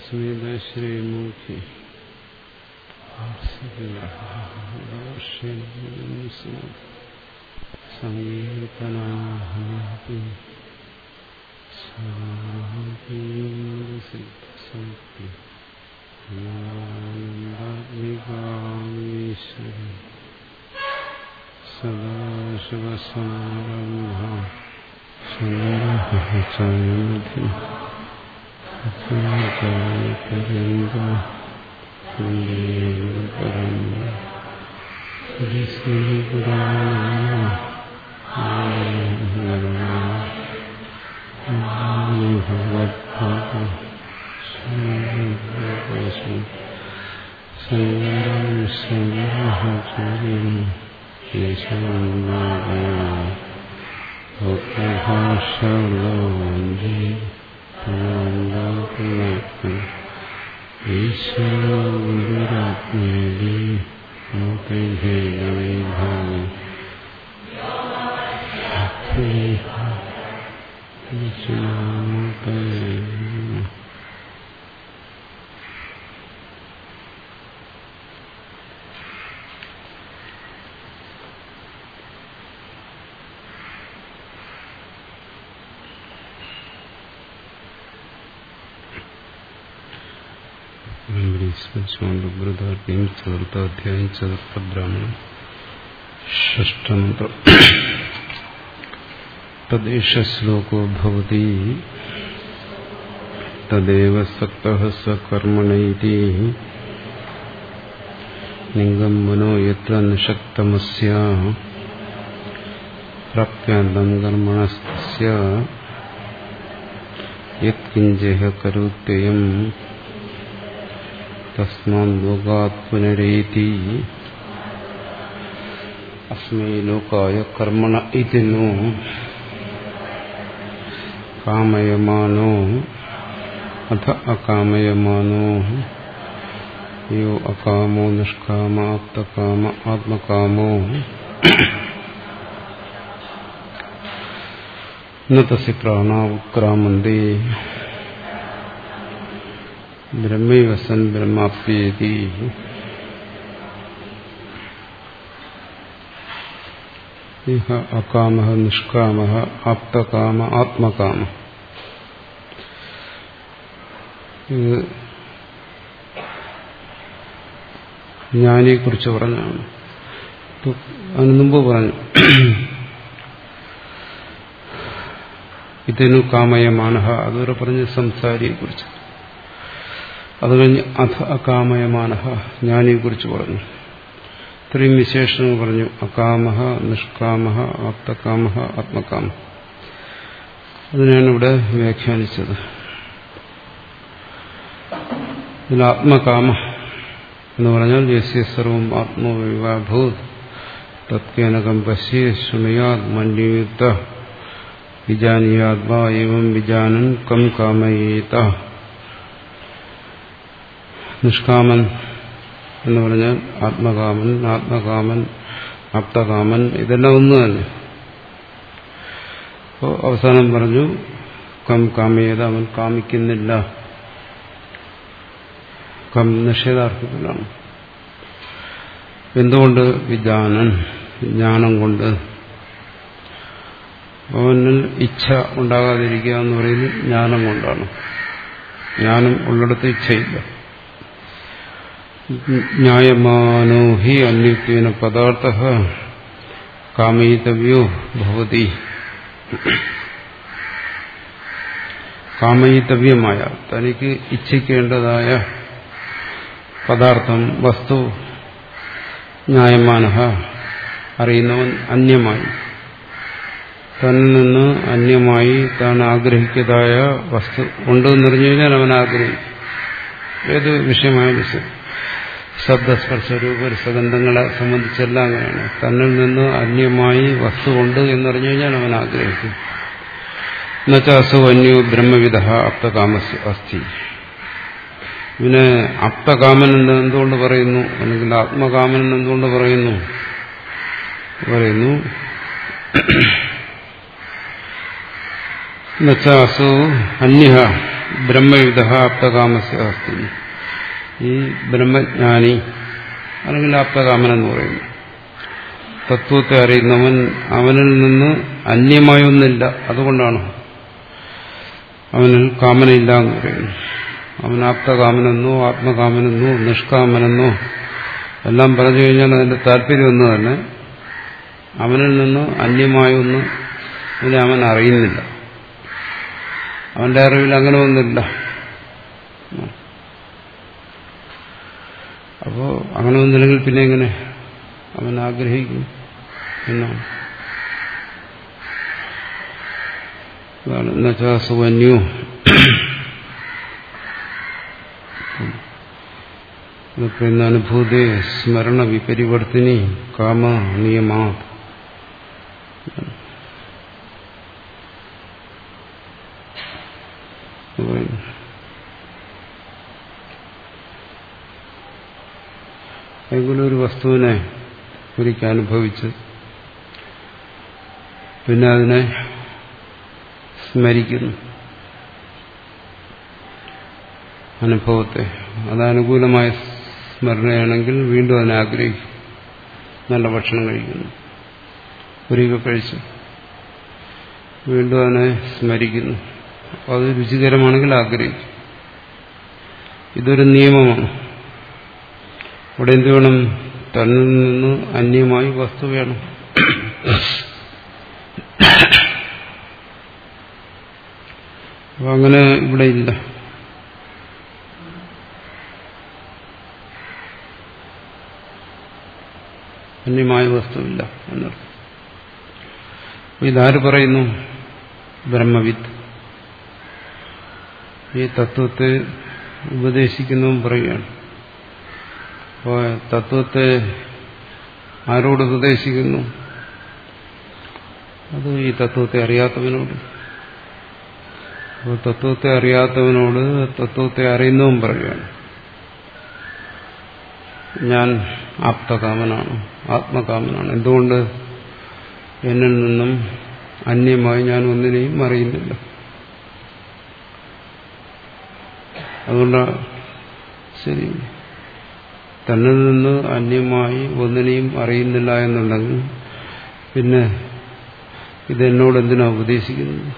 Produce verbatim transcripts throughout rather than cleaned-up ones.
സ്മിതശ്രീമുഖി സംഗീതനാഹി സിദ്ധസംഗി ആനന്ദാത്മികാമീശ്വരി സദാശിവസമാരംഭ ശങ്കരാചാര്യമധ്യ പര്യന്ത സ്മരിച്ചുകൊണ്ട് ചതുർത്ഥാധ്യായം ചതുർത്ഥ ബ്രാഹ്മണം ഷഷ്ടമന്ത്രം. തദ്ദേശ ശ്ലോകോ ഭവതി തദേവ സക്തഃ സ കർമ്മണൈതി ലിംഗം മനോ യത്ര നിഷക്തമസ്യ പ്രാപ്യാന്തം കർമ്മണസ്യ യത്കിഞ്ചൈഹ കരോത്യയം തസ്മാൻ ലോകാത് പുനരേതി അസ്മൈ ലോകായ കർമ്മണ ഇതി നോ കാമയമാനോ അഥ അകാമയമാനോ യോ അകാമോ നിഷ്കാമ ആപ്തകാമ ആത്മകാമോ ന തസ്യ പ്രാണാ ഉത്ക്രാമന്തി ബ്രഹ്മൈവ സൻ ബ്രഹ്മാപ്യേതി. ഇഹ അകാമഃ നിഷ്കാമഃ ആപ്തകാമ ആത്മകാമ. ഇത് ജ്ഞാനിയെക്കുറിച്ച് പറഞ്ഞാണ്. അതിനു മുമ്പ് പറഞ്ഞു ഇതിനു കാമയമാനഃ, അതുവരെ പറഞ്ഞ് സംസാരിയെക്കുറിച്ച്. അത് കഴിഞ്ഞ് അഥ അകാമയമാനഃ ജ്ഞാനിയെക്കുറിച്ച് പറഞ്ഞു. ഇത്രയും വിശേഷങ്ങൾ പറഞ്ഞു. അകാമഃ നിഷ്കാമഃ ആപ്തകാമഃ ആത്മകാമഃ. അതിനാണ് ഇവിടെ വ്യാഖ്യാനിച്ചത്. ഇതിൽ ആത്മകാമ എന്ന് പറഞ്ഞാൽ യസ്യ സർവം ആത്മവിഭാഭൂത് തത്കേനകം പശ്യ ശൃണുയാത് മന്യുയുക്ത വിജാനീയാത്മാ ഏവം വിജാനൻ കം കാമയേത. നിഷ്കാമൻ എന്ന് പറഞ്ഞാൽ ആത്മകാമൻ, ആത്മകാമൻ, ആപ്തകാമൻ, ഇതെല്ലാം ഒന്ന് തന്നെ. അപ്പോൾ അവസാനം പറഞ്ഞു കം കാമയേത, അവൻ കാമിക്കുന്നില്ല. കം നിഷേധാർത്ഥത്തിലാണ്. എന്തുകൊണ്ട്? വിജാനൻ, ജ്ഞാനം കൊണ്ട്. അവനിൽ ഇച്ഛ ഉണ്ടാകാതിരിക്കുക എന്ന് പറയുന്നത് ജ്ഞാനം കൊണ്ടാണ്. ജ്ഞാനം ഉള്ളിടത്ത് ഇച്ഛയില്ല. ജ്ഞായമാനോ ഹി അന്യുക്തേന പദാർത്ഥഃ കാമയിതവ്യോ ഭവതി. കാമയിതവ്യമായ, തനിക്ക് ഇച്ഛിക്കേണ്ടതായ പദാർത്ഥം, വസ്തു, ജ്ഞായമാനഃ അറിയുന്നവൻ അന്യമായി, തന്നിൽ നിന്ന് അന്യമായി താൻ ആഗ്രഹിക്കതായ വസ്തു ഉണ്ടെന്ന് പറഞ്ഞു കഴിഞ്ഞാൽ അവൻ ആഗ്രഹിക്കും. ഏത് വിഷയമായാലും ശരി, ശബ്ദസ്പർശ രൂപരസഗന്ധങ്ങളെ സംബന്ധിച്ചെല്ലാം അങ്ങനെയാണ്. തന്നിൽ നിന്ന് അന്യമായി വസ്തു ഉണ്ട് എന്നറിഞ്ഞു കഴിഞ്ഞാൽ അവൻ ആഗ്രഹിക്കും. എന്നുവെച്ചാൽ അന്യോ ബ്രഹ്മവിദ ആപ്തകാമസ് അസ്ഥി. പിന്നെ ആപ്തകാമൻ എന്ന് എന്തുകൊണ്ട് പറയുന്നു, അല്ലെങ്കിൽ ആത്മകാമൻ എന്തുകൊണ്ട് പറയുന്നു പറയുന്നു എന്നുവെച്ചാൽ അസു അന്യ ബ്രഹ്മവിദ ആപ്തകാമസ്യ അസ്തി. ഈ ബ്രഹ്മജ്ഞാനി അല്ലെങ്കിൽ ആപ്തകാമൻ എന്ന് പറയുന്നു, തത്വത്തെ അറിയുന്നവൻ, അവനിൽ നിന്ന് അന്യമായൊന്നില്ല. അതുകൊണ്ടാണ് അവനിൽ കാമനയില്ല എന്ന് പറയുന്നു. അവൻ ആപ്തകാമനെന്നോ ആത്മകാമനെന്നോ നിഷ്കാമനെന്നോ എല്ലാം പറഞ്ഞു കഴിഞ്ഞാൽ അതിന്റെ താല്പര്യം ഒന്ന് തന്നെ, അവനിൽ നിന്ന് അന്യമായൊന്ന് ഇതിനെ അവൻ അറിയുന്നില്ല. അവന്റെ അറിവിൽ അങ്ങനെ ഒന്നില്ല. അപ്പോ അങ്ങനെ ഒന്നില്ലെങ്കിൽ പിന്നെ എങ്ങനെ അവൻ ആഗ്രഹിക്കും എന്നാണ്. എന്നുവെച്ചാ സുവന്യു പിന്നെ അനുഭൂതി സ്മരണ വിപരിവർത്തിനി കാമ നിയമാ. ഏതെങ്കിലും ഒരു വസ്തുവിനെ ഒരിക്കൽ അനുഭവിച്ച് പിന്നെ അതിനെ സ്മരിക്കുന്നു, അനുഭവത്തെ. അത് അനുകൂലമായ സ്മരണയാണെങ്കിൽ വീണ്ടും അതിനെ ആഗ്രഹിക്കും. നല്ല ഭക്ഷണം കഴിക്കുന്നു, ഒരിക്കൽ കഴിച്ചു, വീണ്ടും അതിനെ സ്മരിക്കുന്നു. അപ്പോൾ അത് രുചികരമാണെങ്കിൽ ആഗ്രഹിക്കും. ഇതൊരു നിയമമാണ്. ഇവിടെ എന്ത് വേണം? തന്നിൽ നിന്ന് അന്യമായി വസ്തു വേണം. അപ്പൊ അങ്ങനെ ഇവിടെ ഇല്ല. അന്യമായ വസ്തുവില്ല എന്നർത്ഥം. ഇതാര് പറയുന്നു? ബ്രഹ്മവിത്ത്. ഈ തത്വത്തെ ഉപദേശിക്കുന്നതും പറയുകയാണ്. അപ്പോൾ തത്വത്തെ ആരോട് ഉപദേശിക്കുന്നു? അത് ഈ തത്വത്തെ അറിയാത്തവനോട്. അപ്പോൾ തത്വത്തെ അറിയാത്തവനോട് തത്വത്തെ അറിയുന്നതും പറയുകയാണ്. ഞാൻ ആപ്തകാമനാണ്, ആത്മകാമനാണ്. എന്തുകൊണ്ട്? എന്നിൽ നിന്നും അന്യമായി ഞാൻ ഒന്നിനെയും അറിയുന്നില്ല. അതുകൊണ്ട് ശരി, തന്നിൽ നിന്ന് അന്യമായി ഒന്നിനെയും അറിയുന്നില്ല എന്നുണ്ടെങ്കിൽ പിന്നെ ഇതെന്നോട് എന്തിനാ ഉപദേശിക്കുന്നത്?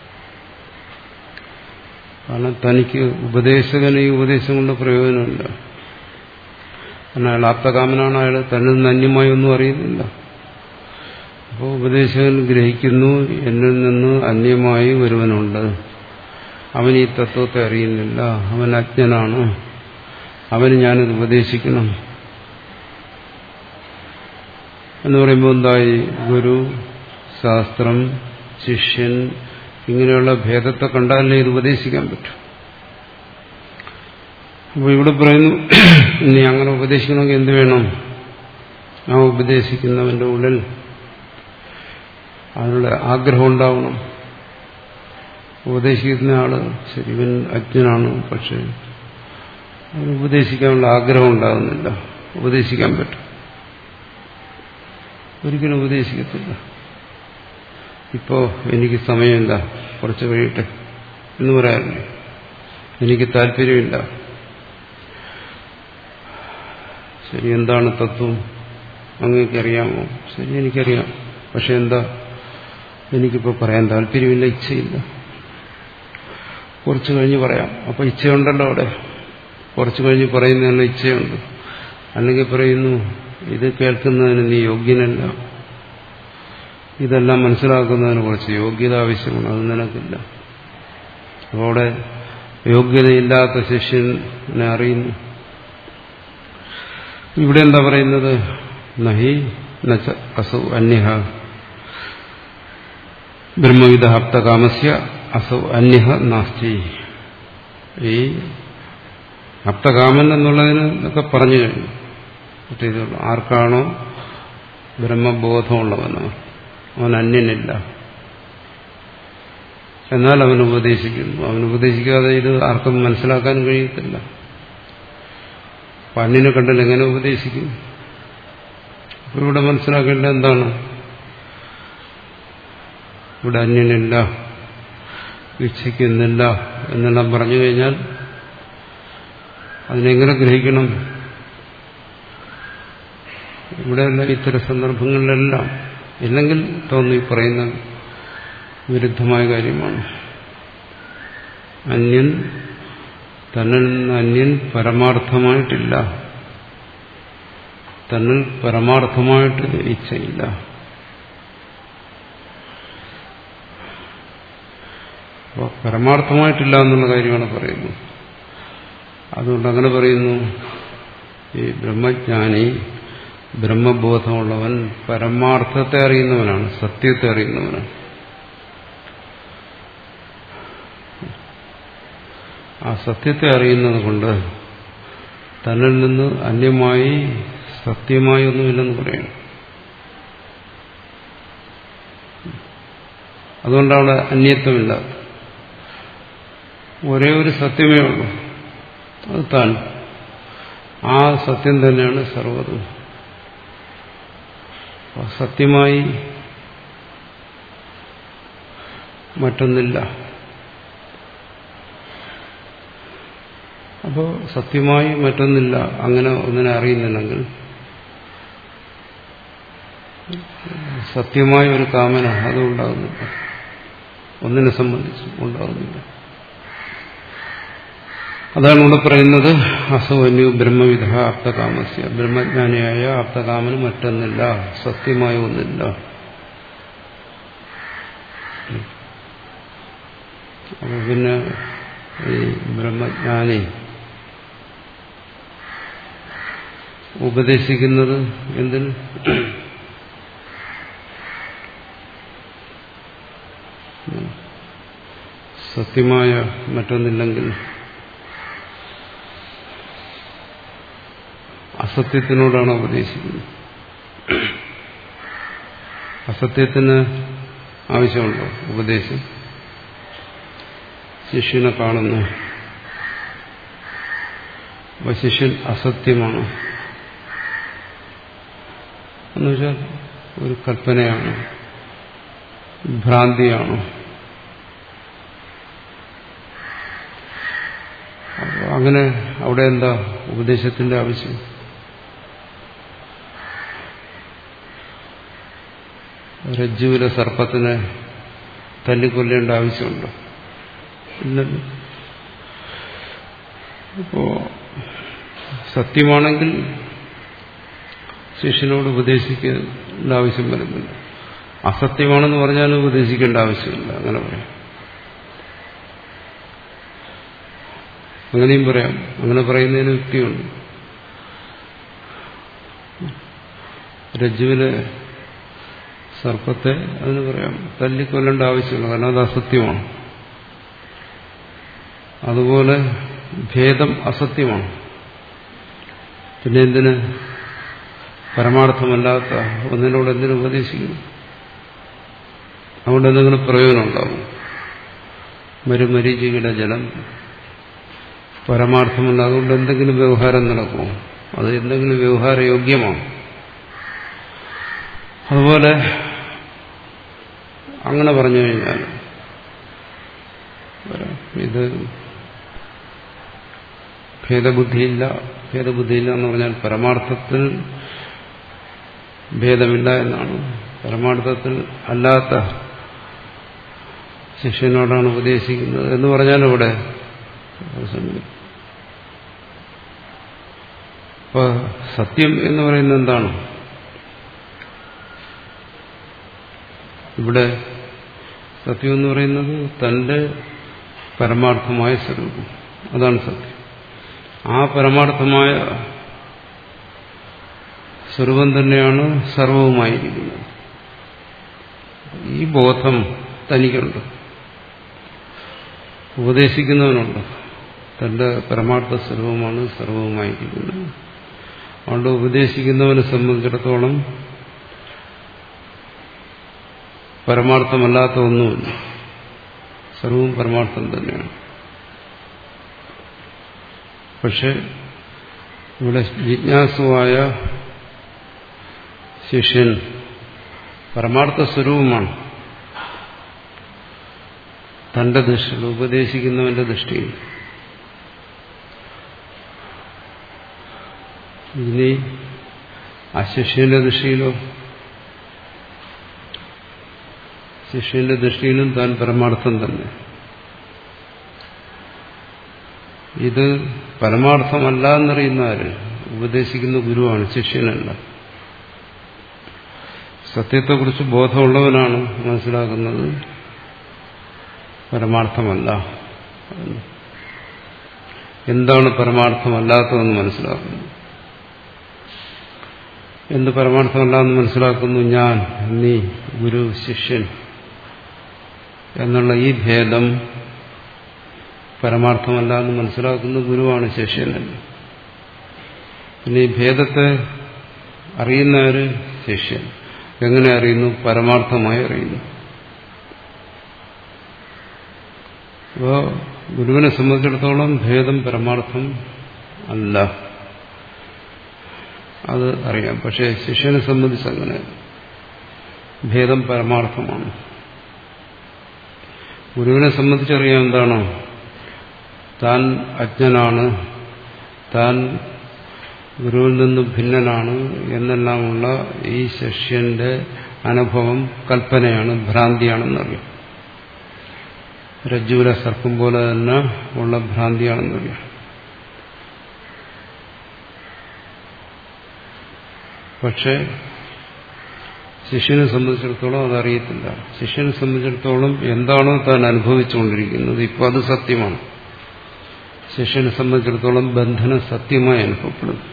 കാരണം തനിക്ക് ഉപദേശകന് ഈ ഉപദേശം കൊണ്ട് പ്രയോജനമില്ല. കാരണം അയാൾ ആപ്തകാമനാണ്, അയാൾ തന്നിൽ നിന്ന് അന്യമായി ഒന്നും അറിയുന്നില്ല. അപ്പോൾ ഉപദേശകൻ ഗ്രഹിക്കുന്നു, എന്നിൽ നിന്ന് അന്യമായി ഒരുവനുണ്ട്, അവൻ ഈ തത്വത്തെ അറിയുന്നില്ല, അവൻ അജ്ഞനാണ്, അവന് ഞാനിത് ഉപദേശിക്കണം എന്ന് പറയുമ്പോൾ എന്തായി? ഗുരു, ശാസ്ത്രം, ശിഷ്യൻ ഇങ്ങനെയുള്ള ഭേദത്തെ കണ്ടാലേ ഇത് ഉപദേശിക്കാൻ പറ്റും. അപ്പോൾ ഇവിടെ പറയുന്നു, ഇനി അങ്ങനെ ഉപദേശിക്കണമെങ്കിൽ എന്ത് വേണം? ആ ഉപദേശിക്കുന്നവന്റെ ഉള്ളിൽ അതിനുള്ള ആഗ്രഹം ഉണ്ടാവണം. ഉപദേശിക്കുന്ന ആള് ശരി, ഇവൻ അജ്ഞനാണ്, പക്ഷെ അവന് ഉപദേശിക്കാനുള്ള ആഗ്രഹം ഉണ്ടാകുന്നില്ല. ഉപദേശിക്കാൻ പറ്റും? ഒരിക്കലും ഉപദേശിക്കത്തില്ല. ഇപ്പോ എനിക്ക് സമയമില്ല, കുറച്ച് കഴിയട്ടെ എന്ന് പറയാറില്ലേ? എനിക്ക് താല്പര്യമില്ല. ശരി, എന്താണ് തത്വം? അങ്ങേക്കറിയാമോ? ശരി, എനിക്കറിയാം. പക്ഷെ എന്താ, എനിക്കിപ്പോൾ പറയാൻ താല്പര്യമില്ല, ഇച്ഛയില്ല. കുറച്ച് കഴിഞ്ഞ് പറയാം. അപ്പോൾ ഇച്ഛയുണ്ടല്ലോ അവിടെ. കുറച്ച് കഴിഞ്ഞ് പറയുന്നതിനുള്ള ഇച്ഛയുണ്ട്. അല്ലെങ്കിൽ പറയുന്നു, ഇത് കേൾക്കുന്നതിന് നീ യോഗ്യനല്ല, ഇതെല്ലാം മനസ്സിലാക്കുന്നതിന് കുറച്ച് യോഗ്യത ആവശ്യമാണ്, അത് നിനക്കില്ല. അപ്പോൾ അവിടെ യോഗ്യതയില്ലാത്ത ശിഷ്യനെ അറിയുന്നു. ഇവിടെ എന്താ പറയുന്നത്? നഹി നച അസൗ അന്യഃ ബ്രഹ്മവിദ ആപ്തകാമസ്യ അസൗ അന്യഃ നാസ്തി. ഈ ആപ്തകാമൻ എന്നുള്ളതിന് ഒക്കെ പറഞ്ഞു കഴിഞ്ഞു. മറ്റേ ആർക്കാണോ ബ്രഹ്മബോധമുള്ളവനോ അവൻ അന്യനില്ല. എന്നാൽ അവൻ ഉപദേശിക്കുന്നു. അവൻ ഉപദേശിക്കാതെ ഇത് ആർക്കും മനസ്സിലാക്കാൻ കഴിയത്തില്ല. അപ്പം അന്യനെ കണ്ടാൽ എങ്ങനെ ഉപദേശിക്കും? അപ്പോൾ ഇവിടെ മനസ്സിലാക്കേണ്ടത് എന്താണ്? ഇവിടെ അന്യനില്ല. ഇച്ഛിക്കുന്നില്ല എന്നെല്ലാം പറഞ്ഞു കഴിഞ്ഞാൽ അതിനെങ്ങനെ ഗ്രഹിക്കണം? ഇവിടെയുള്ള ഇത്തരം സന്ദർഭങ്ങളിലെല്ലാം ഇല്ലെങ്കിൽ തോന്നി പറയുന്ന വിരുദ്ധമായ കാര്യമാണ്. അന്യൻ തന്നിൽ നിന്ന് അന്യൻ പരമാർത്ഥമായിട്ടില്ല, തന്നിൽ പരമാർത്ഥമായിട്ട് ഇച്ഛയില്ല. അപ്പോൾ പരമാർത്ഥമായിട്ടില്ല എന്നുള്ള കാര്യമാണ് പറയുന്നത്. അതുകൊണ്ട് അങ്ങനെ പറയുന്നു, ഈ ബ്രഹ്മജ്ഞാനി, ബ്രഹ്മബോധമുള്ളവൻ പരമാർത്ഥത്തെ അറിയുന്നവനാണ്, സത്യത്തെ അറിയുന്നവനാണ്. ആ സത്യത്തെ അറിയുന്നത് കൊണ്ട് തന്നിൽ നിന്ന് അന്യമായി സത്യമായി ഒന്നുമില്ലെന്ന് പറയണം. അതുകൊണ്ടവിടെ അന്യത്വമില്ല. ഒരേ ഒരു സത്യമേ ഉള്ളൂ, അത് താൻ. ആ സത്യം തന്നെയാണ് സർവ്വതും. സത്യമായി മറ്റൊന്നില്ല. അപ്പോൾ സത്യമായി മറ്റൊന്നില്ല, അങ്ങനെ ഒന്നിനെ അറിയുന്നില്ലെങ്കിൽ സത്യമായ ഒരു കാമന അതും ഉണ്ടാകുന്നില്ല, ഒന്നിനെ സംബന്ധിച്ച് ഉണ്ടാകുന്നില്ല. അതാണ് ഇവിടെ പറയുന്നത്, അസവന്യു ബ്രഹ്മവിധ ആപ്തകാമസ്യ. ബ്രഹ്മജ്ഞാനിയായ ആപ്തകാമന് മറ്റൊന്നില്ല, സത്യമായ ഒന്നില്ല. അപ്പൊ പിന്നെ ഈ ബ്രഹ്മജ്ഞാനി ഉപദേശിക്കുന്നത് എന്തിന്? സത്യമായ മറ്റൊന്നില്ലെങ്കിൽ അസത്യത്തിനോടാണ് ഉപദേശിക്കുന്നത്. അസത്യത്തിന് ആവശ്യമുണ്ടോ ഉപദേശം? ശിഷ്യനെ കാണുന്നു, അപ്പൊ ശിഷ്യൻ അസത്യമാണ് എന്നുവെച്ചാൽ ഒരു കൽപ്പനയാണ്, ഭ്രാന്തിയാണ്. അങ്ങനെ അവിടെ എന്താ ഉപദേശത്തിന്റെ ആവശ്യം? രജ്ജുവിലെ സർപ്പത്തിനെ തല്ലിക്കൊല്ലേണ്ട ആവശ്യമുണ്ടോ? ഇല്ലല്ലോ. അപ്പോ സത്യമാണെങ്കിൽ ശിഷ്യനോട് ഉപദേശിക്കേണ്ട ആവശ്യം വരുന്നില്ല. അസത്യമാണെന്ന് പറഞ്ഞാലും ഉപദേശിക്കേണ്ട ആവശ്യമില്ല, അങ്ങനെ പറയാം. അങ്ങനെയും പറയാം. അങ്ങനെ പറയുന്നതിന് യുക്തിയുണ്ട്. രജ്ജുവിലെ സർപ്പത്തെ അതിന് പറയാം തല്ലിക്കൊല്ലേണ്ട ആവശ്യമില്ല, കാരണം അത് അസത്യമാണ്. അതുപോലെ ഭേദം അസത്യമാണ്. പിന്നെ എന്തിന് പരമാർത്ഥമല്ലാത്ത ഒന്നിനോട് എന്തിനു ഉപദേശിക്കുന്നു? അതുകൊണ്ട് എന്തെങ്കിലും പ്രയോജനം ഉണ്ടാവും? മരുമരീചികയുടെ ജലം പരമാർത്ഥമല്ല, അതുകൊണ്ട് എന്തെങ്കിലും വ്യവഹാരം നടക്കുമോ? അത് എന്തെങ്കിലും വ്യവഹാരയോഗ്യമാണ്. അതുപോലെ അങ്ങനെ പറഞ്ഞു കഴിഞ്ഞാൽ ഇത് ഭേദബുദ്ധിയില്ല. ഭേദബുദ്ധിയില്ല എന്ന് പറഞ്ഞാൽ പരമാർത്ഥത്തിൽ ഭേദമില്ല എന്നാണ്. പരമാർത്ഥത്തിൽ അല്ലാത്ത ശിഷ്യനോടാണ് ഉപദേശിക്കുന്നത് എന്ന് പറഞ്ഞാൽ ഇവിടെ അപ്പൊ സത്യം എന്ന് പറയുന്നത് എന്താണ്? ഇവിടെ സത്യം എന്ന് പറയുന്നത് തന്റെ പരമാർത്ഥമായ സ്വരൂപം, അതാണ് സത്യം. ആ പരമാർത്ഥമായ സ്വരൂപം തന്നെയാണ് സർവവുമായിരിക്കുന്നത്. ഈ ബോധം തനിക്കുണ്ട്, ഉപദേശിക്കുന്നവനുണ്ട്. തന്റെ പരമാർത്ഥ സ്വരൂപമാണ് സർവവുമായിരിക്കുന്നത്. അതുകൊണ്ട് ഉപദേശിക്കുന്നവനെ സംബന്ധിച്ചിടത്തോളം പരമാർത്ഥമല്ലാത്ത ഒന്നുമില്ല, സർവവും പരമാർത്ഥം തന്നെയാണ്. പക്ഷെ ഇവിടെ ജിജ്ഞാസുവായ ശിഷ്യൻ പരമാർത്ഥ സ്വരൂപമാണ്. തന്റെ ദൃഷ്ടിയിൽ, ഉപദേശിക്കുന്നവന്റെ ദൃഷ്ടിയിൽ. ഇനി ആ ശിഷ്യന്റെ ദൃഷ്ടിയിലോ? ശിഷ്യന്റെ ദൃഷ്ടിയിലും താൻ പരമാർത്ഥം തന്നെ. ഇത് പരമാർത്ഥമല്ല എന്നറിയുന്ന ആര്? ഉപദേശിക്കുന്ന ഗുരുവാണ്, ശിഷ്യനല്ല. സത്യത്തെക്കുറിച്ച് ബോധമുള്ളവനാണ് മനസ്സിലാക്കുന്നത് പരമാർത്ഥമല്ല. എന്താണ് പരമാർത്ഥമല്ലാത്തതെന്ന് മനസ്സിലാക്കുന്നു. എന്ത് പരമാർത്ഥമല്ല എന്ന് മനസ്സിലാക്കുന്നു? ഞാൻ, നീ, ഗുരു, ശിഷ്യൻ എന്നുള്ള ഈ ഭേദം പരമാർത്ഥമല്ല എന്ന് മനസ്സിലാക്കുന്ന ഗുരുവാണ്, ശിഷ്യനല്ല. പിന്നെ ഈ ഭേദത്തെ അറിയുന്നവര് ശിഷ്യൻ. എങ്ങനെ അറിയുന്നു? പരമാർത്ഥമായി അറിയുന്നു. അപ്പോൾ ഗുരുവിനെ സംബന്ധിച്ചിടത്തോളം ഭേദം പരമാർത്ഥം അല്ല, അത് അറിയാം. പക്ഷെ ശിഷ്യനെ സംബന്ധിച്ച് അങ്ങനെ ഭേദം പരമാർത്ഥമാണ്. ഗുരുവിനെ സംബന്ധിച്ചറിയാം എന്താണ്? താൻ അജ്ഞനാണ്, താൻ ഗുരുവിൽ നിന്ന് ഭിന്നനാണ് എന്നെല്ലാമുള്ള ഈ ശിഷ്യന്റെ അനുഭവം കൽപ്പനയാണ്, ഭ്രാന്തിയാണെന്നറിയാം. രജ്ജുവിലെ സർപ്പം പോലെ തന്നെ ഉള്ള ഭ്രാന്തിയാണെന്നറിയാം. പക്ഷെ ശിഷ്യനെ സംബന്ധിച്ചിടത്തോളം അതറിയത്തില്ല. ശിഷ്യനെ സംബന്ധിച്ചിടത്തോളം എന്താണോ താൻ അനുഭവിച്ചുകൊണ്ടിരിക്കുന്നത് ഇപ്പോൾ അത് സത്യമാണ്. ശിഷ്യനെ സംബന്ധിച്ചിടത്തോളം ബന്ധനം സത്യമായി അനുഭവപ്പെടുന്നു,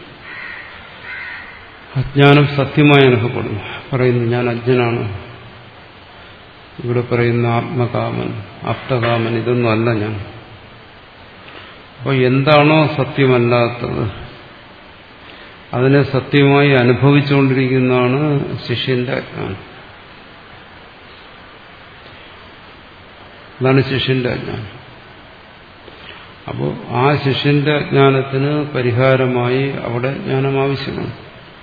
അജ്ഞാനം സത്യമായി അനുഭവപ്പെടുന്നു. പറയുന്നു ഞാൻ അജ്ഞനാണ്. ഇവിടെ പറയുന്ന ആത്മകാമൻ, ആപ്തകാമൻ, ഇതൊന്നും അല്ല ഞാൻ. അപ്പോൾ എന്താണോ സത്യമല്ലാത്തത് അതിനെ സത്യമായി അനുഭവിച്ചുകൊണ്ടിരിക്കുന്നതാണ് ശിഷ്യന്റെ അജ്ഞാനം. അതാണ് ശിഷ്യന്റെ അജ്ഞാനം. അപ്പോൾ ആ ശിഷ്യന്റെ അജ്ഞാനത്തിന് പരിഹാരമായി അവിടെ ജ്ഞാനം ആവശ്യമാണ്.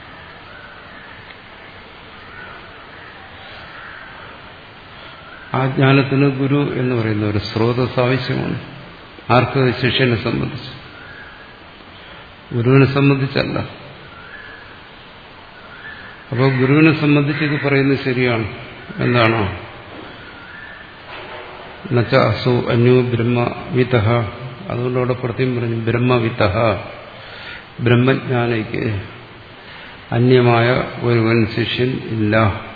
ആ ജ്ഞാനത്തിന് ഗുരു എന്ന് പറയുന്ന ഒരു സ്രോതസ് ആവശ്യമാണ്. ആർക്ക്? ശിഷ്യനെ സംബന്ധിച്ച്. ഗുരുവിനെ സംബന്ധിച്ചല്ല. അപ്പോൾ ഗുരുവിനെ സംബന്ധിച്ച് ഇത് പറയുന്നത് ശരിയാണ്. എന്താണോ? നച്ച അസു അന്യോ ബ്രഹ്മവിത്തഃ. അതുകൊണ്ട് അവിടെ പ്രത്യേകം പറഞ്ഞു ബ്രഹ്മവിത്തഃ. ബ്രഹ്മജ്ഞാനിക്ക് അന്യമായ ഒരുവൻ ശിഷ്യൻ ഇല്ല.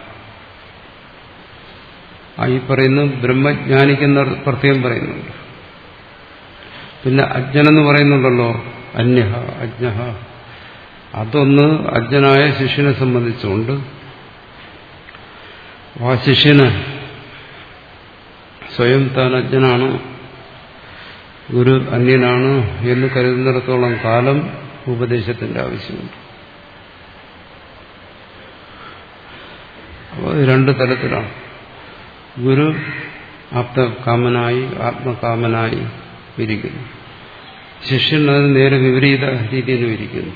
ഈ പറയുന്ന ബ്രഹ്മജ്ഞാനിക്കെന്ന പ്രത്യേകം പറയുന്നുണ്ട്. പിന്നെ അജ്ഞനെന്ന് പറയുന്നുണ്ടല്ലോ, അന്യഹ അജ്ഞഹ. അതൊന്ന് അജ്ഞനായ ശിഷ്യനെ സംബന്ധിച്ചുകൊണ്ട് ആ ശിഷ്യന് സ്വയം താൻ അജ്ഞനാണ്, ഗുരു അന്യനാണ് എന്ന് കരുതുന്നിടത്തോളം കാലം ഉപദേശത്തിന്റെ ആവശ്യമുണ്ട്. അപ്പോൾ രണ്ട് തലത്തിലാണ്. ഗുരു ആപ്തകാമനായി, ആത്മകാമനായി ഇരിക്കുന്നു. ശിഷ്യൻ അത് നേരെ വിപരീത രീതിയിൽ ഇരിക്കുന്നു.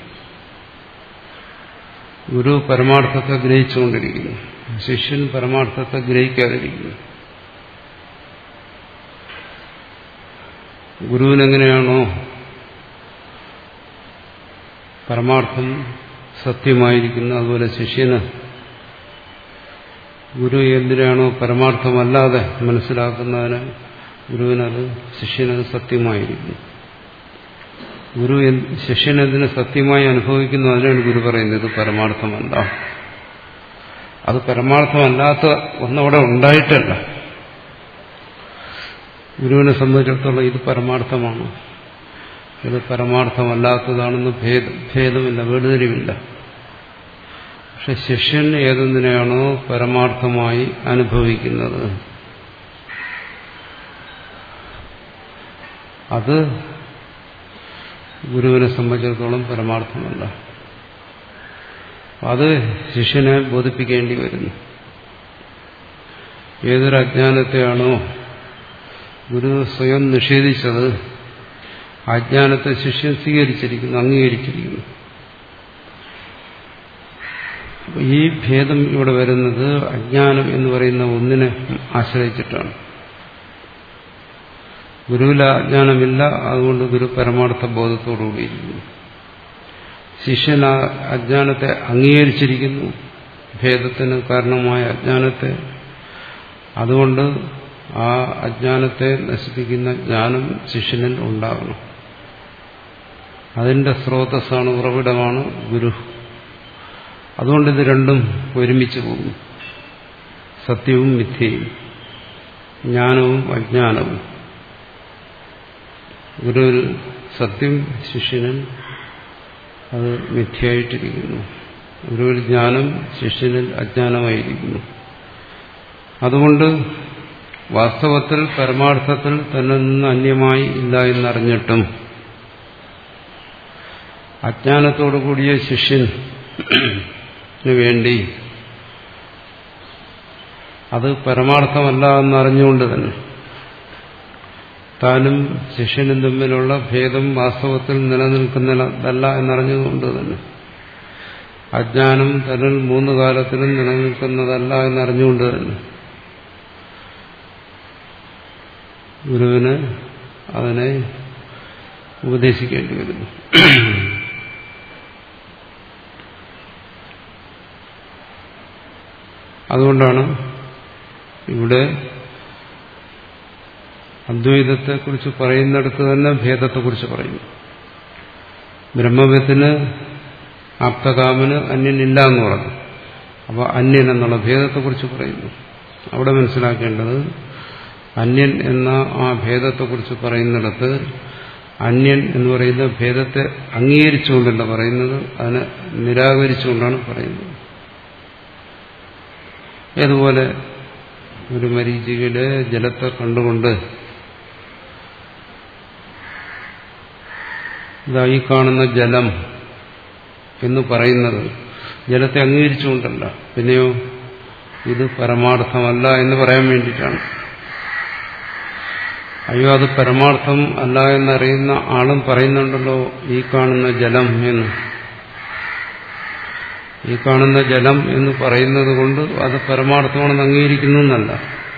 ഗുരു പരമാർത്ഥത്തെ ഗ്രഹിച്ചുകൊണ്ടിരിക്കുന്നു, ശിഷ്യൻ പരമാർത്ഥത്തെ ഗ്രഹിക്കാതിരിക്കുന്നു. ഗുരുവിനെങ്ങനെയാണോ പരമാർത്ഥം സത്യമായിരിക്കുന്നത്, അതുപോലെ ശിഷ്യന് ഗുരു എന്തിനാണോ പരമാർത്ഥമല്ലാതെ മനസ്സിലാക്കുന്നതിന് ഗുരുവിനത് ശിഷ്യനത് സത്യമായിരിക്കുന്നു. ഗുരു ശിഷ്യനെന്തിനെ സത്യമായി അനുഭവിക്കുന്നു, അതിനാണ് ഗുരു പറയുന്നത് ഇത് പരമാർത്ഥമല്ല. അത് പരമാർത്ഥമല്ലാത്ത ഒന്നവിടെ ഉണ്ടായിട്ടല്ല. ഗുരുവിനെ സംബന്ധിച്ചിടത്തോളം ഇത് പരമാർത്ഥമാണ്, ഇത് പരമാർത്ഥമല്ലാത്തതാണെന്ന് ഭേദ ഭേദമില്ല, വേർതിരിവില്ല. പക്ഷെ ശിഷ്യൻ ഏതെന്തിനെയാണോ പരമാർത്ഥമായി അനുഭവിക്കുന്നത് അത് ഗുരുവിനെ സംബന്ധിച്ചിടത്തോളം പരമാർത്ഥമല്ല. അത് ശിഷ്യനെ ബോധിപ്പിക്കേണ്ടി വരുന്നു. ഏതൊരു അജ്ഞാനത്തെയാണോ ഗുരു സ്വയം നിഷേധിച്ചത്, അജ്ഞാനത്തെ ശിഷ്യൻ സ്വീകരിച്ചിരിക്കുന്നു, അംഗീകരിച്ചിരിക്കുന്നു. ഈ ഭേദം ഇവിടെ വരുന്നത് അജ്ഞാനം എന്ന് പറയുന്ന ഒന്നിനെ ആശ്രയിച്ചിട്ടാണ്. ഗുരുവിൽ അജ്ഞാനമില്ല, അതുകൊണ്ട് ഗുരു പരമാർത്ഥ ബോധത്തോടുകൂടിയിരിക്കുന്നു. ശിഷ്യൻ ആ അജ്ഞാനത്തെ അംഗീകരിച്ചിരിക്കുന്നു, ഭേദത്തിന് കാരണമായ അജ്ഞാനത്തെ. അതുകൊണ്ട് ആ അജ്ഞാനത്തെ നശിപ്പിക്കുന്ന ജ്ഞാനം ശിഷ്യനിൽ ഉണ്ടാകണം. അതിന്റെ സ്രോതസ്സാണ്, ഉറവിടമാണ് ഗുരു. അതുകൊണ്ട് ഇത് രണ്ടും ഒരുമിച്ച് പോകും. സത്യവും മിഥ്യയും, ജ്ഞാനവും അജ്ഞാനവും. ഗുരുവിൽ സത്യം, ശിഷ്യനിൽ അത് മിഥ്യയായിട്ടിരിക്കുന്നു. ഗുരുവിൽ ജ്ഞാനം, ശിഷ്യനിൽ അജ്ഞാനമായിരിക്കുന്നു. അതുകൊണ്ട് വാസ്തവത്തിൽ പരമാർത്ഥത്തിൽ തന്നെ നിന്ന് അന്യമായി ഇല്ല എന്നറിഞ്ഞിട്ടും അജ്ഞാനത്തോടു കൂടിയ ശിഷ്യന് വേണ്ടി അത് പരമാർത്ഥമല്ല എന്നറിഞ്ഞുകൊണ്ട് തന്നെ, താനും ശിഷ്യനും തമ്മിലുള്ള ഭേദം വാസ്തവത്തിൽ നിലനിൽക്കുന്നതല്ല എന്നറിഞ്ഞതുകൊണ്ട് തന്നെ, അജ്ഞാനം തന്നിൽ മൂന്ന് കാലത്തിലും നിലനിൽക്കുന്നതല്ല എന്നറിഞ്ഞുകൊണ്ട് തന്നെ ഗുരുവിന് അതിനെ ഉപദേശിക്കേണ്ടി വരുന്നു. അതുകൊണ്ടാണ് ഇവിടെ അദ്വൈതത്തെക്കുറിച്ച് പറയുന്നിടത്ത് തന്നെ ഭേദത്തെക്കുറിച്ച് പറയുന്നു. ബ്രഹ്മവിത്തിന് ആപ്തകാമന് അന്യനില്ല എന്ന് പറഞ്ഞു. അപ്പോൾ അന്യൻ എന്നുള്ള ഭേദത്തെക്കുറിച്ച് പറയുന്നു. അവിടെ മനസ്സിലാക്കേണ്ടത്, അന്യൻ എന്ന ആ ഭേദത്തെക്കുറിച്ച് പറയുന്നിടത്ത് അന്യൻ എന്ന് പറയുന്ന ഭേദത്തെ അംഗീകരിച്ചുകൊണ്ടല്ല പറയുന്നത്, അതിനെ നിരാകരിച്ചുകൊണ്ടാണ് പറയുന്നത്. ഏതുപോലെ ഒരു മരീചികയിലെ ജലത്തെ കണ്ടുകൊണ്ട് ഇതായി കാണുന്ന ജലം എന്ന് പറയുന്നത് ജലത്തെ അംഗീകരിച്ചുകൊണ്ടല്ല, പിന്നെയോ ഇത് പരമാർത്ഥമല്ല എന്ന് പറയാൻ വേണ്ടിയിട്ടാണ്. അയ്യോ, അത് പരമാർത്ഥം അല്ല എന്നറിയുന്ന ആളും പറയുന്നുണ്ടല്ലോ ഈ കാണുന്ന ജലം എന്ന്. ഈ കാണുന്ന ജലം എന്ന് പറയുന്നത് കൊണ്ട് അത് പരമാർത്ഥമാണെന്ന് അംഗീകരിക്കുന്നു എന്നല്ല.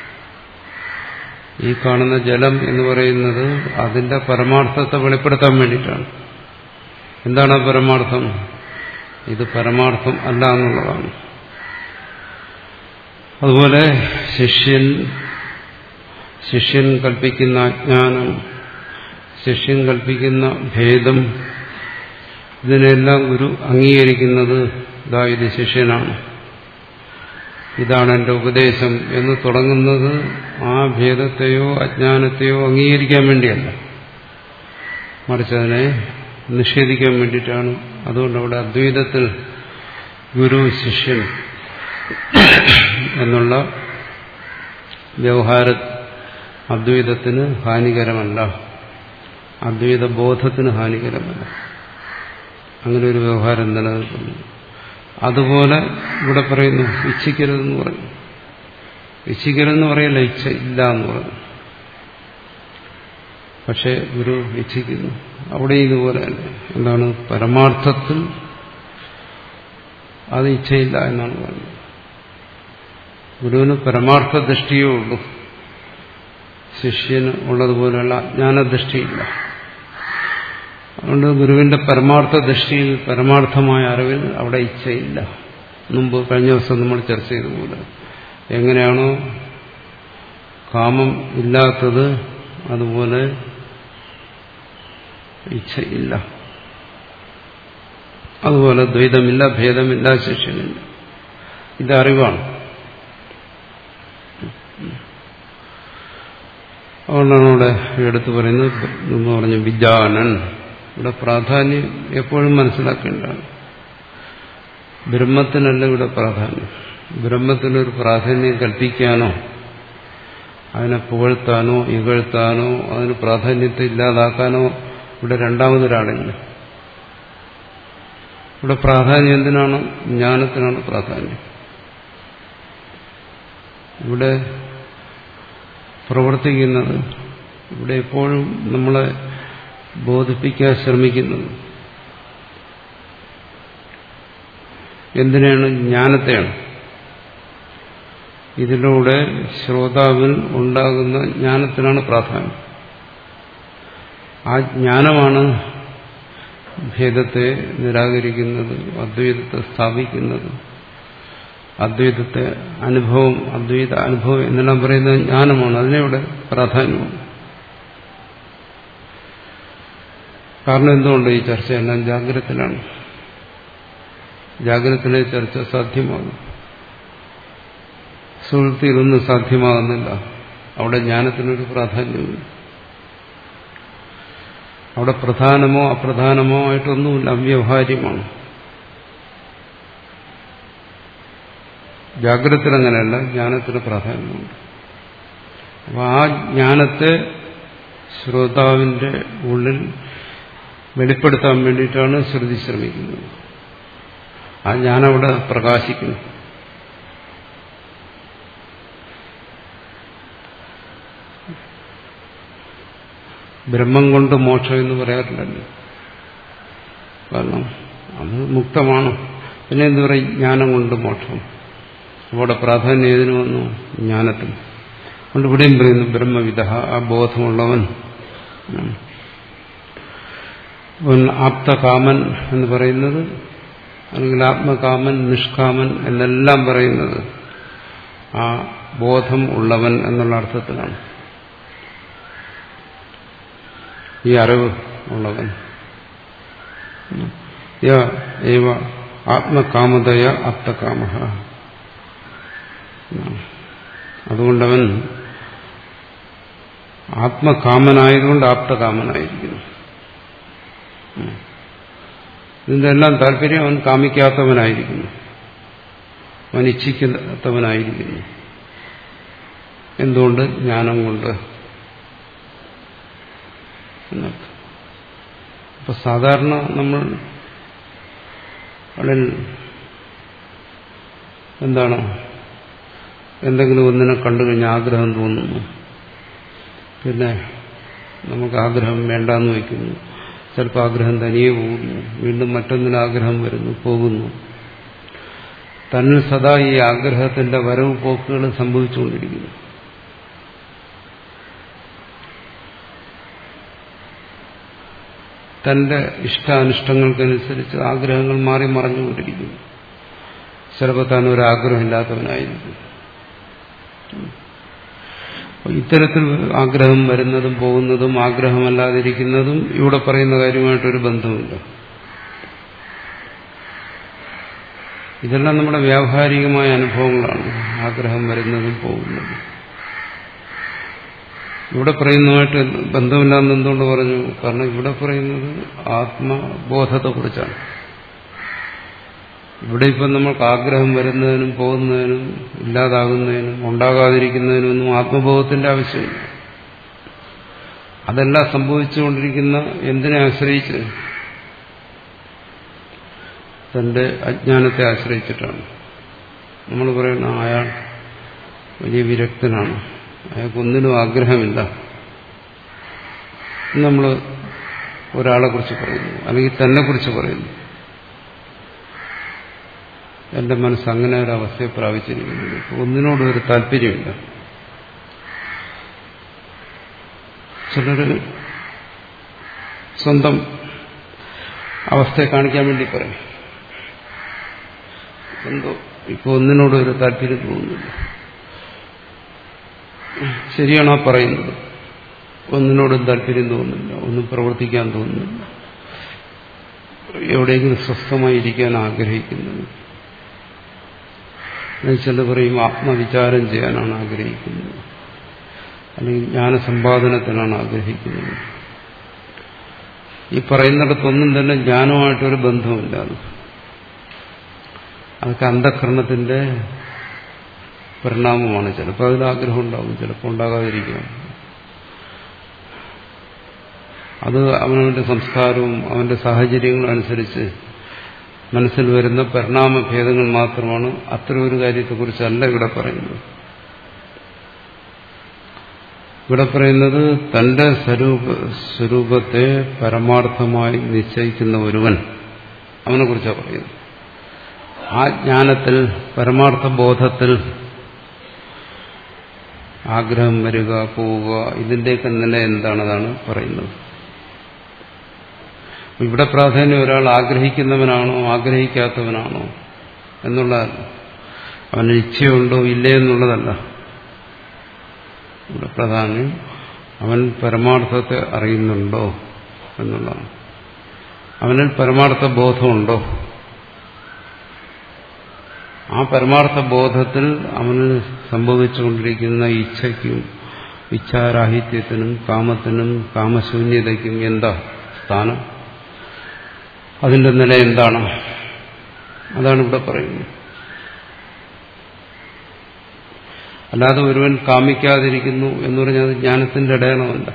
ഈ കാണുന്ന ജലം എന്ന് പറയുന്നത് അതിന്റെ പരമാർത്ഥത്തെ വെളിപ്പെടുത്താൻ വേണ്ടിയിട്ടാണ്. എന്താണ് ആ പരമാർത്ഥം? ഇത് പരമാർത്ഥം അല്ല എന്നുള്ളതാണ്. അതുപോലെ ശിഷ്യൻ ശിഷ്യൻ കൽപ്പിക്കുന്ന അജ്ഞാനം, ശിഷ്യൻ കൽപ്പിക്കുന്ന ഭേദം, ഇതിനെല്ലാം ഗുരു അംഗീകരിക്കുന്നത് ഇതാ ഇത് ശിഷ്യനാണ്, ഇതാണ് എന്റെ ഉപദേശം എന്ന് തുടങ്ങുന്നത് ആ ഭേദത്തെയോ അജ്ഞാനത്തെയോ അംഗീകരിക്കാൻ വേണ്ടിയല്ല, മറിച്ച് അതിനെ നിഷേധിക്കാൻ വേണ്ടിയിട്ടാണ്. അതുകൊണ്ട് അവിടെ അദ്വൈതത്തിൽ ഗുരു ശിഷ്യൻ എന്നുള്ള വ്യവഹാര അദ്വൈതത്തിന് ഹാനികരമല്ല, അദ്വൈത ബോധത്തിന് ഹാനികരമല്ല. അങ്ങനെ ഒരു വ്യവഹാരം നിലനിൽക്കുന്നു. അതുപോലെ ഇവിടെ പറയുന്നു ഇച്ഛിക്കരുതെന്ന് പറഞ്ഞു. ഇച്ഛിക്കരുതെന്ന് പറയല്ല, ഇച്ഛ ഇല്ല എന്ന് പറഞ്ഞു. പക്ഷെ ഗുരു ഇച്ഛിക്കുന്നു. അവിടെ ഇതുപോലെ തന്നെ എന്താണ്, പരമാർത്ഥത്തിൽ അത് ഇച്ഛയില്ല എന്നാണ് പറഞ്ഞത്. ഗുരുവിന് പരമാർത്ഥ ദൃഷ്ടിയേ ഉള്ളൂ, ശിഷ്യന് ഉള്ളതുപോലെയുള്ള അജ്ഞാനദൃഷ്ടിയില്ല. അതുകൊണ്ട് ഗുരുവിന്റെ പരമാർത്ഥ ദൃഷ്ടിയിൽ, പരമാർത്ഥമായ അറിവിൽ അവിടെ ഇച്ഛയില്ല. മുമ്പ് കഴിഞ്ഞ ദിവസം നമ്മൾ ചർച്ച ചെയ്തതുപോലെ എങ്ങനെയാണോ കാമം ഇല്ലാത്തത് അതുപോലെ ഇച്ഛയില്ല. അതുപോലെ ദ്വൈതമില്ല, ഭേദമില്ല, ശിഷ്യനില്ല. ഇതറിവാണ്. അതുകൊണ്ടാണ് ഇവിടെ എടുത്തു പറയുന്നത്, നമ്മൾ പറഞ്ഞു വിജാനൻ. ഇവിടെ പ്രാധാന്യം എപ്പോഴും മനസ്സിലാക്കേണ്ടതാണ്. ബ്രഹ്മത്തിനല്ല ഇവിടെ പ്രാധാന്യം. ബ്രഹ്മത്തിനൊരു പ്രാധാന്യം കൽപ്പിക്കാനോ അതിനെ പുകഴ്ത്താനോ ഇകഴ്ത്താനോ അതിന് പ്രാധാന്യത്തെ ഇല്ലാതാക്കാനോ ഇവിടെ രണ്ടാമതൊരാളില്ല. ഇവിടെ പ്രാധാന്യം എന്തിനാണ്? ജ്ഞാനത്തിനാണ് പ്രാധാന്യം. ഇവിടെ പ്രവർത്തിക്കുന്നത്, ഇവിടെ എപ്പോഴും നമ്മളെ ബോധിപ്പിക്കാൻ ശ്രമിക്കുന്നത് എന്തിനാണ്? ജ്ഞാനത്തെയാണ്. ഇതിലൂടെ ശ്രോതാവിൽ ഉണ്ടാകുന്ന ജ്ഞാനത്തിനാണ് പ്രാധാന്യം. ആ ജ്ഞാനമാണ് ഭേദത്തെ നിരാകരിക്കുന്നത്, അദ്വൈതത്തെ സ്ഥാപിക്കുന്നത്. അദ്വൈതത്തെ അനുഭവം, അദ്വൈത അനുഭവം എന്നെല്ലാം പറയുന്നത് ജ്ഞാനമാണ്. അതിനെവിടെ പ്രാധാന്യമാണ്. കാരണം എന്തുകൊണ്ട് ഈ ചർച്ചയെല്ലാം ജാഗ്രതത്തിലാണ്. ജാഗ്രതത്തിലെ ചർച്ച സാധ്യമാകും. സുഹൃത്തിയിലൊന്നും സാധ്യമാകുന്നില്ല. അവിടെ ജ്ഞാനത്തിനൊരു പ്രാധാന്യമില്ല. അവിടെ പ്രധാനമോ അപ്രധാനമോ ആയിട്ടൊന്നുമില്ല, അവ്യവഹാര്യമാണ്. ജാഗ്രതത്തിൽ അങ്ങനെയല്ല, ജ്ഞാനത്തിന് പ്രാധാന്യമുണ്ട്. അപ്പോൾ ആ ജ്ഞാനത്തെ ശ്രോതാവിന്റെ ഉള്ളിൽ വെളിപ്പെടുത്താൻ വേണ്ടിയിട്ടാണ് ശ്രുതി ശ്രമിക്കുന്നത്. ആ ജ്ഞാനം അവിടെ പ്രകാശിക്കുന്നു. ബ്രഹ്മം കൊണ്ട് മോക്ഷം എന്ന് പറയാറില്ലല്ലോ. കാരണം അത് മുക്തമാണ്. പിന്നെ എന്തു പറയും? ജ്ഞാനം കൊണ്ട് മോക്ഷം. അവിടെ പ്രാധാന്യം ഏതിനു വന്നു? ജ്ഞാനത്തിന്. അതുകൊണ്ട് ഇവിടെയും പറയുന്നു ബ്രഹ്മവിദ, ആ ബോധമുള്ളവൻ. ആപ്തകാമൻ എന്ന് പറയുന്നത്, അല്ലെങ്കിൽ ആത്മകാമൻ, നിഷ്കാമൻ എന്നെല്ലാം പറയുന്നത് ആ ബോധം ഉള്ളവൻ എന്നുള്ള അർത്ഥത്തിലാണ്. ഈ അറിവ് ഉള്ളവൻ. ഏവ ആത്മകാമതയ ആപ്തകാമ. അതുകൊണ്ടവൻ ആത്മകാമനായതുകൊണ്ട് ആപ്തകാമനായിരിക്കുന്നു. ഇതിന്റെ എല്ലാം താല്പര്യം അവൻ കാമിക്കാത്തവനായിരിക്കുന്നു, അവൻ ഇച്ഛിക്കാത്തവനായിരിക്കുന്നു. എന്തുകൊണ്ട്? ജ്ഞാനം കൊണ്ട് എന്നർത്ഥം. അപ്പൊ സാധാരണ നമ്മൾ അതിൽ എന്താണ്, എന്തെങ്കിലും ഒന്നിനെ കണ്ടു കഴിഞ്ഞാൽ ആഗ്രഹം തോന്നുന്നു, പിന്നെ നമുക്ക് ആഗ്രഹം വേണ്ടാന്ന് വയ്ക്കുന്നു, ചിലപ്പോൾ ആഗ്രഹം തനിയെ പോകുന്നു, വീണ്ടും മറ്റൊന്നിന് ആഗ്രഹം വരുന്നു, പോകുന്നു. തന്നിൽ സദാ ഈ ആഗ്രഹത്തിന്റെ വരവ് പോക്കുകൾ സംഭവിച്ചുകൊണ്ടിരിക്കുന്നു. തന്റെ ഇഷ്ടാനിഷ്ടങ്ങൾക്കനുസരിച്ച് ആഗ്രഹങ്ങൾ മാറി മറഞ്ഞുകൊണ്ടിരിക്കുന്നു. ചിലപ്പോൾ താൻ ഒരാഗ്രഹമില്ലാത്തവനായിരിക്കും. ഇത്തരത്തിൽ ആഗ്രഹം വരുന്നതും പോകുന്നതും ആഗ്രഹമല്ലാതിരിക്കുന്നതും ഇവിടെ പറയുന്ന കാര്യമായിട്ടൊരു ബന്ധമില്ല. ഇതെല്ലാം നമ്മുടെ വ്യാവഹാരികമായ അനുഭവങ്ങളാണ്, ആഗ്രഹം വരുന്നതും പോകുന്നതും. ഇവിടെ പറയുന്നതുമായിട്ട് ബന്ധമില്ലാന്ന് എന്തുകൊണ്ട് പറഞ്ഞു? കാരണം ഇവിടെ പറയുന്നത് ആത്മബോധത്തെക്കുറിച്ചാണ്. ഇവിടെ ഇപ്പം നമ്മൾക്ക് ആഗ്രഹം വരുന്നതിനും പോകുന്നതിനും ഇല്ലാതാകുന്നതിനും ഉണ്ടാകാതിരിക്കുന്നതിനൊന്നും ആത്മബോധത്തിന്റെ ആവശ്യമില്ല. അതെല്ലാം സംഭവിച്ചുകൊണ്ടിരിക്കുന്ന എന്തിനെ ആശ്രയിച്ച്? തന്റെ അജ്ഞാനത്തെ ആശ്രയിച്ചിട്ടാണ്. നമ്മൾ പറയുന്ന അയാൾ വലിയ വിരക്തനാണ്, അയാൾക്കൊന്നിനും ആഗ്രഹമില്ല. നമ്മൾ ഒരാളെ കുറിച്ച് പറയുന്നു, അല്ലെങ്കിൽ തന്നെ കുറിച്ച് പറയുന്നു. എന്റെ മനസ്സ് അങ്ങനെ ഒരു അവസ്ഥയെ പ്രാപിച്ചിരിക്കുന്നത്, ഒന്നിനോടും ഒരു താല്പര്യമില്ല. ചിലർ സ്വന്തം അവസ്ഥയെ കാണിക്കാൻ വേണ്ടി പറയും, എന്തോ ഇപ്പൊ ഒന്നിനോടും ഒരു താല്പര്യം തോന്നുന്നില്ല. ശരിയാണോ പറയുന്നത്? ഒന്നിനോടും താല്പര്യം തോന്നുന്നില്ല, ഒന്നും പ്രവർത്തിക്കാൻ തോന്നുന്നില്ല, എവിടെയെങ്കിലും സ്വസ്ഥമായിരിക്കാൻ ആഗ്രഹിക്കുന്നത്. ചില പറയും ആത്മവിചാരം ചെയ്യാനാണ് ആഗ്രഹിക്കുന്നത്, അല്ലെങ്കിൽ ജ്ഞാനസമ്പാദനത്തിനാണ് ആഗ്രഹിക്കുന്നത്. ഈ പറയുന്നിടത്തൊന്നും തന്നെ ജ്ഞാനമായിട്ടൊരു ബന്ധമില്ലാതെ, അതൊക്കെ അന്ധഃകരണത്തിന്റെ പരിണാമമാണ്. ചിലപ്പോൾ അതിൽ ആഗ്രഹം ഉണ്ടാകും, ചിലപ്പോൾ ഉണ്ടാകാതിരിക്കാം. അത് അവനവന്റെ സംസ്കാരവും അവന്റെ സാഹചര്യങ്ങളും അനുസരിച്ച് മനസ്സിൽ വരുന്ന പരിണാമഭേദങ്ങൾ മാത്രമാണ്. അത്തരം ഒരു കാര്യത്തെക്കുറിച്ചല്ല ഇവിടെ പറയുന്നത്. ഇവിടെ പറയുന്നത് തന്റെ സ്വരൂപ സ്വരൂപത്തെ പരമാർത്ഥമായി നിശ്ചയിക്കുന്ന ഒരുവൻ, അവനെ കുറിച്ചാണ് പറയുന്നത്. ആ ജ്ഞാനത്തിൽ, പരമാർത്ഥ ബോധത്തിൽ ആഗ്രഹം വരിക, പോവുക, ഇതിന്റെയൊക്കെ നില എന്താണതാണ് പറയുന്നത്. ഇവിടെ പ്രാധാന്യം ഒരാൾ ആഗ്രഹിക്കുന്നവനാണോ ആഗ്രഹിക്കാത്തവനാണോ എന്നുള്ളതല്ല, അവന് ഇച്ഛയുണ്ടോ ഇല്ലേ എന്നുള്ളതല്ല. ഇവിടെ പ്രാധാന്യം അവൻ പരമാർത്ഥത്തെ അറിയുന്നുണ്ടോ എന്നുള്ളതാണ്. അവനിൽ പരമാർത്ഥ ബോധമുണ്ടോ? ആ പരമാർത്ഥ ബോധത്തിൽ അവന് സംഭവിച്ചുകൊണ്ടിരിക്കുന്ന ഇച്ഛയ്ക്കും ഇച്ഛാരാഹിത്യത്തിനും കാമത്തിനും കാമശൂന്യതയ്ക്കും എന്താ സ്ഥാനം? അതിന്റെ നില എന്താണ്? അതാണ് ഇവിടെ പറയുന്നത്. അല്ലാതെ ഒരുവൻ കാമിക്കാതിരിക്കുന്നു എന്ന് പറഞ്ഞാൽ അത് ജ്ഞാനത്തിന്റെ അടയാളമല്ല.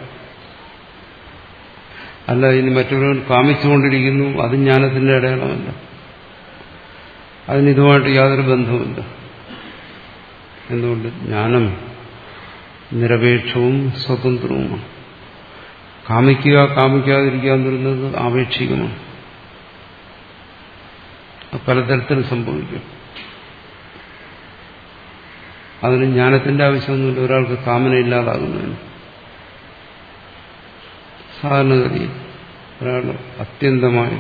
അല്ല, ഇനി മറ്റൊരുവൻ കാമിച്ചുകൊണ്ടിരിക്കുന്നു, അത് ജ്ഞാനത്തിന്റെ അടയാളമല്ല. അതിനിതുമായിട്ട് യാതൊരു ബന്ധവുമില്ല. എന്തുകൊണ്ട്? ജ്ഞാനം നിരപേക്ഷവും സ്വതന്ത്രവുമാണ്. കാമിക്കുക കാമിക്കാതിരിക്കുക എന്ന് പറയുന്നത് ആപേക്ഷികമാണ്. പലതരത്തിൽ സംഭവിക്കും. അതിന് ജ്ഞാനത്തിന്റെ ആവശ്യമൊന്നുമില്ല ഒരാൾക്ക് കാമന ഇല്ലാതാകുന്നതിന്. സാധാരണഗതി ഒരാൾ അത്യന്തമായി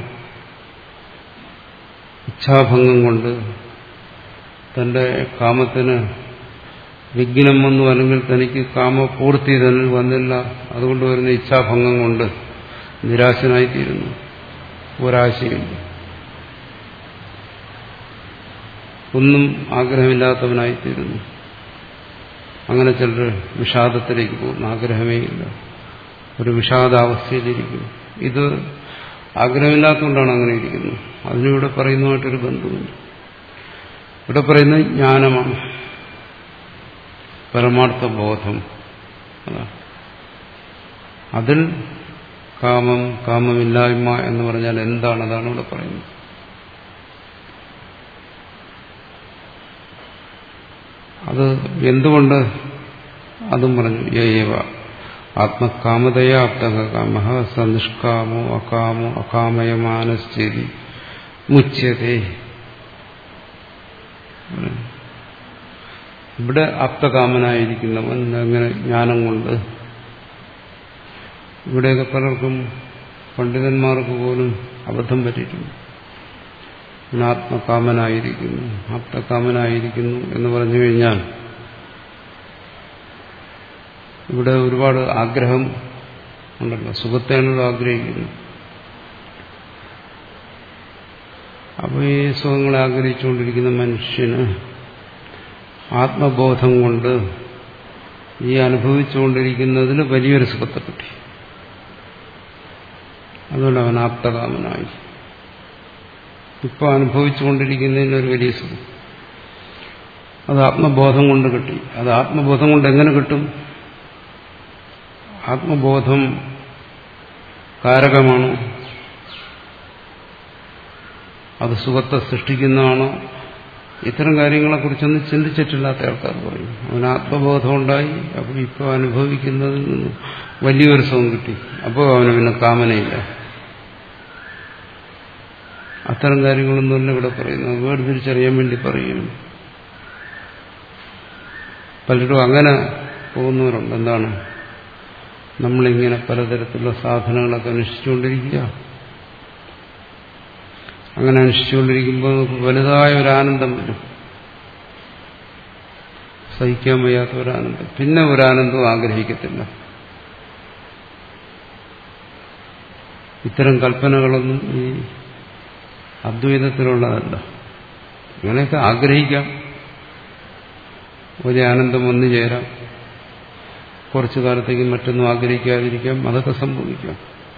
ഇച്ഛാഭംഗം കൊണ്ട് തന്റെ കാമത്തിന് വിഘ്നം വന്നു, അല്ലെങ്കിൽ തനിക്ക് കാമപൂർത്തി തന്നിൽ വന്നില്ല, അതുകൊണ്ട് വരുന്ന ഇച്ഛാഭംഗം കൊണ്ട് നിരാശനായിത്തീരുന്നു, ഒരാശയില്ല, ഒന്നും ആഗ്രഹമില്ലാത്തവനായിത്തീരുന്നു. അങ്ങനെ ചിലർ വിഷാദത്തിലേക്ക് പോകുന്നു, ആഗ്രഹമേ ഇല്ല, ഒരു വിഷാദാവസ്ഥയിലിരിക്കുന്നു. ഇത് ആഗ്രഹമില്ലാത്തതുകൊണ്ടാണ് അങ്ങനെ ഇരിക്കുന്നത്. അതിനിവിടെ പറയുന്നതായിട്ടൊരു ബന്ധമുണ്ട്. ഇവിടെ പറയുന്നത് ജ്ഞാനമാണ്, പരമാർത്ഥ ബോധം. അതാണ് അതിൽ കാമം കാമമില്ലായ്മ എന്ന് പറഞ്ഞാൽ എന്താണ്? അതാണ് ഇവിടെ പറയുന്നത്. അത് എന്തുകൊണ്ട്? അതും പറഞ്ഞു. യേവ ആത്മകാമതയാ അപ്തകാമ സനിഷ്കാമോ അകാമോ അകാമയമാനശ്ചേതി മുച്യതേ. ഇവിടെ ആപ്തകാമനായിരിക്കുന്നവൻ അങ്ങനെ ജ്ഞാനം കൊണ്ട്, ഇവിടെയൊക്കെ പലർക്കും പണ്ഡിതന്മാർക്ക് പോലും അബദ്ധം പറ്റിയിട്ടുണ്ട്. ആത്മകാമനായിരിക്കുന്നു, ആപ്തകാമനായിരിക്കുന്നു എന്ന് പറഞ്ഞു കഴിഞ്ഞാൽ ഇവിടെ ഒരുപാട് ആഗ്രഹം ഉണ്ടല്ലോ, സുഖത്തെയാണല്ലോ ആഗ്രഹിക്കുന്നു. അപ്പോൾ ഈ സുഖങ്ങളെ ആഗ്രഹിച്ചുകൊണ്ടിരിക്കുന്ന മനുഷ്യന് ആത്മബോധം കൊണ്ട് ഈ അനുഭവിച്ചുകൊണ്ടിരിക്കുന്നതിന് വലിയൊരു സുഖത്തെ കിട്ടി. അതുകൊണ്ട് അവൻ ആപ്തകാമനായി. ഇപ്പോൾ അനുഭവിച്ചുകൊണ്ടിരിക്കുന്നതിന് ഒരു വലിയ സുഖം, അത് ആത്മബോധം കൊണ്ട് കിട്ടി. അത് ആത്മബോധം കൊണ്ട് എങ്ങനെ കിട്ടും? ആത്മബോധം കാരകമാണോ? അത് സുഖത്തെ സൃഷ്ടിക്കുന്നതാണോ? ഇത്തരം കാര്യങ്ങളെക്കുറിച്ചൊന്നും ചിന്തിച്ചിട്ടില്ലാത്ത ആൾക്കാർ പറയും അവന് ആത്മബോധം ഉണ്ടായി, അപ്പോൾ ഇപ്പോൾ അനുഭവിക്കുന്നതിൽ നിന്ന് വലിയൊരു സുഖം കിട്ടി, അപ്പോൾ അവന് പിന്നെ കാമനയില്ല. അത്തരം കാര്യങ്ങളൊന്നുമല്ല ഇവിടെ പറയുന്നത്. വേർതിരിച്ചറിയാൻ വേണ്ടി പറയുന്നു. പലരും അങ്ങനെ പോകുന്നവരുണ്ട്. എന്താണ്? നമ്മളിങ്ങനെ പലതരത്തിലുള്ള സാധനങ്ങളൊക്കെ അനുഷ്ഠിച്ചുകൊണ്ടിരിക്കുക. അങ്ങനെ അനുഷ്ഠിച്ചുകൊണ്ടിരിക്കുമ്പോൾ നമുക്ക് വലുതായ ഒരാനന്ദം വരും, സഹിക്കാൻ വയ്യാത്ത ഒരാനന്ദം. പിന്നെ ഒരാനന്ദവും ആഗ്രഹിക്കത്തില്ല. ഇത്തരം കൽപ്പനകളൊന്നും ഈ അദ്വൈതത്തിലുള്ളതല്ല. അങ്ങനെയൊക്കെ ആഗ്രഹിക്കാം, ഒരു ആനന്ദം വന്നു ചേരാം, കുറച്ചു കാലത്തേക്ക് മറ്റൊന്നും ആഗ്രഹിക്കാതിരിക്കാം, അതൊക്കെ സംഭവിക്കാം.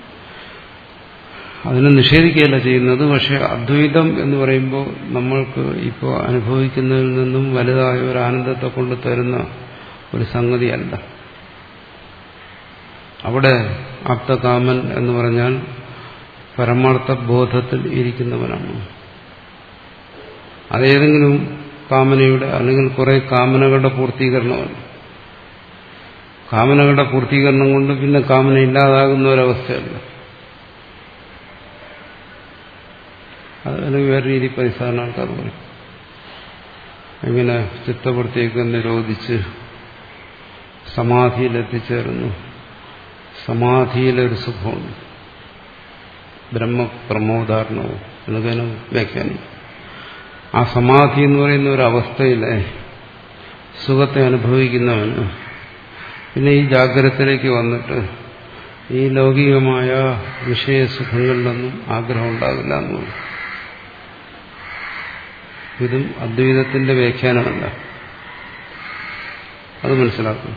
അതിനെ നിഷേധിക്കുകയല്ല ചെയ്യുന്നത്. പക്ഷെ അദ്വൈതം എന്ന് പറയുമ്പോൾ നമ്മൾക്ക് ഇപ്പോൾ അനുഭവിക്കുന്നതിൽ നിന്നും വലുതായ ഒരു ആനന്ദത്തെ കൊണ്ട് തരുന്ന ഒരു സംഗതിയല്ല. അവിടെ ആപ്തകാമൻ എന്ന് പറഞ്ഞാൽ പരമാർത്ഥ ബോധത്തിൽ ഇരിക്കുന്നവനാണ്. അതേതെങ്കിലും കാമനയുടെ അല്ലെങ്കിൽ കുറെ കാമനകളുടെ പൂർത്തീകരണമല്ല. കാമനകളുടെ പൂർത്തീകരണം കൊണ്ട് പിന്നെ കാമന ഇല്ലാതാകുന്ന ഒരവസ്ഥയല്ല. അല്ലെങ്കിൽ വേറെ രീതി പരിസാരണ ആൾക്കാർ പറയും, ഇങ്ങനെ ചിത്തവൃത്തിയൊക്കെ നിരോധിച്ച് സമാധിയിലെത്തിച്ചേർന്നു. സമാധിയിലൊരു സുഖമുണ്ട്, ബ്രഹ്മപ്രമോദാരണവും എന്നൊക്കെ വ്യാഖ്യാനിക്കും. ആ സമാധി എന്ന് പറയുന്ന ഒരു അവസ്ഥയിലെ സുഖത്തെ അനുഭവിക്കുന്നവന് പിന്നെ ഈ ജാഗ്രതത്തിലേക്ക് വന്നിട്ട് ഈ ലൗകികമായ വിഷയസുഖങ്ങളിലൊന്നും ആഗ്രഹം ഉണ്ടാകില്ല എന്ന് പറയും. ഇതും അദ്വൈതത്തിന്റെ വ്യാഖ്യാനമല്ല, അത് മനസ്സിലാക്കും.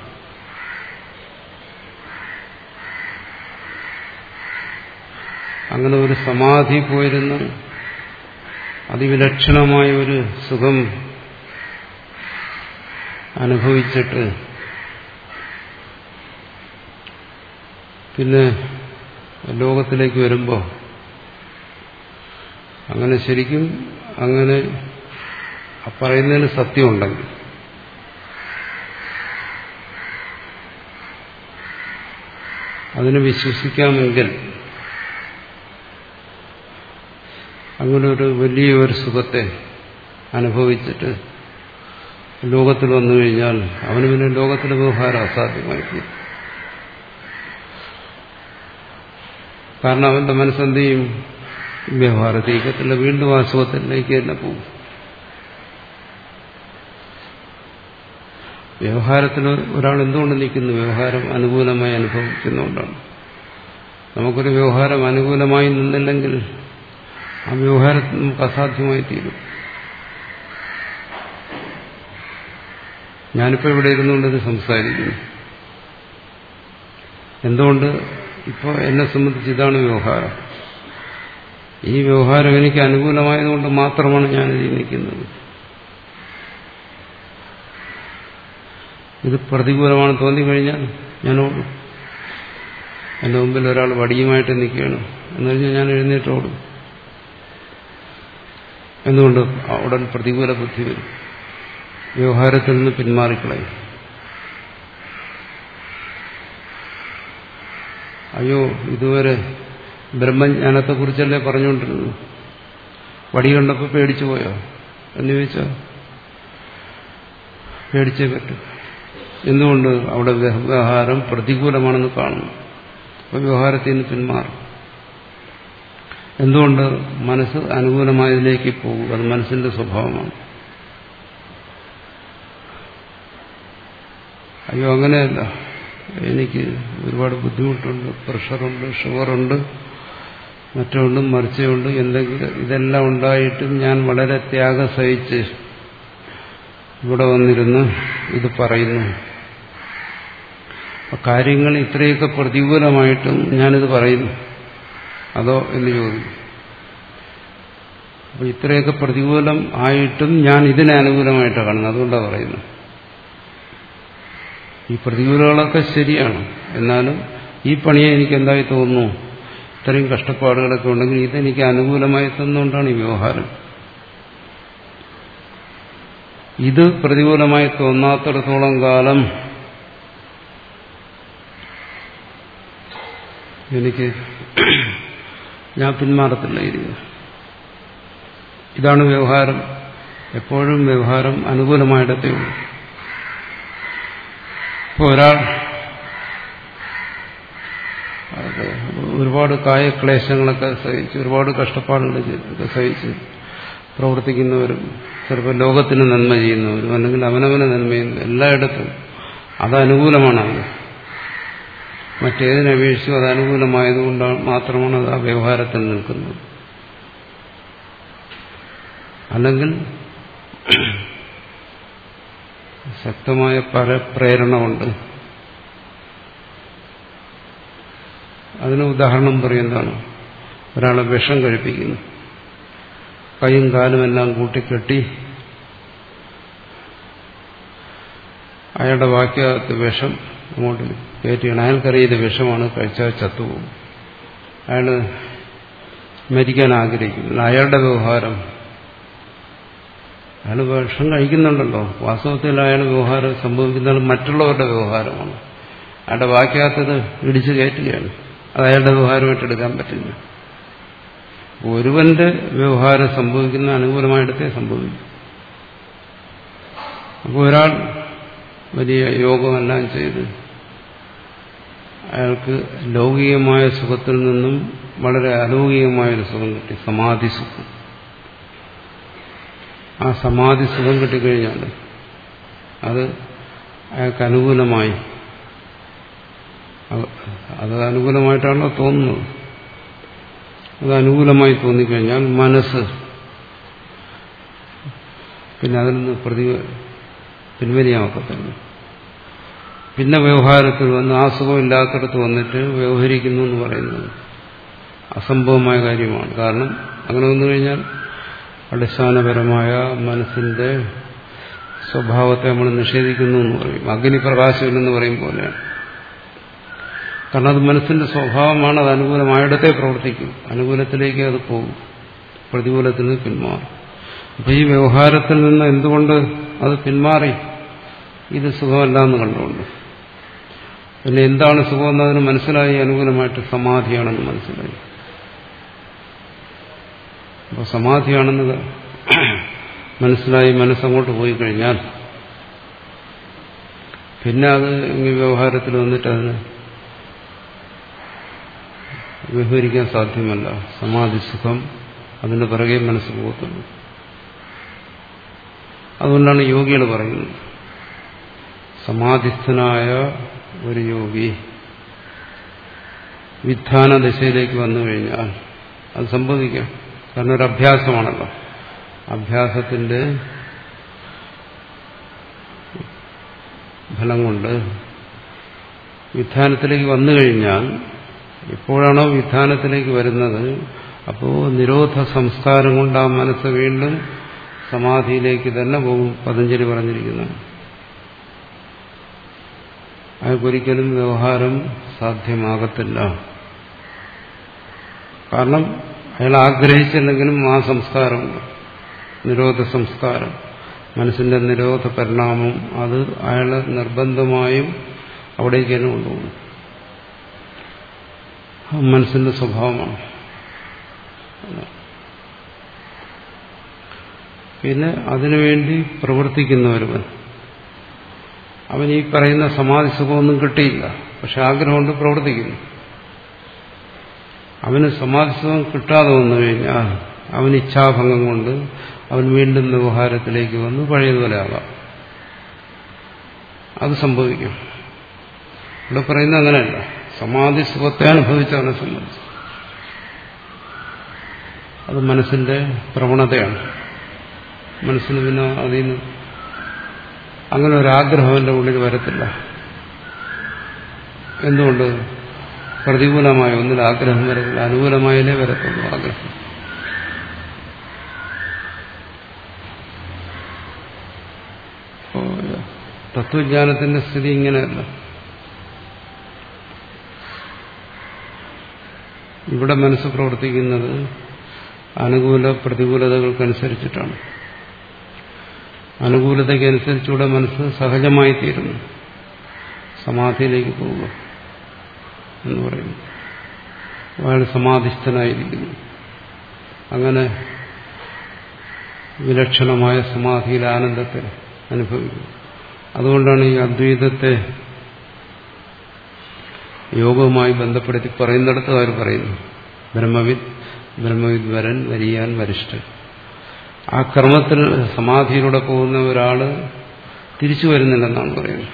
അങ്ങനെ ഒരു സമാധി പോയിരുന്ന് അതിവിലക്ഷണമായ ഒരു സുഖം അനുഭവിച്ചിട്ട് പിന്നെ ലോകത്തിലേക്ക് വരുമ്പോൾ അങ്ങനെ ശരിക്കും അങ്ങനെ പറയുന്നതിന് സത്യമുണ്ടെങ്കിൽ അതിനെ വിശ്വസിക്കാമെങ്കിൽ അങ്ങനെ ഒരു വലിയ ഒരു സുഖത്തെ അനുഭവിച്ചിട്ട് ലോകത്തിൽ വന്നു കഴിഞ്ഞാൽ അവന് പിന്നെ ലോകത്തിലെ വ്യവഹാരം അസാധ്യമായിത്തീരും. കാരണം അവന്റെ മനസ്സെന്ത് ചെയ്യും? വ്യവഹാരത്തേക്കത്തില്ല, വീണ്ടും ആ സുഖത്തിലേക്ക് തന്നെ പോകും. വ്യവഹാരത്തിൽ ഒരാൾ എന്തുകൊണ്ട് നിൽക്കുന്നു? വ്യവഹാരം അനുകൂലമായി അനുഭവിക്കുന്നതുകൊണ്ടാണ്. നമുക്കൊരു വ്യവഹാരം അനുകൂലമായി നിന്നില്ലെങ്കിൽ ആ വ്യവഹാരം നമുക്ക് അസാധ്യമായി തീരും. ഞാനിപ്പോൾ ഇവിടെ ഇരുന്നുകൊണ്ടിത് സംസാരിക്കുന്നു. എന്തുകൊണ്ട്? ഇപ്പോൾ എന്നെ സംബന്ധിച്ച് ഇതാണ് വ്യവഹാരം. ഈ വ്യവഹാരം എനിക്ക് അനുകൂലമായതുകൊണ്ട് മാത്രമാണ് ഞാനിത് നിൽക്കുന്നത്. ഇത് പ്രതികൂലമാണ് തോന്നിക്കഴിഞ്ഞാൽ ഞാൻ ഓടും. എൻ്റെ മുമ്പിൽ ഒരാൾ വടിയുമായിട്ട് നിൽക്കുകയാണ് എന്ന് കഴിഞ്ഞാൽ ഞാൻ എഴുന്നേറ്റ് ഓടും. എന്തുകൊണ്ട്? ഉടൻ പ്രതികൂല ബുദ്ധി വരും, വ്യവഹാരത്തിൽ നിന്ന് പിന്മാറിക്കളയും. അയ്യോ, ഇതുവരെ ബ്രഹ്മജ്ഞാനത്തെക്കുറിച്ചല്ലേ പറഞ്ഞുകൊണ്ടിരുന്നു, വടി കണ്ടപ്പോൾ പേടിച്ചു പോയോ എന്ന് ചോദിച്ചാൽ പേടിച്ചേ പറ്റും. എന്തുകൊണ്ട്? അവിടെ വ്യവഹാരം പ്രതികൂലമാണെന്ന് കാണുന്നു. അപ്പോൾ വ്യവഹാരത്തിൽ നിന്ന് പിന്മാറും. എന്തുകൊണ്ട്? മനസ്സ് അനുകൂലമായതിലേക്ക് പോകും. അത് മനസ്സിന്റെ സ്വഭാവമാണ്. അയ്യോ, അങ്ങനെയല്ല, എനിക്ക് ഒരുപാട് ബുദ്ധിമുട്ടുണ്ട്, പ്രഷറുണ്ട്, ഷുഗറുണ്ട്, മറ്റുണ്ട്, മറിച്ചുണ്ട്, എന്തെങ്കിലും ഇതെല്ലാം ഉണ്ടായിട്ടും ഞാൻ വളരെ ത്യാഗം സഹിച്ച് ഇവിടെ വന്നിരുന്ന് ഇത് പറയുന്നു. കാര്യങ്ങൾ ഇത്രയൊക്കെ പ്രതികൂലമായിട്ടും ഞാനിത് പറയുന്നു അതോ എന്ന് ചോദിക്കും. അപ്പൊ ഇത്രയൊക്കെ പ്രതികൂലം ആയിട്ടും ഞാൻ ഇതിനെ അനുകൂലമായിട്ടാണ് കാണുന്നത്, അതുകൊണ്ടാണ് പറയുന്നത്. ഈ പ്രതികൂലങ്ങളൊക്കെ ശരിയാണ്, എന്നാലും ഈ പണിയെ എനിക്ക് എന്തായി തോന്നുന്നു, ഇത്രയും കഷ്ടപ്പാടുകളൊക്കെ ഉണ്ടെങ്കിൽ ഇതെനിക്ക് അനുകൂലമായി തന്നുകൊണ്ടാണ് ഈ വ്യവഹാരം. ഇത് പ്രതികൂലമായി തോന്നാത്തിടത്തോളം കാലം എനിക്ക് ഞാൻ പിന്മാറത്തില്ല. ഇത് ഇതാണ് വ്യവഹാരം. എപ്പോഴും വ്യവഹാരം അനുകൂലമായിടത്തേ ഉള്ളൂ. ഇപ്പോൾ ഒരാൾ ഒരുപാട് കായക്ലേശങ്ങളൊക്കെ സഹിച്ച് ഒരുപാട് കഷ്ടപ്പാടുകളൊക്കെ സഹിച്ച് പ്രവർത്തിക്കുന്നവരും ചിലപ്പോൾ ലോകത്തിന് നന്മ ചെയ്യുന്നവരും അല്ലെങ്കിൽ അവനവനെ നന്മ ചെയ്യുന്നവരും എല്ലായിടത്തും അത് അനുകൂലമാണ്. അത് മറ്റേതിനപേക്ഷിച്ചും അത് അനുകൂലമായതുകൊണ്ടാണ് മാത്രമാണ് അത് ആ വ്യവഹാരത്തിൽ നിൽക്കുന്നത്. അല്ലെങ്കിൽ ശക്തമായ പരപ്രേരണ ഉണ്ട്. അതിന് ഉദാഹരണം പറയുന്നതാണ്, ഒരാളെ വിഷം കഴിപ്പിക്കുന്നു, കൈയും കാലും എല്ലാം കൂട്ടിക്കെട്ടി അയാളുടെ വാക്യത്ത് വിഷം അങ്ങോട്ട് കയറ്റിയാണ്. അയാൾക്കറിയത് വിഷമാണ്, കഴിച്ചാൽ ചത്തുപോകും. അയാൾ മരിക്കാൻ ആഗ്രഹിക്കുന്നു. അയാളുടെ വ്യവഹാരം, അയാൾ വിഷം കഴിക്കുന്നുണ്ടല്ലോ, വാസ്തവത്തിൽ അയാൾ വ്യവഹാരം സംഭവിക്കുന്നത് മറ്റുള്ളവരുടെ വ്യവഹാരമാണ്. അയാളുടെ വാക്യാത്തത് ഇടിച്ചു കയറ്റുകയാണ്. അത് അയാളുടെ വ്യവഹാരമായിട്ട് എടുക്കാൻ പറ്റില്ല. ഒരുവന്റെ വ്യവഹാരം സംഭവിക്കുന്ന അനുകൂലമായിടത്തേ സംഭവിക്കും. അപ്പോൾ ഒരാൾ വലിയ യോഗമെല്ലാം ചെയ്ത് അയാൾക്ക് ലൗകികമായ സുഖത്തിൽ നിന്നും വളരെ അലൗകികമായൊരു സുഖം കിട്ടി, സമാധി സുഖം. ആ സമാധി സുഖം കിട്ടിക്കഴിഞ്ഞാൽ അത് അയാൾക്ക് അനുകൂലമായി, അത് അനുകൂലമായിട്ടാണല്ലോ തോന്നുന്നത്. അത് അനുകൂലമായി തോന്നിക്കഴിഞ്ഞാൽ മനസ്സ് പിന്നെ അതിൽ നിന്ന് പ്രതി പിൻവലിയാമൊക്കത്തില്ല. പിന്നെ വ്യവഹാരത്തിൽ വന്ന് ആ സുഖമില്ലാത്തടത്ത് വന്നിട്ട് വ്യവഹരിക്കുന്നു എന്ന് പറയുന്നത് അസംഭവമായ കാര്യമാണ്. കാരണം അങ്ങനെ വന്നു കഴിഞ്ഞാൽ അടിസ്ഥാനപരമായ മനസ്സിന്റെ സ്വഭാവത്തെ നമ്മൾ നിഷേധിക്കുന്നു എന്ന് പറയും. അഗ്നിപ്രകാശമില്ലെന്ന് പറയും പോലെയാണ്. കാരണം അത് മനസ്സിന്റെ സ്വഭാവമാണ്. അത് അനുകൂലമായിടത്തെ പ്രവർത്തിക്കും, അനുകൂലത്തിലേക്ക് അത് പോകും, പ്രതികൂലത്തിൽ നിന്ന് പിന്മാറും. അപ്പൊ ഈ വ്യവഹാരത്തിൽ നിന്ന് എന്തുകൊണ്ട് അത് പിന്മാറി? ഇത് സുഖമല്ല എന്ന് കണ്ടുകൊണ്ട്. പിന്നെ എന്താണ് സുഖം എന്നതിന് മനസ്സിലായി, അനുകൂലമായിട്ട് സമാധിയാണെന്ന് മനസ്സിലായി. അപ്പോൾ സമാധിയാണെന്ന് മനസ്സിലായി മനസ്സങ്ങോട്ട് പോയി കഴിഞ്ഞാൽ പിന്നെ അത് ഈ വ്യവഹാരത്തിൽ വന്നിട്ട് അതിന് വ്യവഹരിക്കാൻ സാധ്യമല്ല. സമാധി സുഖം അതിന്റെ പിറകെ മനസ്സ് പോകത്തുള്ളൂ. അതുകൊണ്ടാണ് യോഗികൾ പറയുന്നത്, സമാധിസ്ഥനായ ഒരു യോഗി വിധാന ദശയിലേക്ക് വന്നു കഴിഞ്ഞാൽ അത് സംഭവിക്കാം. കാരണം ഒരു അഭ്യാസമാണല്ലോ. അഭ്യാസത്തിന്റെ ഫലം കൊണ്ട് വിധാനത്തിലേക്ക് വന്നു കഴിഞ്ഞാൽ, എപ്പോഴാണോ വിധാനത്തിലേക്ക് വരുന്നത് അപ്പോൾ നിരോധ സംസ്കാരം കൊണ്ട് ആ മനസ്സ് വീണ്ടും സമാധിയിലേക്ക് തന്നെ പോകും. പതഞ്ജലി പറഞ്ഞിരിക്കുന്നത് അയാൾക്കൊരിക്കലും വ്യവഹാരം സാധ്യമാകത്തില്ല. കാരണം അയാൾ ആഗ്രഹിച്ചില്ലെങ്കിലും ആ സംസ്കാരമുണ്ട്, നിരോധ സംസ്കാരം, മനസ്സിന്റെ നിരോധ പരിണാമം, അത് അയാളെ നിർബന്ധമായും അവിടേക്ക് തന്നെ കൊണ്ടുപോകും. മനസ്സിന്റെ സ്വഭാവമാണ്. പിന്നെ അതിനുവേണ്ടി പ്രവർത്തിക്കുന്നവരുവൻ, അവൻ ഈ പറയുന്ന സമാധി സുഖമൊന്നും കിട്ടിയില്ല, പക്ഷെ ആഗ്രഹം കൊണ്ട് പ്രവർത്തിക്കുന്നു. അവന് സമാധി സുഖം കിട്ടാതെ വന്നു കഴിഞ്ഞാൽ അവൻ ഇച്ഛാഭംഗം കൊണ്ട് അവൻ വീണ്ടും വ്യവഹാരത്തിലേക്ക് വന്ന് പഴയതുപോലെ ആകാം. അത് സംഭവിക്കും. ഇവിടെ പറയുന്നത് അങ്ങനെയല്ല. സമാധി സുഖത്തെ അനുഭവിച്ചവനെ സംബന്ധിച്ച് അത് മനസ്സിന്റെ പ്രവണതയാണ്. മനസ്സിന് പിന്നെ അതിന് അങ്ങനെ ഒരാഗ്രഹം എൻ്റെ ഉള്ളിൽ വരത്തില്ല. എന്തുകൊണ്ട്? പ്രതികൂലമായ ഒന്നിൽ ആഗ്രഹം വരത്തില്ല, അനുകൂലമായാലേ വരത്തുള്ളൂ ആഗ്രഹം. തത്വജ്ഞാനത്തിന്റെ സ്ഥിതി ഇങ്ങനെയല്ല. ഇവിടെ മനസ്സ് പ്രവർത്തിക്കുന്നത് അനുകൂല പ്രതികൂലതകൾക്കനുസരിച്ചിട്ടാണ്. അനുകൂലതയ്ക്കനുസരിച്ചുകൂടെ മനസ്സ് സഹജമായി തീരുന്നു, സമാധിയിലേക്ക് പോവുക എന്ന് പറയുന്നു. അയാൾ സമാധിസ്ഥനായിരിക്കുന്നു. അങ്ങനെ വിലക്ഷണമായ സമാധിയിൽ ആനന്ദത്തെ അനുഭവിക്കുന്നു. അതുകൊണ്ടാണ് ഈ അദ്വൈതത്തെ യോഗവുമായി ബന്ധപ്പെടുത്തി പറയുന്നിടത്ത് അവർ പറയുന്നു, ബ്രഹ്മവിദ് ബ്രഹ്മവിദ് വരൻ വരിയാൻ വരിഷ്ഠൻ. ആ ക്രമത്തിൽ സമാധിയിലൂടെ പോകുന്ന ഒരാള് തിരിച്ചു വരുന്നില്ലെന്നാണ് പറയുന്നത്.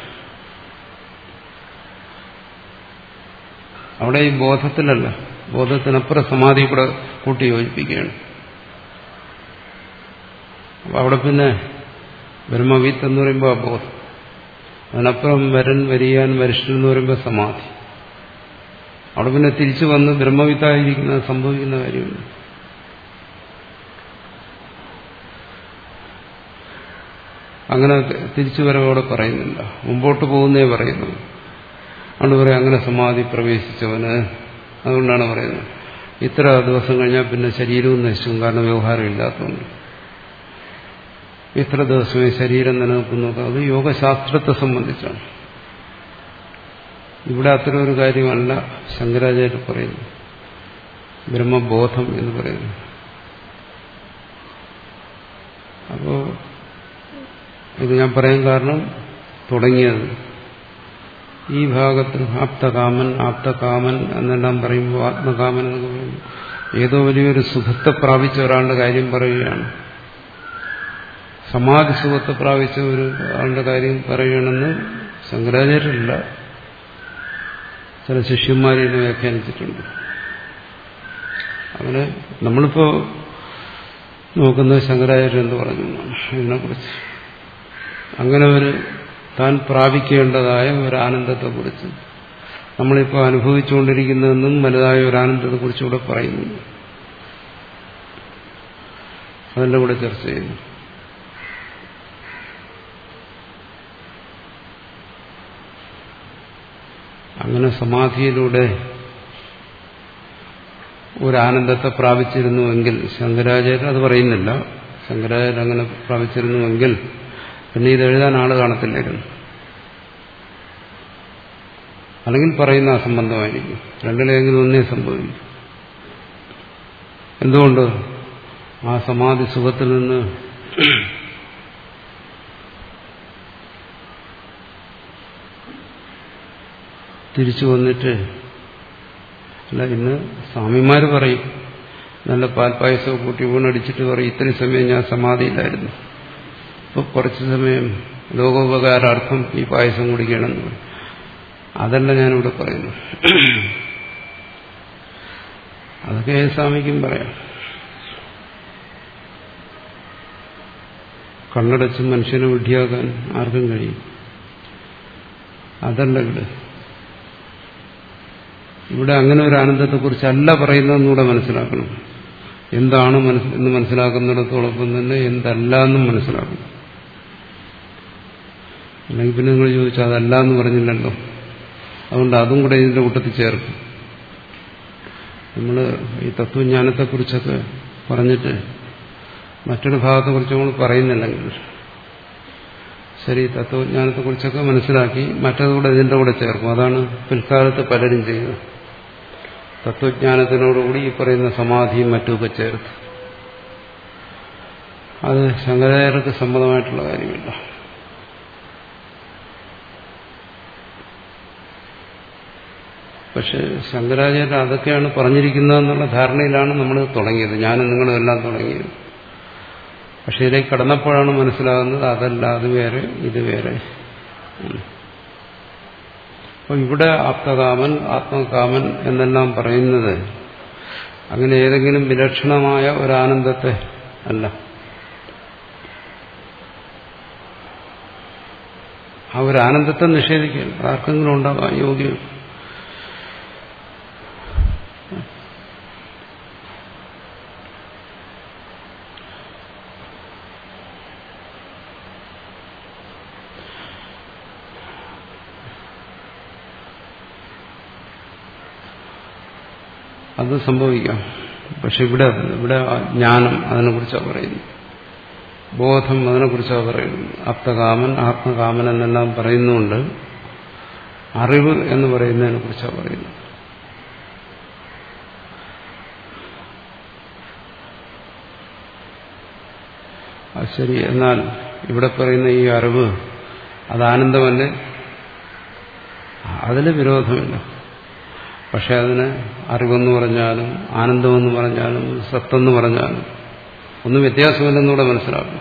അവിടെ ഈ ബോധത്തിലല്ല, ബോധത്തിനപ്പുറം സമാധി കൂടെ കൂട്ടി യോജിപ്പിക്കുകയാണ്. അപ്പൊ അവിടെ പിന്നെ ബ്രഹ്മവിത്ത് എന്ന് പറയുമ്പോൾ ആ ബോധം, അതിനപ്പുറം വരൻ വരിയാൻ വരിഷ്ഠൻ എന്ന് പറയുമ്പോൾ സമാധി. അവിടെ പിന്നെ തിരിച്ചു വന്ന് ബ്രഹ്മവിത്തായിരിക്കുന്ന സംഭവിക്കുന്ന കാര്യമില്ല. അങ്ങനെ തിരിച്ചു വരവോടെ പറയുന്നില്ല, മുമ്പോട്ട് പോകുന്നേ പറയുന്നു. അതുകൊണ്ട് പറയാം അങ്ങനെ സമാധി പ്രവേശിച്ചവന്. അതുകൊണ്ടാണ് പറയുന്നത് ഇത്ര ദിവസം കഴിഞ്ഞാൽ പിന്നെ ശരീരവും നശിക്കും, കാരണം വ്യവഹാരം ഇല്ലാത്തതുകൊണ്ട്. ഇത്ര ദിവസമേ ശരീരം നിലനിൽക്കുന്നു. അത് യോഗശാസ്ത്രത്തെ സംബന്ധിച്ചാണ്. ഇവിടെ അത്തരം ഒരു കാര്യമല്ല ശങ്കരാചാര്യർ പറയുന്നു, ബ്രഹ്മബോധം എന്ന് പറയുന്നു. അപ്പോ ഇത് ഞാൻ പറയാൻ കാരണം തുടങ്ങിയത് ഈ ഭാഗത്ത് ആപ്തകാമൻ ആപ്തകാമൻ എന്നെല്ലാം പറയുമ്പോൾ ആത്മകാമൻ എന്നൊക്കെ പറയുമ്പോൾ ഏതോ വലിയൊരു സുഖത്തെ പ്രാപിച്ച ഒരാളുടെ കാര്യം പറയുകയാണ്. സമാധി സുഖത്തെ പ്രാപിച്ച ഒരു ആളുടെ കാര്യം പറയുകയാണെന്ന് ശങ്കരാചാര്യരില്ല, ചില ശിഷ്യന്മാരെ വ്യാഖ്യാനിച്ചിട്ടുണ്ട്. അങ്ങനെ നമ്മളിപ്പോ നോക്കുന്നത് ശങ്കരാചാര്യർ എന്ന് പറഞ്ഞു ഇതിനെക്കുറിച്ച്. അങ്ങനെ ഒരു താൻ പ്രാപിക്കേണ്ടതായ ഒരു ആനന്ദത്തെക്കുറിച്ച് നമ്മളിപ്പോൾ അനുഭവിച്ചുകൊണ്ടിരിക്കുന്നതെന്നും വലുതായ ഒരു ആനന്ദത്തെക്കുറിച്ചുകൂടെ പറയുന്നു. അതിൻ്റെ കൂടെ ചർച്ച ചെയ്യുന്നു. അങ്ങനെ സമാധിയിലൂടെ ഒരു ആനന്ദത്തെ പ്രാപിച്ചിരുന്നുവെങ്കിൽ, ശങ്കരാചാര്യർ അത് പറയുന്നില്ല, ശങ്കരാചാര്യർ അങ്ങനെ പ്രാപിച്ചിരുന്നുവെങ്കിൽ പിന്നെ ഇത് എഴുതാൻ ആള് കാണത്തില്ലായിരുന്നു. അല്ലെങ്കിൽ പറയുന്ന അസംബന്ധമായിരിക്കും. രണ്ടിലെങ്കിലും ഒന്നേ സംഭവിക്കും. എന്തുകൊണ്ട്? ആ സമാധി സുഖത്തിൽ നിന്ന് തിരിച്ചു വന്നിട്ട്, അല്ല, ഇന്ന് സ്വാമിമാര് പറയും, നല്ല പാൽപ്പായസമൊക്കെ കൂട്ടി ഊണടിച്ചിട്ട് പറയും ഇത്രയും സമയം ഞാൻ സമാധിയിലായിരുന്നു, ഇപ്പോൾ കുറച്ച് സമയം ലോകോപകാരാർത്ഥം ഈ പായസം കുടിക്കണമെന്ന് പറയും. അതല്ല ഞാനിവിടെ പറയുന്നു. അതൊക്കെ സ്വാമിക്കും പറയാം. കണ്ണടച്ച് മനുഷ്യനെ വിഡ്ഢിയാക്കാൻ ആർക്കും കഴിയും. അതല്ല ഇവിടെ. ഇവിടെ അങ്ങനെ ഒരു ആനന്ദത്തെക്കുറിച്ചല്ല പറയുന്നതെന്നൂടെ മനസ്സിലാക്കണം. എന്താണ് എന്ന് മനസ്സിലാക്കുന്നിടത്തോടൊപ്പം തന്നെ എന്തല്ല എന്നും മനസ്സിലാക്കണം. അല്ലെങ്കിൽ പിന്നെ നിങ്ങൾ ചോദിച്ചാൽ അതല്ല എന്ന് പറഞ്ഞില്ലല്ലോ, അതുകൊണ്ട് അതും കൂടെ ഇതിന്റെ കൂട്ടത്തിൽ ചേർക്കും. നമ്മൾ ഈ തത്വജ്ഞാനത്തെക്കുറിച്ചൊക്കെ പറഞ്ഞിട്ട് മറ്റൊരു ഭാഗത്തെക്കുറിച്ച് നമ്മൾ പറയുന്നില്ലെങ്കിൽ ശരി, തത്വജ്ഞാനത്തെക്കുറിച്ചൊക്കെ മനസ്സിലാക്കി മറ്റതുകൂടെ ഇതിന്റെ കൂടെ ചേർക്കും. അതാണ് പിൽക്കാലത്ത് പലരും ചെയ്യുന്നത്. തത്വജ്ഞാനത്തിനോടുകൂടി ഈ പറയുന്ന സമാധിയും മറ്റുമൊക്കെ ചേർത്ത്. അത് ശങ്കരാചാര്യർക്ക് സമ്മതമായിട്ടുള്ള കാര്യമില്ല. പക്ഷെ ശങ്കരാചാര്യർ അതൊക്കെയാണ് പറഞ്ഞിരിക്കുന്നതെന്നുള്ള ധാരണയിലാണ് നമ്മൾ തുടങ്ങിയത്, ഞാനും നിങ്ങളും എല്ലാം തുടങ്ങിയത്. പക്ഷെ ഇതിലേക്ക് കടന്നപ്പോഴാണ് മനസ്സിലാകുന്നത് അതല്ല, അത് വേറെ, ഇത് വേറെ. അപ്പോൾ ഇവിടെ ആപ്തകാമൻ ആത്മകാമൻ എന്നെല്ലാം പറയുന്നത് അങ്ങനെ ഏതെങ്കിലും വിലക്ഷണമായ ഒരാനന്ദത്തെ അല്ല. ആ ഒരു ആനന്ദത്തെ നിഷേധിക്കുക ആർക്കെങ്കിലും ഉണ്ടാകാൻ യോഗ്യം. അത് സംഭവിക്കാം. പക്ഷെ ഇവിടെ ഇവിടെ ജ്ഞാനം അതിനെക്കുറിച്ചാണ് പറയുന്നത്, ബോധം അതിനെക്കുറിച്ചാണ് പറയുന്നത്. ആപ്തകാമൻ ആത്മകാമൻ എന്നെല്ലാം പറയുന്നുണ്ട്, അറിവ് എന്ന് പറയുന്നതിനെ കുറിച്ചാണ് പറയുന്നത്. അത് ശരി, എന്നാൽ ഇവിടെ പറയുന്ന ഈ അറിവ് അത് ആനന്ദമല്ലേ? അതിന് വിരോധമില്ല. പക്ഷെ അതിന് അറിവെന്ന് പറഞ്ഞാലും ആനന്ദമെന്ന് പറഞ്ഞാലും സത്തെന്ന് പറഞ്ഞാലും ഒന്നും വ്യത്യാസമില്ലെന്നൂടെ മനസ്സിലാക്കും.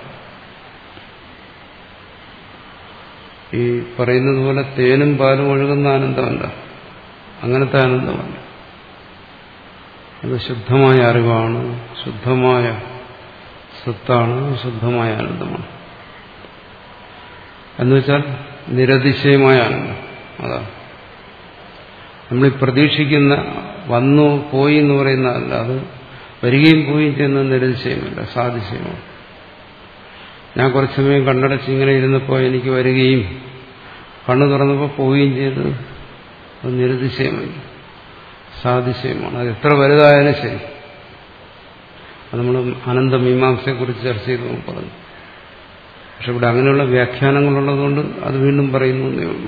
ഈ പറയുന്നത് പോലെ തേനും പാലും ഒഴുകുന്ന ആനന്ദമല്ല, അങ്ങനത്തെ ആനന്ദമല്ല. അത് ശുദ്ധമായ അറിവാണ്, ശുദ്ധമായ സത്താണ്, ശുദ്ധമായ ആനന്ദമാണ്. എന്നുവെച്ചാൽ നിരതിശയമായ ആനന്ദം. അതാണ് നമ്മൾ പ്രതീക്ഷിക്കുന്ന വന്നു പോയി എന്ന് പറയുന്നതല്ല, അത് വരികയും പോവുകയും ചെയ്യുന്ന നിരതിശയമല്ല, സാതിശയമാണ്. ഞാൻ കുറച്ചു സമയം കണ്ണടച്ച് ഇങ്ങനെ ഇരുന്നപ്പോൾ എനിക്ക് വരികയും കണ്ണു തുറന്നപ്പോൾ പോവുകയും ചെയ്ത് അത് നിരതിശയമല്ല, സാതിശയമാണ്. അത് എത്ര വലുതായാലും ശരി. അത് നമ്മൾ അനന്തമീമാംസയെക്കുറിച്ച് ചർച്ച ചെയ്ത് പറഞ്ഞു. പക്ഷെ ഇവിടെ അങ്ങനെയുള്ള വ്യാഖ്യാനങ്ങളുള്ളതുകൊണ്ട് അത് വീണ്ടും പറയുന്നു എന്നേ ഉള്ളൂ.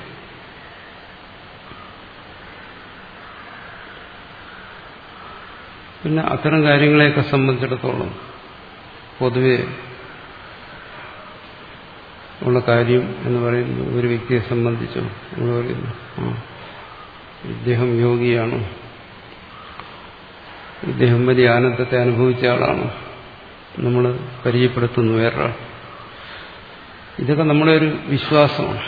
പിന്നെ അത്തരം കാര്യങ്ങളെയൊക്കെ സംബന്ധിച്ചിടത്തോളം പൊതുവെ ഉള്ള കാര്യം എന്ന് പറയുന്നു. ഒരു വ്യക്തിയെ സംബന്ധിച്ചോ നമ്മൾ പറയുന്നു ആ ഇദ്ദേഹം യോഗിയാണ്, ഇദ്ദേഹം വലിയ ആനന്ദത്തെ അനുഭവിച്ച ആളാണ്, നമ്മൾ പരിചയപ്പെടുത്തുന്നു വേറൊരാൾ. ഇതൊക്കെ നമ്മുടെ ഒരു വിശ്വാസമാണ്.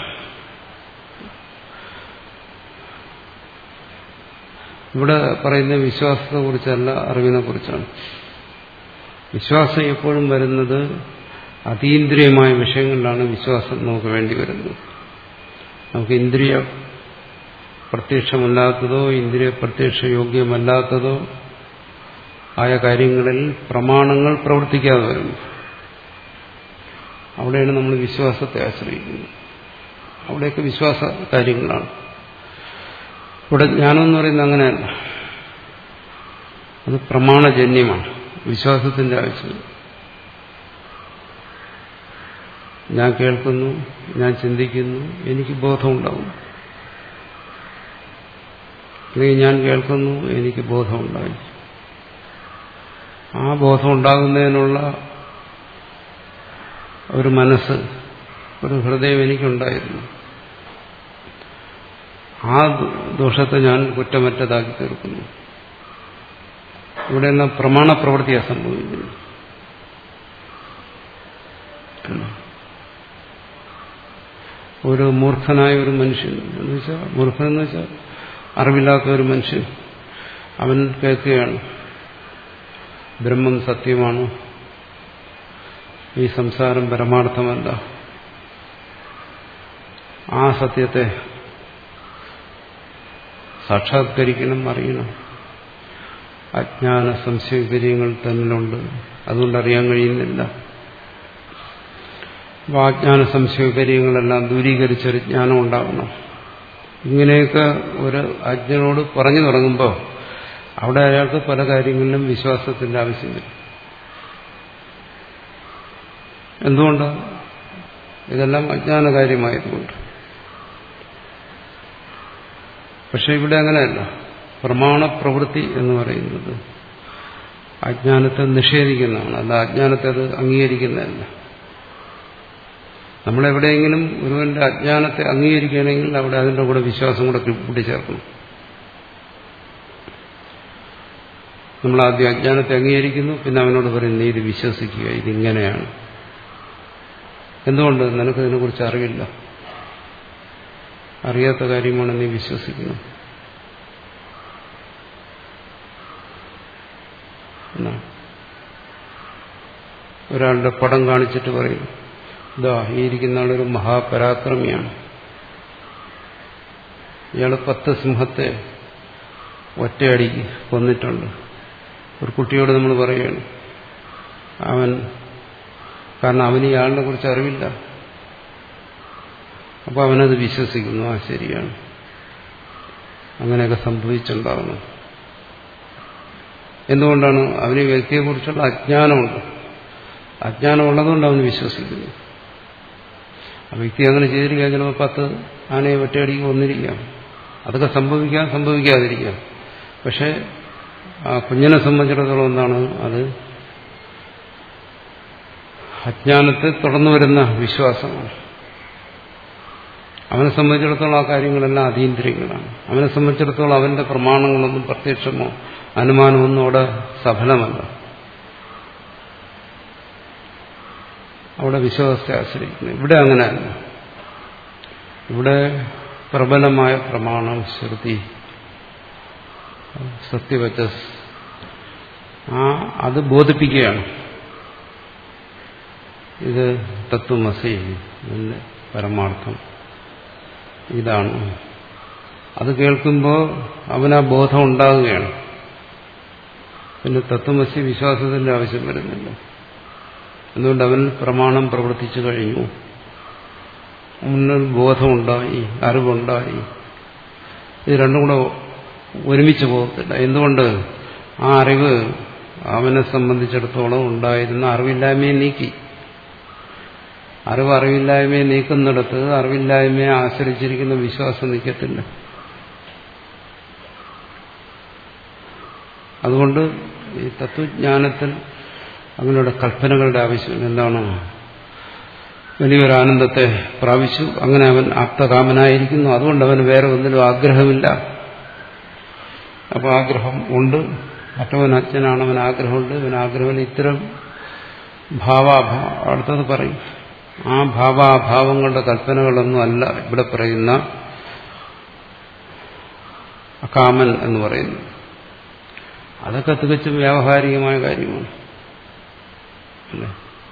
ഇവിടെ പറയുന്ന വിശ്വാസത്തെ കുറിച്ചല്ല, അറിവിനെ കുറിച്ചാണ്. വിശ്വാസം എപ്പോഴും വരുന്നത് അതീന്ദ്രിയമായ വിഷയങ്ങളിലാണ് വിശ്വാസം നമുക്ക് വേണ്ടി വരുന്നത്. നമുക്ക് ഇന്ദ്രിയ പ്രത്യക്ഷമല്ലാത്തതോ ഇന്ദ്രിയ പ്രത്യക്ഷ യോഗ്യമല്ലാത്തതോ ആയ കാര്യങ്ങളിൽ പ്രമാണങ്ങൾ പ്രവർത്തിക്കാതെ വരുന്നു. അവിടെയാണ് നമ്മൾ വിശ്വാസത്തെ ആശ്രയിക്കുന്നത്. അവിടെയൊക്കെ വിശ്വാസ കാര്യങ്ങളാണ്. ഇവിടെ ജ്ഞാനം എന്ന് പറയുന്നത് അങ്ങനെയല്ല, അത് പ്രമാണജന്യമാണ്. വിശ്വാസത്തിന്റെ ആവശ്യമില്ല. ഞാൻ കേൾക്കുന്നു, ഞാൻ ചിന്തിക്കുന്നു, എനിക്ക് ബോധമുണ്ടാകും. അല്ലെങ്കിൽ ഞാൻ കേൾക്കുന്നു, എനിക്ക് ബോധമുണ്ടായി. ആ ബോധം ഉണ്ടാകുന്നതിനുള്ള ഒരു മനസ്സ്, ഒരു ഹൃദയം എനിക്കുണ്ടായിരുന്നു. ആ ദോഷത്തെ ഞാൻ കുറ്റമറ്റതാക്കി തീർക്കുന്നു. ഇവിടെയെല്ലാം പ്രമാണപ്രവൃത്തിയാണ് സംഭവിക്കുന്നത്. ഒരു മൂർഖനായ ഒരു മനുഷ്യൻ എന്ന് വെച്ചാൽ, മൂർഖൻ എന്ന് വെച്ചാൽ അറിവില്ലാത്ത ഒരു മനുഷ്യൻ, അവൻ കേൾക്കുകയാണ് ബ്രഹ്മം സത്യമാണ്, ഈ സംസാരം പരമാർത്ഥമല്ല. ആ സത്യത്തെ സാക്ഷാത്കരിക്കണം, അറിയണം. അജ്ഞാന സംശയവിപര്യങ്ങൾ തന്നിലുണ്ട്, അതുകൊണ്ട് അറിയാൻ കഴിയുന്നില്ല. അപ്പോൾ അജ്ഞാന സംശയവിപര്യങ്ങളെല്ലാം ദൂരീകരിച്ചൊരു ജ്ഞാനം ഉണ്ടാകണം. ഇങ്ങനെയൊക്കെ ഒരു അജ്ഞനോട് പറഞ്ഞു തുടങ്ങുമ്പോൾ അവിടെ അയാൾക്ക് പല കാര്യങ്ങളിലും വിശ്വാസത്തിന്റെ ആവശ്യം വരും. എന്തുകൊണ്ട്? ഇതെല്ലാം അജ്ഞാന കാര്യമായതുകൊണ്ട്. പക്ഷെ ഇവിടെ അങ്ങനെയല്ല. പ്രമാണപ്രവൃത്തി എന്ന് പറയുന്നത് അജ്ഞാനത്തെ നിഷേധിക്കുന്നതാണ്, അല്ല അജ്ഞാനത്തെ അത് അംഗീകരിക്കുന്നതല്ല. നമ്മളെവിടെയെങ്കിലും ഒരുവന്റെ അജ്ഞാനത്തെ അംഗീകരിക്കുകയാണെങ്കിൽ അവിടെ അതിൻ്റെ കൂടെ വിശ്വാസം കൂടെ കൂട്ടിച്ചേർക്കണം. നമ്മൾ ആദ്യം അജ്ഞാനത്തെ അംഗീകരിക്കുന്നു, പിന്നെ അവനോട് പറയും നീ ഇത് വിശ്വസിക്കുക, ഇതിങ്ങനെയാണ്. എന്തുകൊണ്ട്? നിനക്കതിനെക്കുറിച്ച് അറിവില്ല, അറിയാത്ത കാര്യമാണ് നീ വിശ്വസിക്കുന്നത്. ഒരാളുടെ പടം കാണിച്ചിട്ട് പറയും ഇതാ ഈ ഇരിക്കുന്ന ആളൊരു മഹാപരാക്രമിയാണ്, ഇയാൾ പത്ത് സിംഹത്തെ ഒറ്റയടിക്ക് കൊന്നിട്ടുണ്ട്. ഒരു കുട്ടിയോട് നമ്മൾ പറയുകയാണ്, അവൻ കാരണം അവന് ഇയാളിനെ കുറിച്ച് അറിവില്ല, അപ്പോൾ അവനത് വിശ്വസിക്കുന്നു. ആ ശരിയാണ്, അങ്ങനെയൊക്കെ സംഭവിച്ചുണ്ടാകുന്നു. എന്തുകൊണ്ടാണ്? അവന് വ്യക്തിയെക്കുറിച്ചുള്ള അജ്ഞാനമുണ്ട്. അജ്ഞാനമുള്ളതുകൊണ്ട് അവന് വിശ്വസിക്കുന്നു. ആ വ്യക്തി അങ്ങനെ ചെയ്തിരിക്കാൻ ചിലപ്പോൾ പത്ത് ആനയെ ഒറ്റയടിക്ക് കൊന്നിരിക്കാം. അതൊക്കെ സംഭവിക്കാം, സംഭവിക്കാതിരിക്കാം. പക്ഷെ ആ കുഞ്ഞിനെ സംബന്ധിച്ചിടത്തോളം എന്താണ് അത്? അജ്ഞാനത്തെ തുടർന്നു വരുന്ന വിശ്വാസമാണ്. അവനെ സംബന്ധിച്ചിടത്തോളം ആ കാര്യങ്ങളെല്ലാം അതീന്ദ്രിയങ്ങളാണ്. അവനെ സംബന്ധിച്ചിടത്തോളം അവന്റെ പ്രമാണങ്ങളൊന്നും പ്രത്യക്ഷമോ അനുമാനമൊന്നും അവിടെ സഫലമല്ല. അവിടെ വിശ്വാസത്തെ ആശ്രയിക്കുന്നു. ഇവിടെ അങ്ങനെയല്ല. ഇവിടെ പ്രബലമായ പ്രമാണം, ശ്രുതി, സത്യവചസ്, ആ അത് ബോധിപ്പിക്കുകയാണ്. ഇത് തത്വമസി, ഇതിന്റെ പരമാർത്ഥം ഇതാണ്. അത് കേൾക്കുമ്പോൾ അവനാ ബോധം ഉണ്ടാകുകയാണ്. പിന്നെ തത്വമസി വിശ്വാസത്തിന്റെ ആവശ്യം വരുന്നില്ല. എന്തുകൊണ്ട്? അവൻ പ്രമാണം പ്രവർത്തിച്ചു കഴിഞ്ഞു, മുന്നിൽ ബോധമുണ്ടായി, അറിവുണ്ടായി. ഇത് രണ്ടും കൂടെ ഒരുമിച്ച് പോകത്തില്ല. എന്തുകൊണ്ട്? ആ അറിവ് അവനെ സംബന്ധിച്ചിടത്തോളം ഉണ്ടായിരുന്ന അറിവില്ലായ്മയെ നീക്കി. അറിവ് അറിവില്ലായ്മയെ നീക്കുന്നിടത്ത് അറിവില്ലായ്മയെ ആശ്രയിച്ചിരിക്കുന്ന വിശ്വാസം നിൽക്കത്തില്ല. അതുകൊണ്ട് ഈ തത്വജ്ഞാനത്തിൽ അങ്ങനെയുള്ള കൽപ്പനകളുടെ ആവശ്യം എന്താണ്? വലിയൊരു ആനന്ദത്തെ പ്രാപിച്ചു. അങ്ങനെ അവൻ ആപ്തകാമനായിരിക്കുന്നു. അതുകൊണ്ട് അവന് വേറെ ഒന്നിലും ആഗ്രഹമില്ല. അപ്പോൾ ആഗ്രഹം ഉണ്ട്. മറ്റവൻ അജ്ഞനാണ്, അവൻ ആഗ്രഹമുണ്ട്. അവൻ ആഗ്രഹമില്ല. ഇത്തരം ഭാവാഭാവ അടുത്തത് പറയും. ആ ഭാവാഭാവങ്ങളുടെ കൽപ്പനകളൊന്നും അല്ല ഇവിടെ പറയുന്ന അകാമൻ എന്ന് പറയുന്നു. അതൊക്കെ തികച്ചും വ്യാവഹാരികമായ കാര്യമാണ്. അല്ലേ?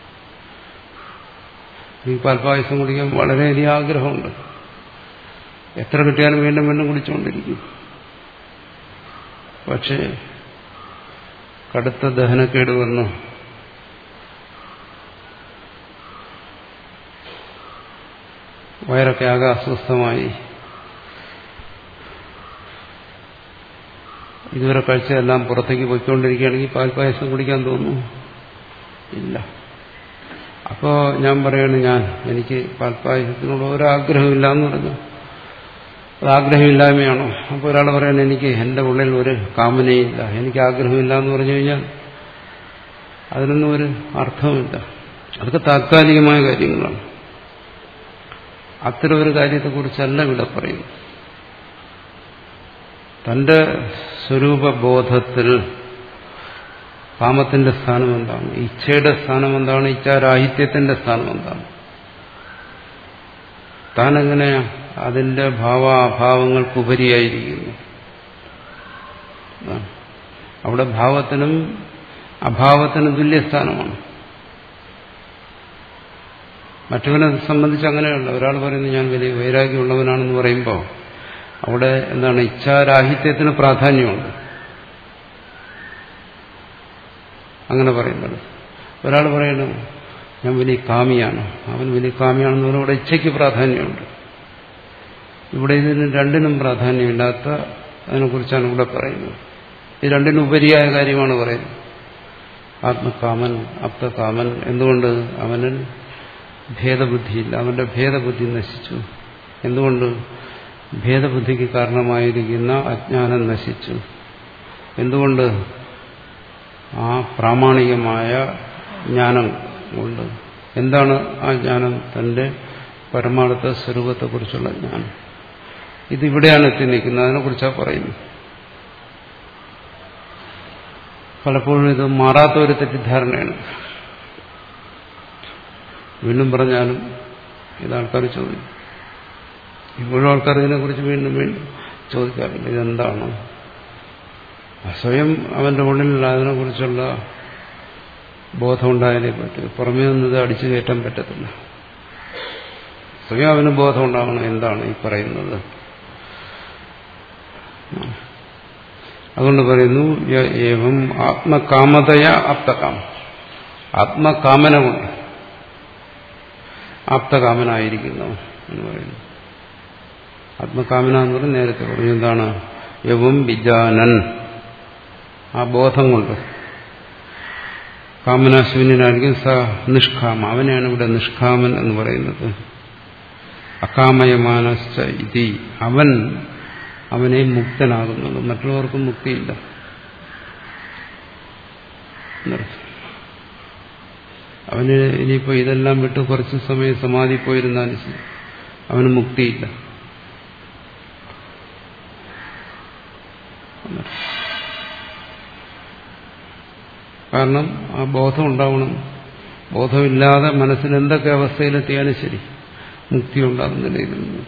ഈ പാൽപ്പായസം കുടിക്കാൻ വളരെയധികം ആഗ്രഹമുണ്ട്. എത്ര കിട്ടിയാലും വീണ്ടും വീണ്ടും കുടിച്ചുകൊണ്ടിരിക്കും. പക്ഷേ കടുത്ത ദഹനക്കേട് വന്നു വയറൊക്കെ ആകെ അസ്വസ്ഥമായി, ഇതുവരെ കഴിച്ചതെല്ലാം പുറത്തേക്ക് പോയിക്കൊണ്ടിരിക്കുകയാണെങ്കിൽ പാൽപ്പായസം കുടിക്കാൻ തോന്നുന്നു? ഇല്ല. അപ്പോൾ ഞാൻ പറയാണ്, ഞാൻ എനിക്ക് പാൽപ്പായസത്തിനോട് ഒരാഗ്രഹമില്ല എന്ന് പറഞ്ഞു. അത് ആഗ്രഹമില്ലായ്മയാണോ? അപ്പോൾ ഒരാൾ പറയണം, എനിക്ക് എൻ്റെ ഉള്ളിൽ ഒരു കാമനയില്ല, എനിക്ക് ആഗ്രഹമില്ല എന്ന് പറഞ്ഞു കഴിഞ്ഞാൽ അതിനൊന്നും ഒരു അർത്ഥമില്ല. അതൊക്കെ താത്കാലികമായ കാര്യങ്ങളാണ്. അത്തരം ഒരു കാര്യത്തെക്കുറിച്ചല്ല ഇവിടെ പറയുന്നു. തന്റെ സ്വരൂപബോധത്തിൽ കാമത്തിന്റെ സ്ഥാനം എന്താണ്, ഇച്ഛയുടെ സ്ഥാനം എന്താണ്, ഇച്ഛാരാഹിത്യത്തിന്റെ സ്ഥാനം എന്താണ്, താനെങ്ങനെ അതിന്റെ ഭാവാഭാവങ്ങൾക്കുപരിയായിരിക്കുന്നു. അവിടെ ഭാവത്തിനും അഭാവത്തിനും തുല്യസ്ഥാനമാണ്. മറ്റവനെ സംബന്ധിച്ച് അങ്ങനെയല്ല. ഒരാൾ പറയുന്നു ഞാൻ വലിയ വൈരാഗ്യമുള്ളവനാണെന്ന് പറയുമ്പോൾ അവിടെ എന്താണ്, ഇച്ഛാരാഹിത്യത്തിന് പ്രാധാന്യമുണ്ട്. അങ്ങനെ പറയുന്നത്. ഒരാൾ പറയുന്നു ഞാൻ വലിയ കാമിയാണ്, അവൻ വലിയ കാമിയാണെന്ന് പറഞ്ഞാൽ ഇവിടെ ഇച്ഛയ്ക്ക് പ്രാധാന്യമുണ്ട്. ഇവിടെ ഇതിന് രണ്ടിനും പ്രാധാന്യമില്ലാത്ത അതിനെക്കുറിച്ചാണ് ഇവിടെ പറയുന്നത്. ഈ രണ്ടിനും ഉപരിയായ കാര്യമാണ് പറയുന്നത്. ആത്മകാമൻ, അപ്തകാമൻ. എന്തുകൊണ്ട്? അവന് ഭേദബുദ്ധിയില്ല, അവന്റെ ഭേദബുദ്ധി നശിച്ചു. എന്തുകൊണ്ട്? ഭേദബുദ്ധിക്ക് കാരണമായിരിക്കുന്ന അജ്ഞാനം നശിച്ചു. എന്തുകൊണ്ട്? ആ പ്രാമാണികമായ ജ്ഞാനം കൊണ്ട്. എന്താണ് ആ ജ്ഞാനം? തന്റെ പരമാർത്ഥ സ്വരൂപത്തെക്കുറിച്ചുള്ള ജ്ഞാനം. ഇതിവിടെയാണ് എത്തി നിൽക്കുന്നത്. അതിനെക്കുറിച്ചാണ് പറയുന്നത്. പലപ്പോഴും ഇത് മാറാത്ത ഒരു തെറ്റിദ്ധാരണയാണ്. വീണ്ടും പറഞ്ഞാലും ഇത് ആൾക്കാർ ചോദിക്കും. ഇപ്പോഴും ആൾക്കാർ ഇതിനെക്കുറിച്ച് വീണ്ടും വീണ്ടും ചോദിക്കാറുണ്ട്. ഇതെന്താണ്? സ്വയം അവന്റെ ഉള്ളിൽ അതിനെക്കുറിച്ചുള്ള ബോധം ഉണ്ടായാലേ പറ്റൂ. പുറമേ നിന്നത് അടിച്ചു കയറ്റാൻ പറ്റത്തില്ല. സ്വയം അവന് ബോധം ഉണ്ടാവണം എന്താണ് ഈ പറയുന്നത്. അതുകൊണ്ട് പറയുന്നു ഏവം ആത്മകാമതയ ആപ്തകാമ, ആത്മകാമന കൊണ്ട് ആപ്തകാമനായിരിക്കുന്നു എന്ന് പറയുന്നു. ആത്മകാമന എന്ന് പറഞ്ഞ് നേരത്തെ പറഞ്ഞു. എന്താണ്? യവം വിജാനൻ, ആ ബോധം കൊണ്ട് കാമനാശൂന്യനായിരിക്കും. സ നിഷ്കാമ, അവനെയാണ് ഇവിടെ നിഷ്കാമൻ എന്ന് പറയുന്നത്. അകാമയമാനശ്ച ഇതി, അവൻ അവനെ മുക്തനാകുന്നുള്ളൂ, മറ്റുള്ളവർക്കും മുക്തിയില്ല. അവന് ഇനിയിപ്പോ ഇതെല്ലാം വിട്ട് കുറച്ച് സമയം സമാധി പോയിരുന്നാലും അവന് മുക്തിയില്ല. കാരണം ആ ബോധം ഉണ്ടാവണം. ബോധമില്ലാതെ മനസ്സിന് എന്തൊക്കെ അവസ്ഥയിലെത്തിയാലും ശരി മുക്തി ഉണ്ടാകുന്നില്ല. ഇതിൽ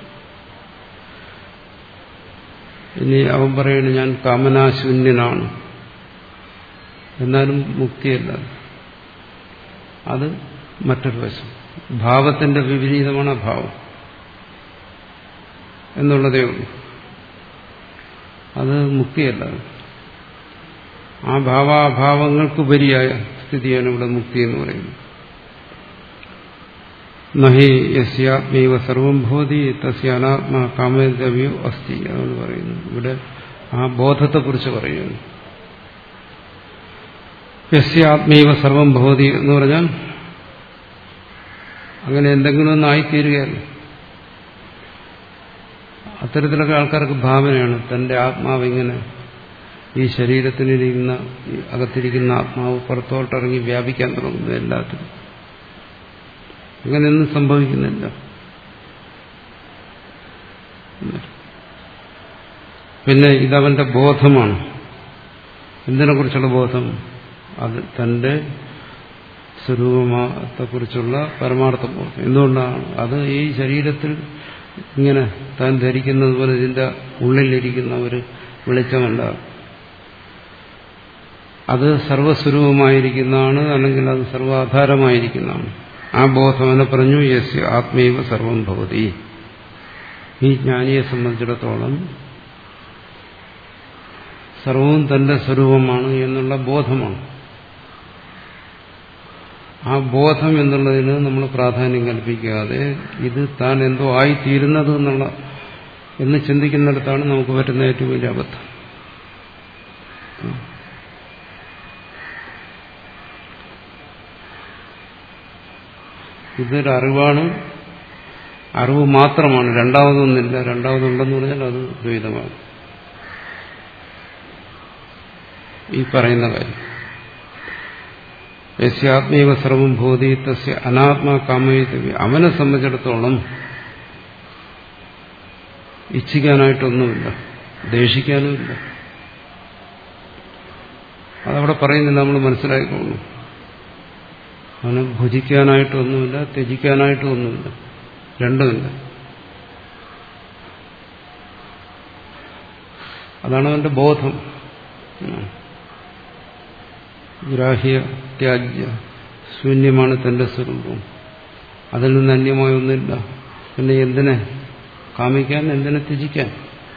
ഇനി അവൻ പറയുന്നു ഞാൻ കാമനാശൂന്യനാണ്, എന്നാലും മുക്തിയല്ല. അത് മറ്റൊരു വശം. ഭാവത്തിന്റെ വിപരീതമാണ് ഭാവം എന്നുള്ളതേ ഉള്ളൂ. അത് മുക്തിയല്ല. ആ ഭാവാഭാവങ്ങൾക്കുപരിയായ സ്ഥിതിയാണ് ഇവിടെ മുക്തി എന്ന് പറയുന്നത്. നഹി യസ്യാത്മൈവ സർവം ഭവതി തസ്യ അനാത്മാ കാമേന്ദ്രവ്യോ അസ്തി എന്ന് പറയുന്നു. ഇവിടെ ആ ബോധത്തെക്കുറിച്ച് പറയുന്നു. യസ്യാത്മൈവ സർവം ഭവതി എന്ന് പറഞ്ഞാൽ അങ്ങനെ എന്തെങ്കിലും ഒന്ന് ആയിത്തീരുകയല്ല. അത്തരത്തിലൊക്കെ ആൾക്കാർക്ക് ഭാവനയാണ്. തന്റെ ആത്മാവ് ഇങ്ങനെ ഈ ശരീരത്തിനിരിക്കുന്ന അകത്തിരിക്കുന്ന ആത്മാവ് പുറത്തോട്ടിറങ്ങി വ്യാപിക്കാൻ തുടങ്ങുന്നു എല്ലാത്തിനും. അങ്ങനെയൊന്നും സംഭവിക്കുന്നില്ല. പിന്നെ ഇതവന്റെ ബോധമാണ്. എന്തിനെ കുറിച്ചുള്ള ബോധം? അത് തന്റെ സ്വരൂപത്തെക്കുറിച്ചുള്ള പരമാർത്ഥ ബോധം. എന്തുകൊണ്ടാണ്? അത് ഈ ശരീരത്തിൽ ഇങ്ങനെ താൻ ധരിക്കുന്നത് പോലെ ഇതിന്റെ ഉള്ളിലിരിക്കുന്ന ഒരു വെളിച്ചമല്ല. അത് സർവസ്വരൂപമായിരിക്കുന്നതാണ്, അല്ലെങ്കിൽ അത് സർവാധാരമായിരിക്കുന്നതാണ്. ആ ബോധം എന്നെ പറഞ്ഞു യസ്യ ആത്മൈവ സർവം ഭവതി. ഈ ജ്ഞാനിയെ സംബന്ധിച്ചിടത്തോളം സർവവും തന്റെ സ്വരൂപമാണ് എന്നുള്ള ബോധമാണ്. ആ ബോധം എന്നുള്ളതിന് നമ്മൾ പ്രാധാന്യം കൽപ്പിക്കാതെ ഇത് താൻ എന്തോ ആയിത്തീരുന്നത് എന്നുള്ള എന്ന് ചിന്തിക്കുന്നിടത്താണ് നമുക്ക് പറ്റുന്ന ഏറ്റവും വലിയ അബദ്ധം. ഇതൊരു അറിവാണ്, അറിവ് മാത്രമാണ്, രണ്ടാമതൊന്നില്ല. രണ്ടാമതുണ്ടെന്ന് പറഞ്ഞാൽ അത് ദ്വൈതമാണ്. ഈ പറയുന്ന കാര്യം യസ്യാത്മൈവ സർവം ഭൂതി തസ്യ അനാത്മാ കാമയിതവ്യ. അവനെ സംബന്ധിച്ചിടത്തോളം ഇച്ഛിക്കാനായിട്ടൊന്നുമില്ല, ദേഷിക്കാനുമില്ല. അതവിടെ പറയുന്നില്ല, നമ്മൾ മനസ്സിലാക്കിക്കൊള്ളു. അവന് ഭുജിക്കാനായിട്ടൊന്നുമില്ല, ത്യജിക്കാനായിട്ടും ഒന്നുമില്ല, രണ്ടുമില്ല. അതാണ് അവന്റെ ബോധം. ഗ്രാഹ്യ ത്യാജ്യ ശൂന്യമാണ് തന്റെ സ്വരൂപം. അതിൽ നിന്ന് അന്യമായ ഒന്നുമില്ല. പിന്നെ എന്തിനെ കാമിക്കാൻ, എന്തിനെ ത്യജിക്കാൻ?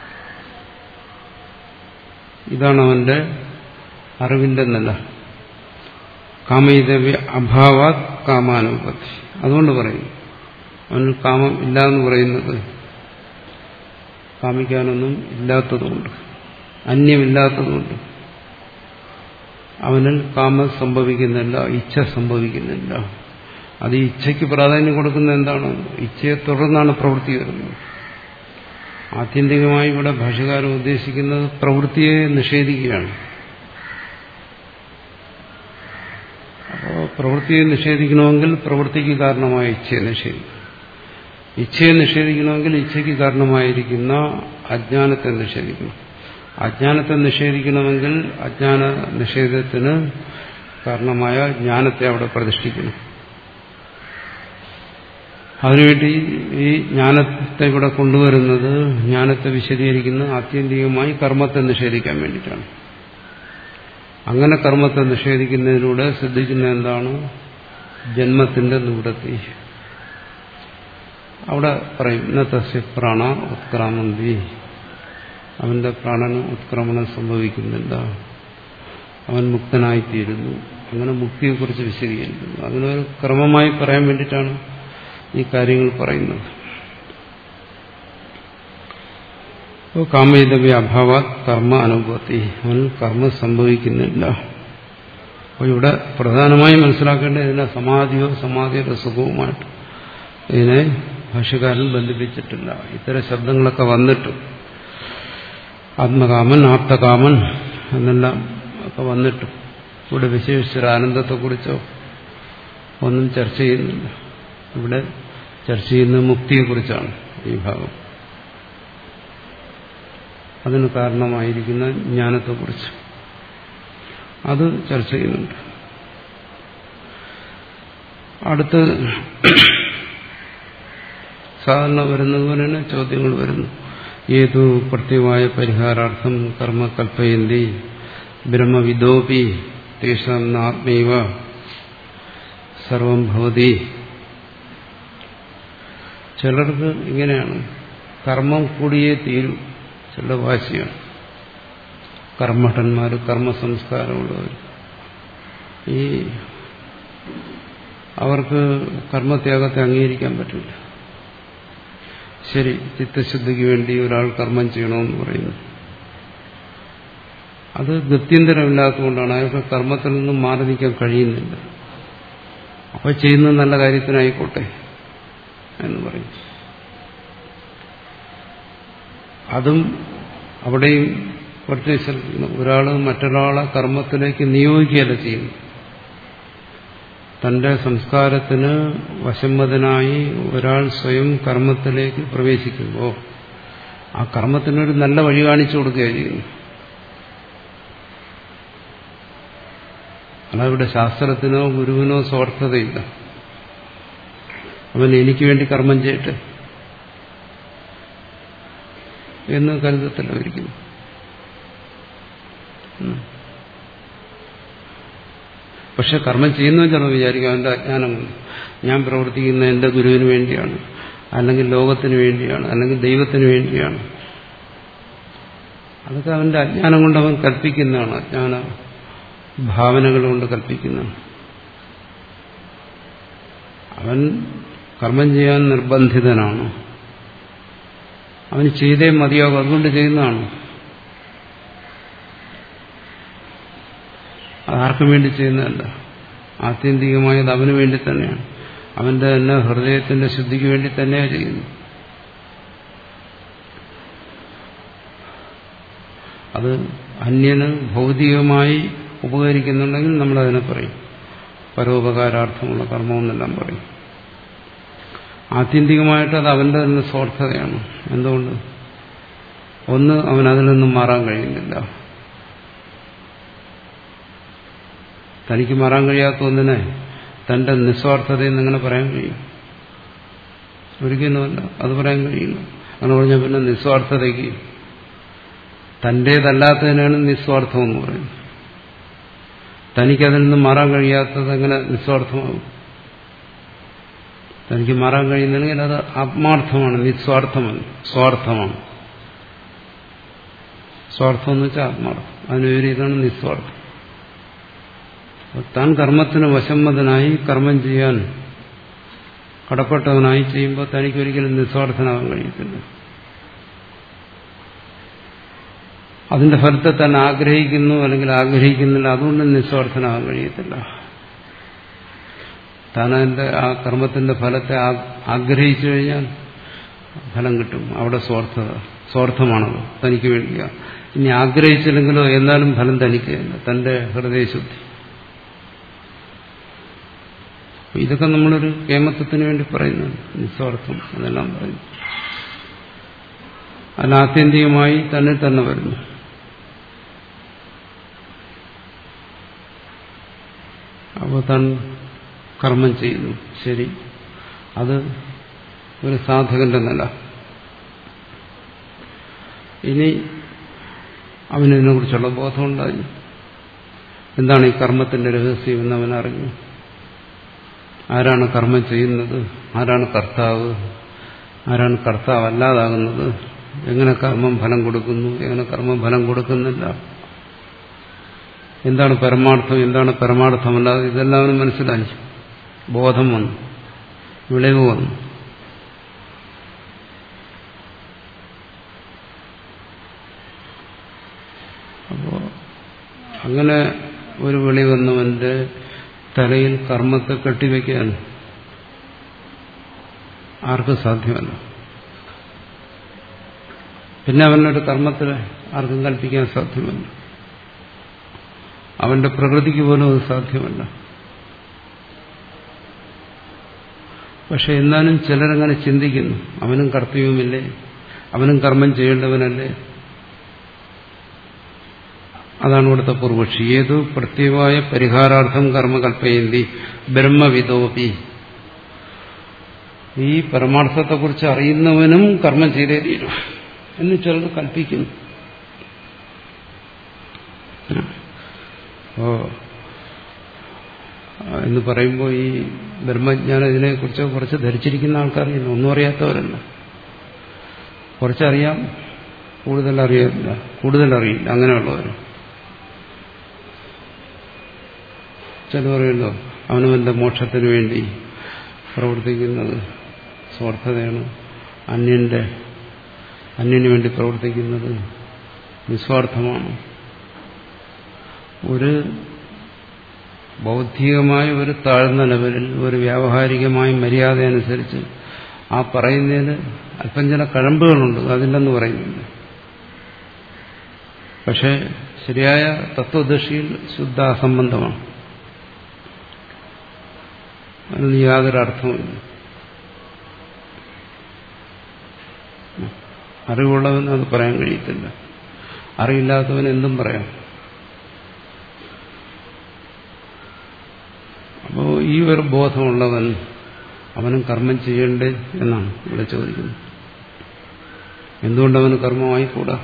ഇതാണ് അവന്റെ അറിവിന്റെ നില. കാമയിതവ്യ അഭാവാത് കാമാനുപത്തി. അതുകൊണ്ട് പറയും അവന് കാമം ഇല്ല എന്ന് പറയുന്നത് കാമിക്കാനൊന്നും ഇല്ലാത്തതുകൊണ്ട്, അന്യമില്ലാത്തതുകൊണ്ട്. അവനിൽ കാമം സംഭവിക്കുന്നില്ല, ഇച്ഛ സംഭവിക്കുന്നില്ല. അത് ഇച്ഛയ്ക്ക് പ്രാധാന്യം കൊടുക്കുന്നത് എന്താണ്? ഇച്ഛയെ തുടർന്നാണ് പ്രവൃത്തി വരുന്നത്. ആത്യന്തികമായി ഇവിടെ ഭാഷകാരൻ ഉദ്ദേശിക്കുന്നത് പ്രവൃത്തിയെ നിഷേധിക്കുകയാണ്. അപ്പോൾ പ്രവൃത്തിയെ നിഷേധിക്കണമെങ്കിൽ പ്രവൃത്തിക്ക് കാരണമായ ഇച്ഛയെ നിഷേധിക്കും. ഇച്ഛയെ നിഷേധിക്കണമെങ്കിൽ ഇച്ഛയ്ക്ക് കാരണമായിരിക്കുന്ന അജ്ഞാനത്തെ നിഷേധിക്കണം. അജ്ഞാനത്തെ നിഷേധിക്കണമെങ്കിൽ അജ്ഞാന നിഷേധത്തിന് കാരണമായ ജ്ഞാനത്തെ അവിടെ പ്രതിഷ്ഠിക്കണം. അതിനുവേണ്ടി ഈ ജ്ഞാനത്തെ ഇവിടെ കൊണ്ടുവരുന്നത്, ജ്ഞാനത്തെ വിശദീകരിക്കുന്ന ആത്യന്തികമായി കർമ്മത്തെ നിഷേധിക്കാൻ വേണ്ടിയിട്ടാണ്. അങ്ങനെ കർമ്മത്തെ നിഷേധിക്കുന്നതിലൂടെ ശ്രദ്ധിക്കുന്ന എന്താണ്? ജന്മത്തിന്റെ നിവൃത്തി. അവിടെ പറയും ന തസ്യ പ്രാണ ഉത്ക്രാമന്തി. അവന്റെ പ്രാണന് ഉത്ക്രമണം സംഭവിക്കുന്നില്ല, അവൻ മുക്തനായിത്തീരുന്നു. അങ്ങനെ മുക്തിയെക്കുറിച്ച് വിശദീകരിക്കുന്നു. അതിനൊരു ക്രമമായി പറയാൻ വേണ്ടിയിട്ടാണ് ഈ കാര്യങ്ങൾ പറയുന്നത്. കാമയിതവ്യ അഭാവാത് കർമ്മ അനുഭവത്തി. അവൻ കർമ്മം സംഭവിക്കുന്നില്ല. അപ്പോൾ ഇവിടെ പ്രധാനമായും മനസ്സിലാക്കേണ്ടത് ഇതിനെ സമാധിയോ സമാധിയുടെ സുഖവുമായിട്ട് ഇതിനെ ഭാഷ്യകാരൻ ബന്ധിപ്പിച്ചിട്ടില്ല. ഇത്തരം ശബ്ദങ്ങളൊക്കെ വന്നിട്ട് ആത്മകാമൻ, ആപ്തകാമൻ എന്നെല്ലാം ഒക്കെ വന്നിട്ട് ഇവിടെ വിശേഷിച്ചൊരു ആനന്ദത്തെക്കുറിച്ചോ ഒന്നും ചർച്ച ചെയ്യുന്നില്ല. ഇവിടെ ചർച്ച ചെയ്യുന്നത് മുക്തിയെക്കുറിച്ചാണ്. ഈ ഭാഗം അതിന് കാരണമായിരിക്കുന്ന ജ്ഞാനത്തെക്കുറിച്ച് അത് ചർച്ച ചെയ്യുന്നുണ്ട്. അടുത്ത് സാധാരണ വരുന്നത് പോലെ തന്നെ ചോദ്യങ്ങൾ വരുന്നു. ഏതു പ്രത്യവായ പരിഹാരാർത്ഥം കർമ്മ കൽപ്പയന്തി ബ്രഹ്മവിദോപി തേഷാം ആത്മൈവ സർവം ഭവതി. ചിലർക്ക് ഇങ്ങനെയാണ്, കർമ്മം കൂടിയേ തീരും. ചില വാശിയാണ്. കർമ്മഠന്മാർ, കർമ്മസംസ്കാരമുള്ളവർ, ഈ അവർക്ക് കർമ്മത്യാഗത്തെ അംഗീകരിക്കാൻ പറ്റില്ല. ശരി, ചിത്തശുദ്ധിക്ക് വേണ്ടി ഒരാൾ കർമ്മം ചെയ്യണമെന്ന് പറയുന്നു. അത് ഗത്യന്തരമില്ലാത്തതുകൊണ്ടാണ്. അയാൾക്ക് കർമ്മത്തിൽ നിന്നും മാറി നിൽക്കാൻ കഴിയുന്നില്ല. അപ്പോൾ ചെയ്യുന്നത് നല്ല കാര്യത്തിനായിക്കോട്ടെ എന്ന് പറയും. അതും അവിടെയും കുറച്ച് ഒരാൾ മറ്റൊരാളെ കർമ്മത്തിലേക്ക് നിയോഗിക്കുകയല്ല ചെയ്യുന്നു. തന്റെ സംസ്കാരത്തിന് വശംവദനായി ഒരാൾ സ്വയം കർമ്മത്തിലേക്ക് പ്രവേശിക്കുമ്പോൾ ആ കർമ്മത്തിനൊരു നല്ല വഴി കാണിച്ചു കൊടുക്കുകയാണ് ചെയ്യുന്നു. അതവിടെ ശാസ്ത്രത്തിനോ ഗുരുവിനോ സ്വാർത്ഥതയില്ല. അവൻ എനിക്ക് വേണ്ടി കർമ്മം ചെയ്യട്ടെ എന്ന് കരുതത്തില്ല ഒരിക്കലും. പക്ഷെ കർമ്മം ചെയ്യുന്നവൻ ചിലപ്പോൾ വിചാരിക്കും അവന്റെ അജ്ഞാനം കൊണ്ട് ഞാൻ പ്രവർത്തിക്കുന്ന എന്റെ ഗുരുവിന് വേണ്ടിയാണ്, അല്ലെങ്കിൽ ലോകത്തിന് വേണ്ടിയാണ്, അല്ലെങ്കിൽ ദൈവത്തിന് വേണ്ടിയാണ്. അതൊക്കെ അവന്റെ അജ്ഞാനം കൊണ്ട് അവൻ കൽപ്പിക്കുന്നതാണ്, അജ്ഞാന ഭാവനകൾ കൊണ്ട് കൽപ്പിക്കുന്നതാണ്. അവൻ കർമ്മം ചെയ്യാൻ നിർബന്ധിതനാണ്, അവന് ചെയ്തേ മതിയാകും, അതുകൊണ്ട് ചെയ്യുന്നതാണ്. അതാർക്കും വേണ്ടി ചെയ്യുന്നതല്ല, ആത്യന്തികമായത് അവന് വേണ്ടി തന്നെയാണ്, അവന്റെ തന്നെ ഹൃദയത്തിന്റെ ശുദ്ധിക്ക് വേണ്ടി തന്നെയാണ് ചെയ്യുന്നത്. അത് അന്യന് ഭൗതികമായി ഉപകരിക്കുന്നുണ്ടെങ്കിൽ നമ്മളതിനെ പറയും പരോപകാരാർത്ഥമുള്ള കർമ്മമെന്നെല്ലാം പറയും. ആത്യന്തികമായിട്ട് അത് അവന്റെ തന്നെ സ്വാർത്ഥതയാണ്. എന്തുകൊണ്ട്? ഒന്ന്, അവൻ അതിൽ നിന്നും മാറാൻ കഴിയുന്നില്ല. തനിക്ക് മാറാൻ കഴിയാത്ത ഒന്നിനെ തന്റെ നിസ്വാർത്ഥതയെന്ന് എങ്ങനെ പറയാൻ കഴിയും? ഒരിക്കലുമല്ല, അത് പറയാൻ കഴിയില്ല. അങ്ങനെ പറഞ്ഞാൽ പിന്നെ നിസ്വാർത്ഥതയ്ക്ക് തന്റേതല്ലാത്തതിനാണ് നിസ്വാർത്ഥം എന്ന് പറയുന്നത്. തനിക്കതിൽ നിന്ന് മാറാൻ കഴിയാത്തത് എങ്ങനെ നിസ്വാർത്ഥമാകും? തനിക്ക് മാറാൻ കഴിയുന്നെങ്കിൽ അത് ആത്മാർത്ഥമാണ്, നിസ്വാർത്ഥമാണ്, സ്വാർത്ഥമാണ്. സ്വാർത്ഥം എന്ന് വെച്ചാൽ ആത്മാർത്ഥം, അതിന് വിപരീതമാണ് നിസ്വാർത്ഥം. താൻ കർമ്മത്തിന് വശംവദനായി കർമ്മം ചെയ്യാൻ കടപ്പെട്ടവനായി ചെയ്യുമ്പോൾ തനിക്കൊരിക്കലും നിസ്വാർത്ഥനാകാൻ കഴിയത്തില്ല. അതിന്റെ ഫലത്തെ താൻ ആഗ്രഹിക്കുന്നു അല്ലെങ്കിൽ ആഗ്രഹിക്കുന്നില്ല, അതുകൊണ്ട് നിസ്വാർത്ഥനാകാൻ കഴിയത്തില്ല. താൻ അതിന്റെ ആ കർമ്മത്തിന്റെ ഫലത്തെ ആഗ്രഹിച്ചു കഴിഞ്ഞാൽ ഫലം കിട്ടും. അവിടെ സ്വാർത്ഥത, സ്വാർത്ഥമാണത്, തനിക്ക് വേണ്ടിയാ. ഇനി ആഗ്രഹിച്ചില്ലെങ്കിലോ എന്നാലും ഫലം തനിക്കല്ല, തന്റെ ഹൃദയശുദ്ധി. ഇതൊക്കെ നമ്മളൊരു കേമത്വത്തിന് വേണ്ടി പറയുന്നുണ്ട്, നിസ്വാർത്ഥം അതെല്ലാം പറയുന്നു. അതിൽ ആത്യന്തികമായി തന്നെ തന്നെ വരുന്നു. അപ്പോൾ താൻ കർമ്മം ചെയ്യുന്നു, ശരി, അത് ഒരു സാധകന്റെ നില. ഇനി അവനിതിനെ കുറിച്ചുള്ള ബോധമുണ്ടായി. എന്താണ് ഈ കർമ്മത്തിന്റെ രഹസ്യം എന്ന് അവൻ അറിഞ്ഞു. ആരാണ് കർമ്മം ചെയ്യുന്നത്, ആരാണ് കർത്താവ്, ആരാണ് കർത്താവ് അല്ലാതാകുന്നത്, എങ്ങനെ കർമ്മം ഫലം കൊടുക്കുന്നു, എങ്ങനെ കർമ്മം ഫലം കൊടുക്കുന്നില്ല, എന്താണ് പരമാർത്ഥം, എന്താണ് പരമാർത്ഥമല്ലാതെ, ഇതെല്ലാം അവന് മനസ്സിലായി. ബോധം വന്നു, വിളവ് വന്നു. അപ്പോ അങ്ങനെ ഒരു വിളി വന്നവന്റെ തലയിൽ കർമ്മത്തെ കെട്ടിവെക്കാൻ ആർക്കും സാധ്യമല്ല. പിന്നെ അവനൊരു കർമ്മത്തിൽ ആർക്കും കൽപ്പിക്കാൻ സാധ്യമല്ല. അവന്റെ പ്രകൃതിക്ക് പോലും അത് സാധ്യമല്ല. പക്ഷെ എന്നാലും ചിലരങ്ങനെ ചിന്തിക്കുന്നു, അവനും കർത്തവ്യമില്ലേ, അവനും കർമ്മം ചെയ്യേണ്ടവനല്ലേ. അതാണ് ഇവിടുത്തെ പൂർവക്ഷി. ഏതു പ്രത്യേകമായ പരിഹാരാർത്ഥം കർമ്മ കൽപ്പയന്തി ബ്രഹ്മവിദോപി. ഈ പരമാർത്ഥത്തെക്കുറിച്ച് അറിയുന്നവനും കർമ്മം ചെയ്തേ തീരും എന്ന് ചിലർ കൽപ്പിക്കുന്നു. ഓ എന്ന് പറയുമ്പോൾ ഈ ബ്രഹ്മജ്ഞാനം ഇതിനെക്കുറിച്ച് കുറച്ച് ധരിച്ചിരിക്കുന്ന ആൾക്കാരില്ല, ഒന്നും അറിയാത്തവരല്ല. കുറച്ചറിയാം, കൂടുതൽ അറിയില്ല, കൂടുതൽ അറിയില്ല, അങ്ങനെയുള്ളവർ. ചില പറയുമല്ലോ അവനവന്റെ മോക്ഷത്തിന് വേണ്ടി പ്രവർത്തിക്കുന്നത് സ്വാർത്ഥതയാണ്, അന്യന്റെ അന്യന് വേണ്ടി പ്രവർത്തിക്കുന്നത് നിസ്വാർത്ഥമാണ്. ഒരു ബൗദ്ധികമായ ഒരു താഴ്ന്ന ലെവലിൽ ഒരു വ്യാവഹാരികമായ മര്യാദ അനുസരിച്ച് ആ പറയുന്നതിന് അല്പം ചില കഴമ്പുകളുണ്ട്, അതില്ലെന്ന് പറയുന്നില്ല. പക്ഷെ ശരിയായ തത്വദൃഷ്ടിയിൽ ശുദ്ധ അസംബന്ധമാണ്. അതിന് യാതൊരു അർത്ഥവുമില്ല. അറിവുള്ളവന് അത് പറയാൻ കഴിയത്തില്ല. അറിയില്ലാത്തവന് എന്തും പറയാം. അപ്പോൾ ഈ ഒരു ബോധമുള്ളവൻ അവനും കർമ്മം ചെയ്യണ്ടേ എന്നാണ് ഇവിടെ ചോദിക്കുന്നത്. എന്തുകൊണ്ടവന് കർമ്മമായിക്കൂടാ?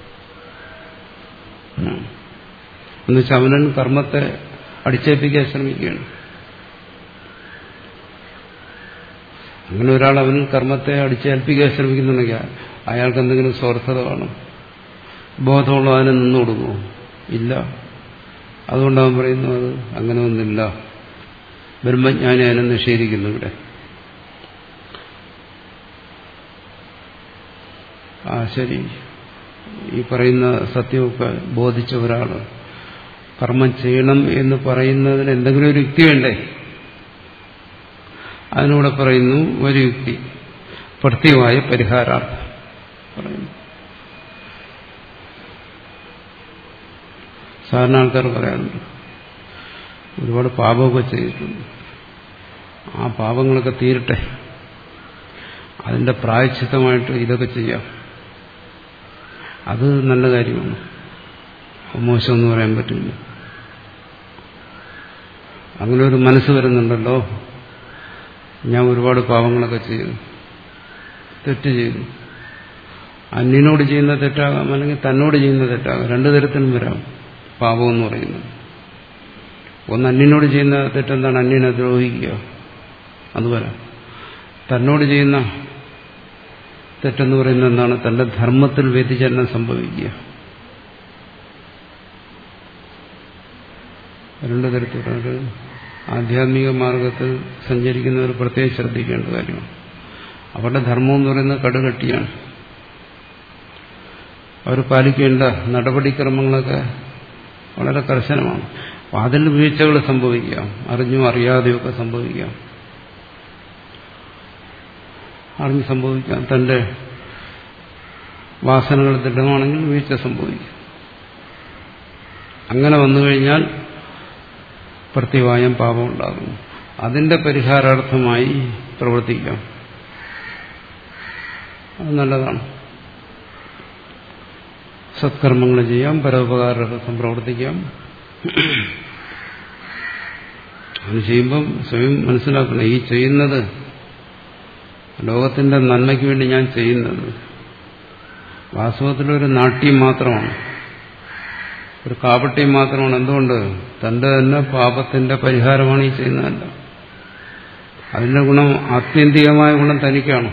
എന്നുവെച്ചാൽ അവനൻ കർമ്മത്തെ അടിച്ചേൽപ്പിക്കാൻ ശ്രമിക്കുകയാണ്. അങ്ങനെ ഒരാൾ അവനിൽ കർമ്മത്തെ അടിച്ചേൽപ്പിക്കാൻ ശ്രമിക്കുന്നുണ്ടെങ്കിൽ അയാൾക്ക് എന്തെങ്കിലും സ്വാർത്ഥത കാണും. ബോധമുള്ള അതിനെ നിന്നു കൊടുക്കുമോ? ഇല്ല. അതുകൊണ്ടവൻ പറയുന്നു അത് അങ്ങനെ ഒന്നില്ല. ബ്രഹ്മജ്ഞാനി അതിനെ നിഷേധിക്കുന്നു ഇവിടെ. ആ ശരി, ഈ പറയുന്ന സത്യമൊക്കെ ബോധിച്ച ഒരാൾ കർമ്മം ചെയ്യണം എന്ന് പറയുന്നതിന് എന്തെങ്കിലും ഒരു യുക്തി വേണ്ടേ? അതിനൂടെ പറയുന്നു ഒരു യുക്തി, പ്രത്യവായ പരിഹാരാർത്ഥം പറയുന്നു. സാധാരണ ആൾക്കാർ പറയാറുണ്ട്, ഒരുപാട് പാപമൊക്കെ ചെയ്തിട്ടുണ്ട്, ആ പാപങ്ങളൊക്കെ തീരട്ടെ, അതിന്റെ പ്രായശ്ചിത്തമായിട്ട് ഇതൊക്കെ ചെയ്യാം. അത് നല്ല കാര്യമാണ്, മോശമെന്ന് പറയാൻ പറ്റില്ല. അങ്ങനെ ഒരു മനസ്സ് വരുന്നുണ്ടല്ലോ, ഞാൻ ഒരുപാട് പാപങ്ങളൊക്കെ ചെയ്തു, തെറ്റ് ചെയ്തു. അന്യനോട് ചെയ്യുന്ന തെറ്റാകാം, അല്ലെങ്കിൽ തന്നോട് ചെയ്യുന്ന തെറ്റാകാം. രണ്ടു തരത്തിലും വരാം പാപമെന്ന് പറയുന്നത്. ഒന്ന് അന്യനോട് ചെയ്യുന്ന തെറ്റെന്താണ്? അന്യനെ ദ്രോഹിക്കുക, അത് വരാം. തന്നോട് ചെയ്യുന്ന തെറ്റെന്ന് പറയുന്നത് എന്താണ്? തന്റെ ധർമ്മത്തിൽ വ്യതിചലനം സംഭവിക്കുക. രണ്ടു തരത്തിലുള്ള ആധ്യാത്മിക മാർഗത്തിൽ സഞ്ചരിക്കുന്നവർ പ്രത്യേകം ശ്രദ്ധിക്കേണ്ട കാര്യമാണ്. അവരുടെ ധർമ്മം എന്ന് പറയുന്നത് കടുകട്ടിയാണ്. അവർ പാലിക്കേണ്ട നടപടിക്രമങ്ങളൊക്കെ വളരെ കർശനമാണ്. അപ്പം അതിൽ വീഴ്ചകൾ സംഭവിക്കാം, അറിഞ്ഞും അറിയാതെയൊക്കെ സംഭവിക്കാം. അറിഞ്ഞ് സംഭവിക്കാം, തന്റെ വാസനകൾ ദൃഢമാണെങ്കിൽ വീഴ്ച സംഭവിക്കും. അങ്ങനെ വന്നു കഴിഞ്ഞാൽ പ്രത്യവായം പാപം ഉണ്ടാകുന്നു. അതിന്റെ പരിഹാരാർത്ഥമായി പ്രവർത്തിക്കാം, അത് നല്ലതാണ്. സത്കർമ്മങ്ങൾ ചെയ്യാം, പരോപകാരം പ്രവർത്തിക്കാം. അത് ചെയ്യുമ്പം സ്വയം മനസ്സിലാക്കണം, ഈ ചെയ്യുന്നത് ലോകത്തിന്റെ നന്മയ്ക്ക് വേണ്ടി ഞാൻ ചെയ്യുന്നത് വാസ്തവത്തിലൊരു നാട്യം മാത്രമാണ്, ഒരു കാപട്യം മാത്രമാണ്. എന്തുകൊണ്ട്? തന്റെ തന്നെ പാപത്തിന്റെ പരിഹാരമാണ് ഈ ചെയ്യുന്നതല്ല. അതിന്റെ ഗുണം, ആത്യന്തികമായ ഗുണം തനിക്കാണ്,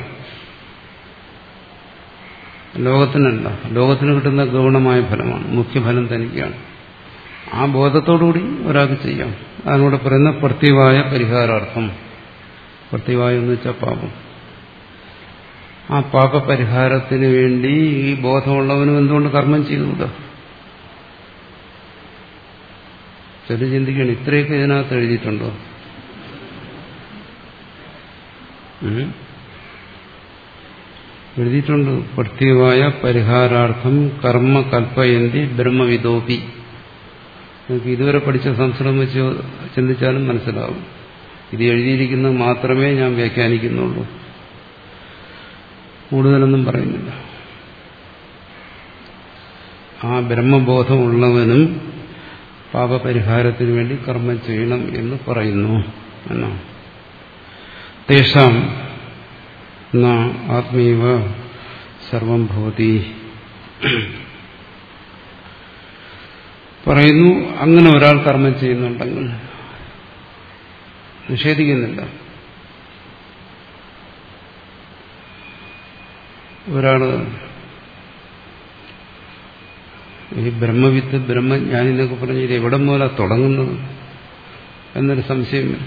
ലോകത്തിനല്ല. ലോകത്തിന് കിട്ടുന്ന ഗൗണമായ ഫലമാണ്, മുഖ്യഫലം തനിക്കാണ്. ആ ബോധത്തോടുകൂടി ഒരാൾക്ക് ചെയ്യാം. അതിനോട് പറയുന്ന പ്രത്യവായ പരിഹാരാർത്ഥം. പ്രത്യവായം എന്ന് വെച്ചാൽ പാപം. ആ പാപപരിഹാരത്തിന് വേണ്ടി ഈ ബോധമുള്ളവനും എന്തുകൊണ്ട് കർമ്മം ചെയ്തുകൂടാ? ചെറു ചിന്തിക്കണം, ഇത്രയൊക്കെ ഇതിനകത്ത് എഴുതിയിട്ടുണ്ടോ? എഴുതിയിട്ടുണ്ട്. പ്രത്യവായ പരിഹാരാർത്ഥം കർമ്മ കൽപ്പയന്തി ബ്രഹ്മവിദോപി. നിങ്ങൾക്ക് ഇതുവരെ പഠിച്ച സംസ്കൃതം വെച്ച് ചിന്തിച്ചാലും മനസ്സിലാവും. ഇത് എഴുതിയിരിക്കുന്നത് മാത്രമേ ഞാൻ വ്യാഖ്യാനിക്കുന്നുള്ളൂ, കൂടുതലൊന്നും പറയുന്നില്ല. ആ ബ്രഹ്മബോധമുള്ളവനും പാപപരിഹാരത്തിന് വേണ്ടി കർമ്മം ചെയ്യണം എന്ന് പറയുന്നു എന്നാണ്. തേഷാം ന ആത്മീവ സർവം ഭവതി പറയുന്നു. അങ്ങനെ ഒരാൾ കർമ്മം ചെയ്യുന്നുണ്ടെങ്കിൽ, നിഷേധിക്കുന്നില്ല, ഒരാള് ഈ ബ്രഹ്മവിത്ത് ബ്രഹ്മജ്ഞാനി എന്നൊക്കെ പറഞ്ഞ് ഇത് എവിടെ മൂല തുടങ്ങുന്നത് എന്നൊരു സംശയം വരും.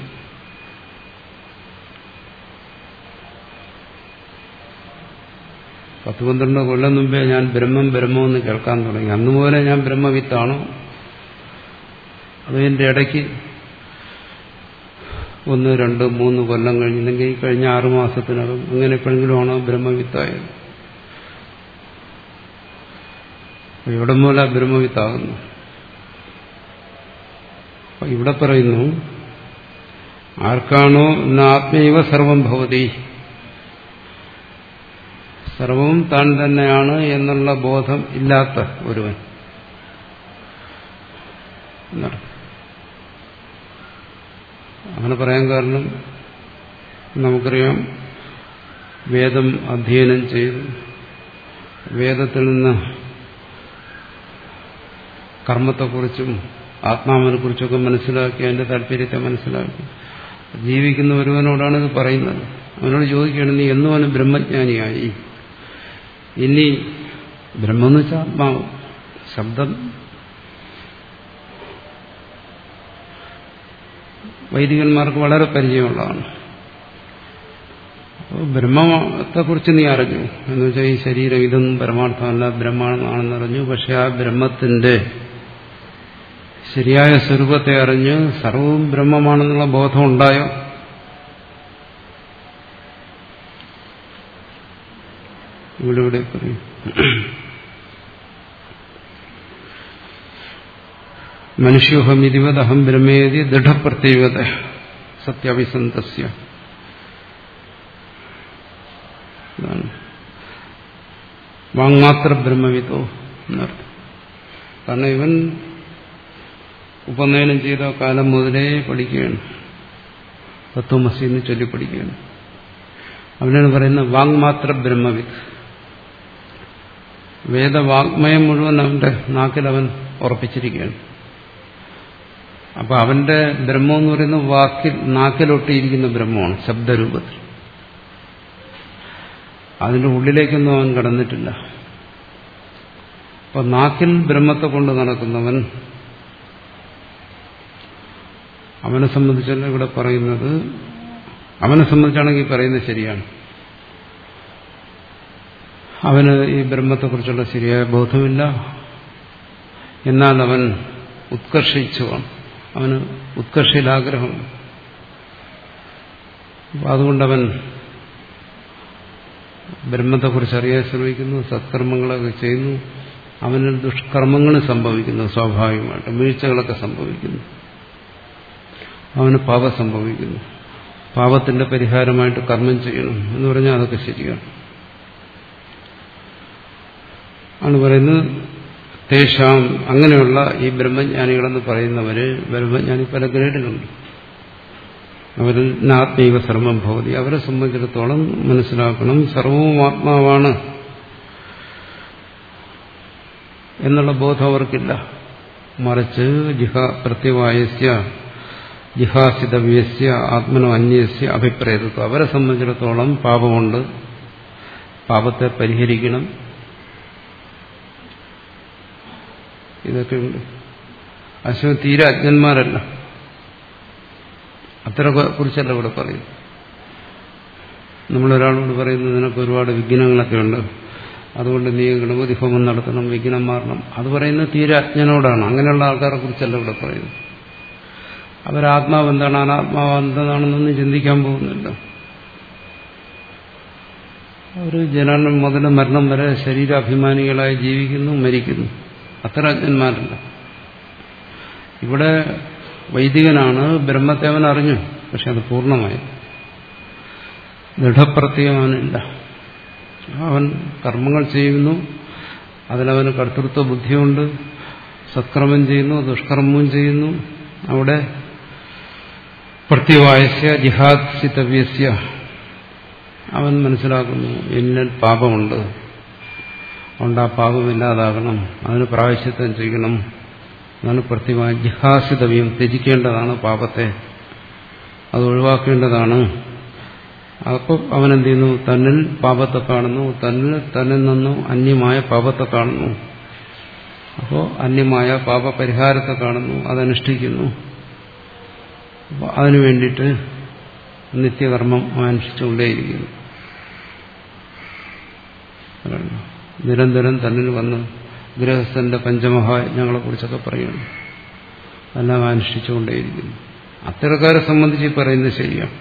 പത്ത് പന്ത്രണ്ട് കൊല്ലം മുമ്പേ ഞാൻ ബ്രഹ്മം ബ്രഹ്മമെന്ന് കേൾക്കാൻ തുടങ്ങി. അന്ന് മുതലേ ഞാൻ ബ്രഹ്മവിത്താണോ, അത് എൻ്റെ ഇടയ്ക്ക് ഒന്ന് രണ്ട് മൂന്ന് കൊല്ലം കഴിഞ്ഞില്ലെങ്കിൽ കഴിഞ്ഞ ആറുമാസത്തിനകം അങ്ങനെ എപ്പോഴെങ്കിലും ആണോ ബ്രഹ്മവിത്തായത്? ഇവിടെ മൂല ബ്രഹ്മവിത്താകുന്നു. ഇവിടെ പറയുന്നു ആർക്കാണോ ആത്മൈവ സർവം ഭവതി, സർവവും താൻ തന്നെയാണ് എന്നുള്ള ബോധം ഇല്ലാത്ത ഒരുവൻ, അങ്ങനെ പറയാൻ കാരണം നമുക്കറിയാം, വേദം അധ്യയനം ചെയ്ത് വേദത്തിൽ നിന്ന് കർമ്മത്തെക്കുറിച്ചും ആത്മാവിനെ കുറിച്ചൊക്കെ മനസ്സിലാക്കി അതിന്റെ താല്പര്യത്തെ മനസ്സിലാക്കി ജീവിക്കുന്ന ഒരുവനോടാണ് ഇത് പറയുന്നത്. അവനോട് ചോദിക്കുകയാണ്, നീ എന്നും അവന് ബ്രഹ്മജ്ഞാനിയായി, ഇനി ബ്രഹ്മെന്ന് വെച്ചാൽ ആത്മാവ്, ശബ്ദം വൈദികന്മാർക്ക് വളരെ പരിചയമുള്ളതാണ്. ബ്രഹ്മത്തെക്കുറിച്ച് നീ അറിഞ്ഞു എന്ന് വെച്ചാൽ ഈ ശരീരം ഇതൊന്നും പരമാർത്ഥമല്ല, ബ്രഹ്മാണെന്നാണെന്ന് അറിഞ്ഞു. പക്ഷെ ആ ബ്രഹ്മത്തിന്റെ ശരിയായ സ്വരൂപത്തെ അറിഞ്ഞ് സർവവും ബ്രഹ്മമാണെന്നുള്ള ബോധം ഉണ്ടായോ? ഇവിടെ ഇവിടെ പറയും, മനുഷ്യോഹമിതിവത് അഹം ബ്രഹ്മേതി ദൃഢപ്രത്യവത സത്യാഭിസന്തസ്യ. വാങ്മാത്ര ബ്രഹ്മവിദോ എന്നർത്ഥം. കാരണം ഇവൻ ഉപനയനം ചെയ്ത കാലം മുതലേ പഠിക്കുകയാണ്, തത്വമസി എന്ന് ചൊല്ലി പഠിക്കുകയാണ്. അവനാണ് പറയുന്നത് വാങ്മാത്ര ബ്രഹ്മവിദ്. വേദവാഗ്മയം മുഴുവൻ അവന്റെ നാക്കിൽ അവൻ ഉറപ്പിച്ചിരിക്കുകയാണ്. അപ്പൊ അവന്റെ ബ്രഹ്മം എന്ന് പറയുന്നത് വാക്കിൽ നാക്കിലൊട്ടിയിരിക്കുന്ന ബ്രഹ്മമാണ്, ശബ്ദരൂപത്തിൽ. അതിന്റെ ഉള്ളിലേക്കൊന്നും അവൻ കടന്നിട്ടില്ല. അപ്പൊ നാക്കിൽ ബ്രഹ്മത്തെ കൊണ്ട് നടക്കുന്നവൻ, അവനെ സംബന്ധിച്ചല്ല ഇവിടെ പറയുന്നത്, അവനെ സംബന്ധിച്ചാണെങ്കിൽ പറയുന്നത് ശരിയാണ്. അവന് ഈ ബ്രഹ്മത്തെക്കുറിച്ചുള്ള ശരിയായ ബോധമില്ല, എന്നാൽ അവൻ ഉത്കർഷിച്ചുവാണ്, അവന് ഉത്കർഷയിലാഗ്രഹമുണ്ട്. അതുകൊണ്ടവൻ ബ്രഹ്മത്തെക്കുറിച്ച് അറിയാൻ ശ്രമിക്കുന്നു, സത്കർമ്മങ്ങളൊക്കെ ചെയ്യുന്നു. അവന് ദുഷ്കർമ്മങ്ങൾ സംഭവിക്കുന്നു, സ്വാഭാവികമായിട്ട് വീഴ്ചകളൊക്കെ സംഭവിക്കുന്നു, അവന് പാപം സംഭവിക്കുന്നു. പാപത്തിന്റെ പരിഹാരമായിട്ട് കർമ്മം ചെയ്യണം എന്ന് പറഞ്ഞാൽ അതൊക്കെ ശരിയാണ്. ആണ് പറയുന്നത് തേഷാം, അങ്ങനെയുള്ള ഈ ബ്രഹ്മജ്ഞാനികളെന്ന് പറയുന്നവര്, ബ്രഹ്മജ്ഞാനി പല ഗ്രേഡിലുണ്ട്, അവരിൽ ആത്മൈവ സർവം ഭവതി. അവരെ സംബന്ധിച്ചിടത്തോളം മനസ്സിലാക്കണം, സർവവും ആത്മാവാണ് എന്നുള്ള ബോധം അവർക്കില്ല. മറിച്ച് ജിഹ പ്രത്യവായസ്യ ജിഹാസിതവ്യസ്യ ആത്മനോ അന്യസ്യ അഭിപ്രേതത്വം. അവരെ സംബന്ധിച്ചിടത്തോളം പാപമുണ്ട്, പാപത്തെ പരിഹരിക്കണം, ഇതൊക്കെയുണ്ട്. അശ്വ തീരെ അജ്ഞന്മാരല്ല, അത്ര കുറിച്ചല്ല ഇവിടെ പറയും. നമ്മളൊരാളോട് പറയുന്നത്, നിനക്ക് ഒരുപാട് വിഘ്നങ്ങളൊക്കെ ഉണ്ട്, അതുകൊണ്ട് നീ ഗണപതി ഹോമം നടത്തണം, വിഘ്നം മാറണം, അത് പറയുന്നത് തീരെ അജ്ഞനോടാണ്. അങ്ങനെയുള്ള ആൾക്കാരെ കുറിച്ചല്ല ഇവിടെ പറയുന്നത്. അവരാത്മാവ് എന്താണ്, അനാത്മാവ് എന്താണെന്നൊന്നും ചിന്തിക്കാൻ പോകുന്നില്ല. അവർ ജനനം മുതൽ മരണം വരെ ശരീരാഭിമാനികളായി ജീവിക്കുന്നു, മരിക്കുന്നു. അത്ര അജ്ഞന്മാരല്ല. ഇവിടെ വൈദികനാണ്, ബ്രഹ്മത്തെ അവൻ അറിഞ്ഞു, പക്ഷെ അത് പൂർണ്ണമായി ദൃഢപ്രത്യയം അവനില്ല. അവൻ കർമ്മങ്ങൾ ചെയ്യുന്നു, അതിലവന് കർത്തൃത്വ ബുദ്ധിയുണ്ട്, സത്കർമ്മം ചെയ്യുന്നു, ദുഷ്കർമ്മവും ചെയ്യുന്നു. അവിടെ പ്രത്യവായസ്യ ജിഹാസിതവ്യസ്യ, അവൻ മനസ്സിലാക്കുന്നു എന്നിൽ പാപമുണ്ട്, അതുകൊണ്ട് ആ പാപമില്ലാതാകണം, അതിന് പ്രായശ്ചിത്തം ചെയ്യണം. അതാണ് പ്രത്യവായ ജിഹാസിതവ്യം, ത്യജിക്കേണ്ടതാണ് പാപത്തെ, അത് ഒഴിവാക്കേണ്ടതാണ്. അപ്പോൾ അവനെന്ത് ചെയ്യുന്നു, തന്നിൽ പാപത്തെ കാണുന്നു, തന്നിൽ തന്നിൽ നിന്നും അന്യമായ പാപത്തെ കാണുന്നു. അപ്പോൾ അന്യമായ പാപപരിഹാരത്തെ കാണുന്നു, അതനുഷ്ഠിക്കുന്നു. അപ്പോൾ അതിനു വേണ്ടിയിട്ട് നിത്യകർമ്മം അനുഷ്ഠിച്ചുകൊണ്ടേയിരിക്കുന്നു. നിരന്തരം തന്നിൽ വന്ന് ഗൃഹസ്ഥന്റെ പഞ്ചമഹായജ്ഞങ്ങളെ കുറിച്ചൊക്കെ പറയുന്നു, എല്ലാം അനുഷ്ഠിച്ചുകൊണ്ടേയിരിക്കുന്നു. അത്തരക്കാരെ സംബന്ധിച്ച് പറയുന്നത് ശരിയാണ്.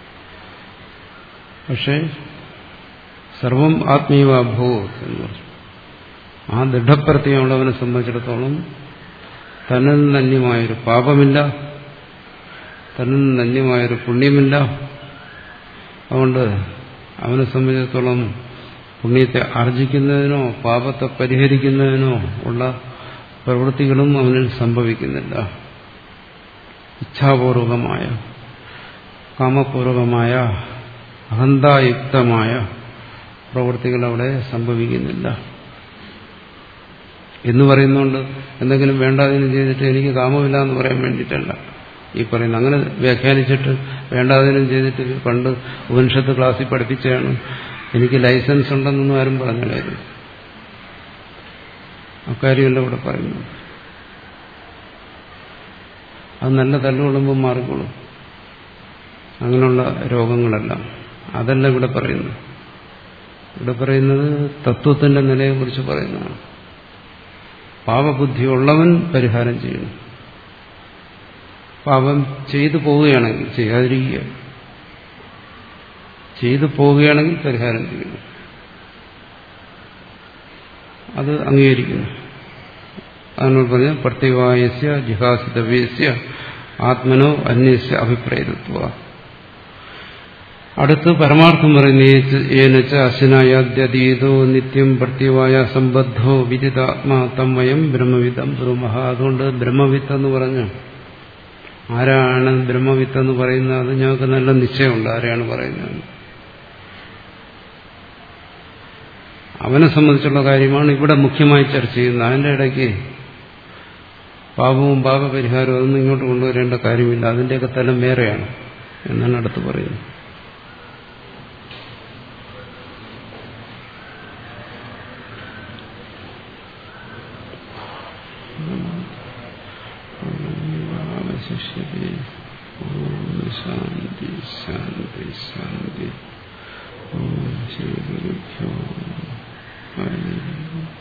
പക്ഷേ സർവം ആത്മീയവാഭൂ എന്ന് പറഞ്ഞു. ആ ദൃഢപ്രത്യമുള്ളവനെ സംബന്ധിച്ചിടത്തോളം തന്നിൽ നിന്ന് അന്യമായൊരു പാപമില്ല, തന്നിൽ നിന്ന് അന്യമായൊരു പുണ്യമില്ല. അതുകൊണ്ട് അവനെ സംബന്ധിച്ചിടത്തോളം പുണ്യത്തെ ആർജിക്കുന്നതിനോ പാപത്തെ പരിഹരിക്കുന്നതിനോ ഉള്ള പ്രവൃത്തികളും അവനിൽ സംഭവിക്കുന്നില്ല. ഇച്ഛാപൂർവകമായ കാമപൂർവകമായ അഹന്തായുക്തമായ പ്രവൃത്തികൾ അവിടെ സംഭവിക്കുന്നില്ല എന്ന് പറയുന്നുണ്ട്. എന്തെങ്കിലും വേണ്ടാതിനും ചെയ്തിട്ട് എനിക്ക് കാമമില്ല എന്ന് പറയാൻ വേണ്ടിയിട്ടല്ല ഈ പറയുന്നത്. അങ്ങനെ വ്യാഖ്യാനിച്ചിട്ട് വേണ്ടാതിനും ചെയ്തിട്ട് പണ്ട് ഉപനിഷത്ത് ക്ലാസ്സിൽ പഠിപ്പിച്ചാണ് എനിക്ക് ലൈസൻസ് ഉണ്ടെന്നൊന്നും ആരും പറഞ്ഞില്ലായിരുന്നു. അക്കാര്യമല്ല ഇവിടെ പറയുന്നത്. അത് നല്ല തല്ലുകൊള്ളുമ്പോൾ മാറിക്കൊള്ളും. അങ്ങനെയുള്ള രോഗങ്ങളെല്ലാം അതല്ല ഇവിടെ പറയുന്നത്. ഇവിടെ പറയുന്നത് തത്വത്തിന്റെ നിലയെക്കുറിച്ച് പറയുന്നതാണ്. പാപബുദ്ധിയുള്ളവൻ പരിഹാരം ചെയ്യണം. പാപം ചെയ്തു പോവുകയാണെങ്കിൽ ചെയ്യാതിരിക്കുക, ചെയ്തു പോവുകയാണെങ്കിൽ പരിഹാരം ചെയ്യണം. അത് അംഗീകരിക്കുന്നു. അതിനോട് പറഞ്ഞ പ്രത്യവായസ്യ ജിഹാസിതവ്യസ്യ ആത്മനോ അന്യസ്യ അഭിപ്രേതത്വ. അടുത്ത് പരമാർത്ഥം പറയുന്ന ഏനച്ച അശ്വനായാദ്യതീതോ നിത്യം പ്രത്യവായ സംബദ്ധോ വിദിതാത്മാ തം വയം ബ്രഹ്മവിത്തം ബ്രഹ്മ. അതുകൊണ്ട് ബ്രഹ്മവിത്ത് എന്ന് പറഞ്ഞു. ആരാണ് ബ്രഹ്മവിത്ത് എന്ന് പറയുന്നത്? അത് ഞങ്ങൾക്ക് നല്ല നിശ്ചയമുണ്ട് ആരെയാണ് പറയുന്നത്. അവനെ സംബന്ധിച്ചുള്ള കാര്യമാണ് ഇവിടെ മുഖ്യമായി ചർച്ച ചെയ്യുന്നത്. അതിൻ്റെ ഇടയ്ക്ക് പാപവും പാപപരിഹാരവും അതൊന്നും ഇങ്ങോട്ട് കൊണ്ടുവരേണ്ട കാര്യമില്ല. അതിൻ്റെയൊക്കെ തലം വേറെയാണ് എന്നാണ് അടുത്ത് പറയുന്നത്. ശാന്തി ശാന്തി ശാന്തി. ഓം ശ്രീ ഗുരുഭ്യോ നമഃ.